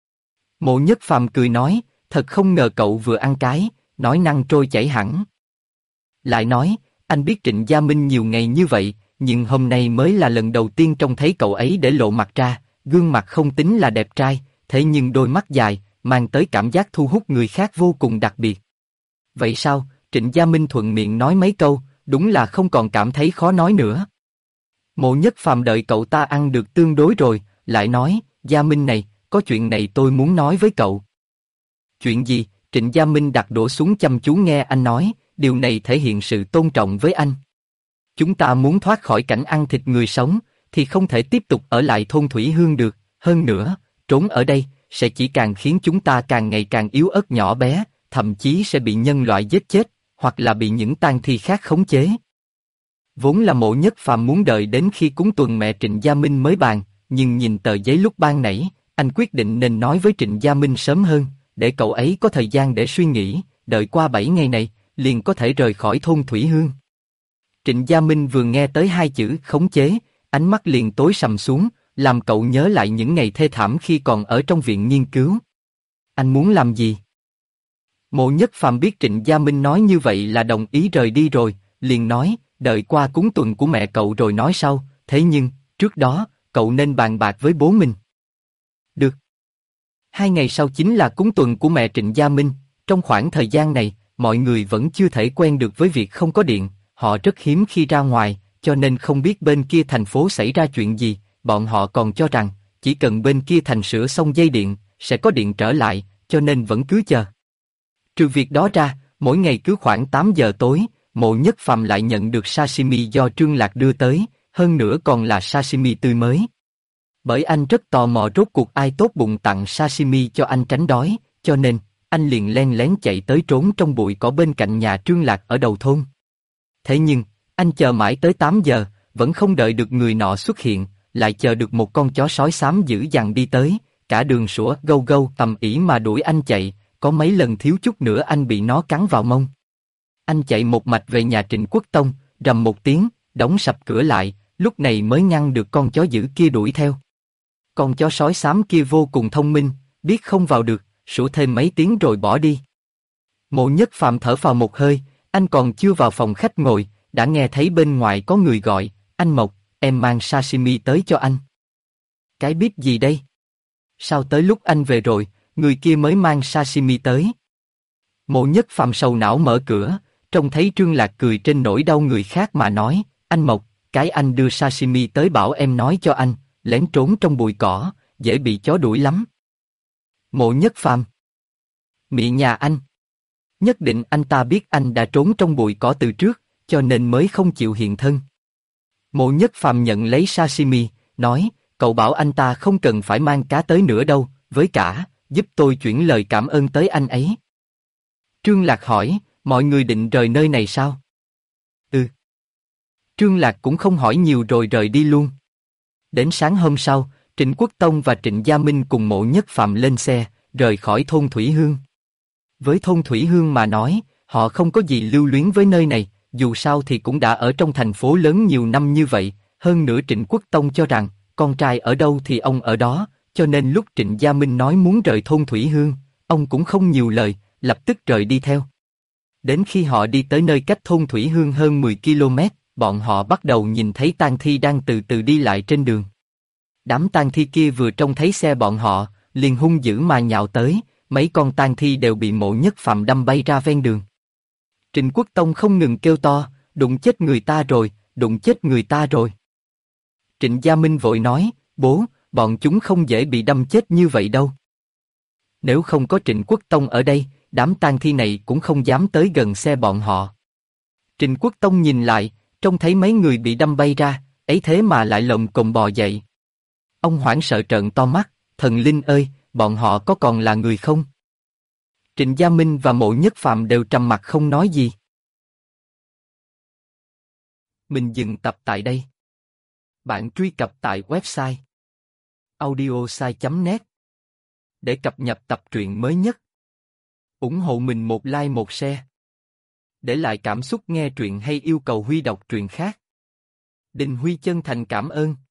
Mộ Nhất Phàm cười nói, thật không ngờ cậu vừa ăn cái, nói năng trôi chảy hẳn. Lại nói, anh biết Trịnh Gia Minh nhiều ngày như vậy, nhưng hôm nay mới là lần đầu tiên trông thấy cậu ấy để lộ mặt ra, gương mặt không tính là đẹp trai, thế nhưng đôi mắt dài, mang tới cảm giác thu hút người khác vô cùng đặc biệt. Vậy sao? Trịnh Gia Minh thuận miệng nói mấy câu, đúng là không còn cảm thấy khó nói nữa. Mộ Nhất Phàm đợi cậu ta ăn được tương đối rồi, lại nói, Gia Minh này, có chuyện này tôi muốn nói với cậu. Chuyện gì? Trịnh Gia Minh đặt đũa xuống chăm chú nghe anh nói, điều này thể hiện sự tôn trọng với anh. Chúng ta muốn thoát khỏi cảnh ăn thịt người sống, thì không thể tiếp tục ở lại thôn Thủy Hương được, hơn nữa, trốn ở đây, sẽ chỉ càng khiến chúng ta càng ngày càng yếu ớt nhỏ bé, thậm chí sẽ bị nhân loại giết chết, hoặc là bị những tang thi khác khống chế. Vốn là Mộ Nhất Phàm muốn đợi đến khi cúng tuần mẹ Trịnh Gia Minh mới bàn, nhưng nhìn tờ giấy lúc ban nãy, anh quyết định nên nói với Trịnh Gia Minh sớm hơn, để cậu ấy có thời gian để suy nghĩ, đợi qua 7 ngày này, liền có thể rời khỏi thôn Thủy Hương. Trịnh Gia Minh vừa nghe tới hai chữ khống chế, ánh mắt liền tối sầm xuống, làm cậu nhớ lại những ngày thê thảm khi còn ở trong viện nghiên cứu. Anh muốn làm gì? Mộ Nhất Phàm biết Trịnh Gia Minh nói như vậy là đồng ý rời đi rồi, liền nói, đợi qua cúng tuần của mẹ cậu rồi nói sau, thế nhưng, trước đó, cậu nên bàn bạc với bố mình. Được. 2 ngày sau chính là cúng tuần của mẹ Trịnh Gia Minh, trong khoảng thời gian này, mọi người vẫn chưa thể quen được với việc không có điện, họ rất hiếm khi ra ngoài, cho nên không biết bên kia thành phố xảy ra chuyện gì, bọn họ còn cho rằng, chỉ cần bên kia thành sửa xong dây điện, sẽ có điện trở lại, cho nên vẫn cứ chờ. Trừ việc đó ra, mỗi ngày cứ khoảng 8 giờ tối, Mộ Nhất Phàm lại nhận được sashimi do Trương Lạc đưa tới, hơn nữa còn là sashimi tươi mới. Bởi anh rất tò mò rốt cuộc ai tốt bụng tặng sashimi cho anh tránh đói, cho nên, anh liền len lén chạy tới trốn trong bụi cỏ bên cạnh nhà Trương Lạc ở đầu thôn. Thế nhưng, anh chờ mãi tới 8 giờ, vẫn không đợi được người nọ xuất hiện, lại chờ được một con chó sói xám dữ dằn đi tới, cả đường sủa gâu gâu tầm ĩ mà đuổi anh chạy, có mấy lần thiếu chút nữa anh bị nó cắn vào mông. Anh chạy một mạch về nhà Trịnh Quốc Tông, rầm một tiếng, đóng sập cửa lại, lúc này mới ngăn được con chó dữ kia đuổi theo. Con chó sói xám kia vô cùng thông minh, biết không vào được, sủa thêm mấy tiếng rồi bỏ đi. Mộ Nhất Phàm thở phào một hơi, anh còn chưa vào phòng khách ngồi, đã nghe thấy bên ngoài có người gọi, anh Mộc, em mang sashimi tới cho anh. Cái bếp gì đây? Sao tới lúc anh về rồi, người kia mới mang sashimi tới? Mộ Nhất Phàm sầu não mở cửa, trông thấy Trương Lạc cười trên nỗi đau người khác mà nói, anh Mộc, cái anh đưa sashimi tới bảo em nói cho anh, lén trốn trong bụi cỏ, dễ bị chó đuổi lắm. Mộ Nhất Phàm. Mị nhà anh. Nhất định anh ta biết anh đã trốn trong bụi cỏ từ trước, cho nên mới không chịu hiện thân. Mộ Nhất Phàm nhận lấy sashimi, nói, cậu bảo anh ta không cần phải mang cá tới nữa đâu, với cả, giúp tôi chuyển lời cảm ơn tới anh ấy. Trương Lạc hỏi, mọi người định rời nơi này sao? Ừ. Trương Lạc cũng không hỏi nhiều rồi rời đi luôn. Đến sáng hôm sau, Trịnh Quốc Tông và Trịnh Gia Minh cùng Mộ Nhất Phàm lên xe, rời khỏi thôn Thủy Hương. Với thôn Thủy Hương mà nói, họ không có gì lưu luyến với nơi này, dù sao thì cũng đã ở trong thành phố lớn nhiều năm như vậy, hơn nữa Trịnh Quốc Tông cho rằng, con trai ở đâu thì ông ở đó, cho nên lúc Trịnh Gia Minh nói muốn rời thôn Thủy Hương, ông cũng không nhiều lời, lập tức rời đi theo. Đến khi họ đi tới nơi cách thôn Thủy Hương hơn 10 km, bọn họ bắt đầu nhìn thấy tang thi đang từ từ đi lại trên đường. Đám tang thi kia vừa trông thấy xe bọn họ, liền hung dữ mà nhào tới, mấy con tang thi đều bị Mộ Nhất Phàm đâm bay ra ven đường. Trịnh Quốc Tông không ngừng kêu to, đụng chết người ta rồi, đụng chết người ta rồi. Trịnh Gia Minh vội nói, bố, bọn chúng không dễ bị đâm chết như vậy đâu. Nếu không có Trịnh Quốc Tông ở đây, đám tang thi này cũng không dám tới gần xe bọn họ. Trịnh Quốc Tông nhìn lại, trông thấy mấy người bị đâm bay ra, ấy thế mà lại lồm cồm bò dậy. Ông hoảng sợ trợn to mắt, thần linh ơi, bọn họ có còn là người không? Trịnh Gia Minh và Mộ Nhất Phàm đều trầm mặc không nói gì. Mình dừng tập tại đây. Bạn truy cập tại website audiosai.net để cập nhật tập truyện mới nhất. Ủng hộ mình một like một share. Để lại cảm xúc nghe truyện hay yêu cầu Huy đọc truyện khác. Đình Huy chân thành cảm ơn.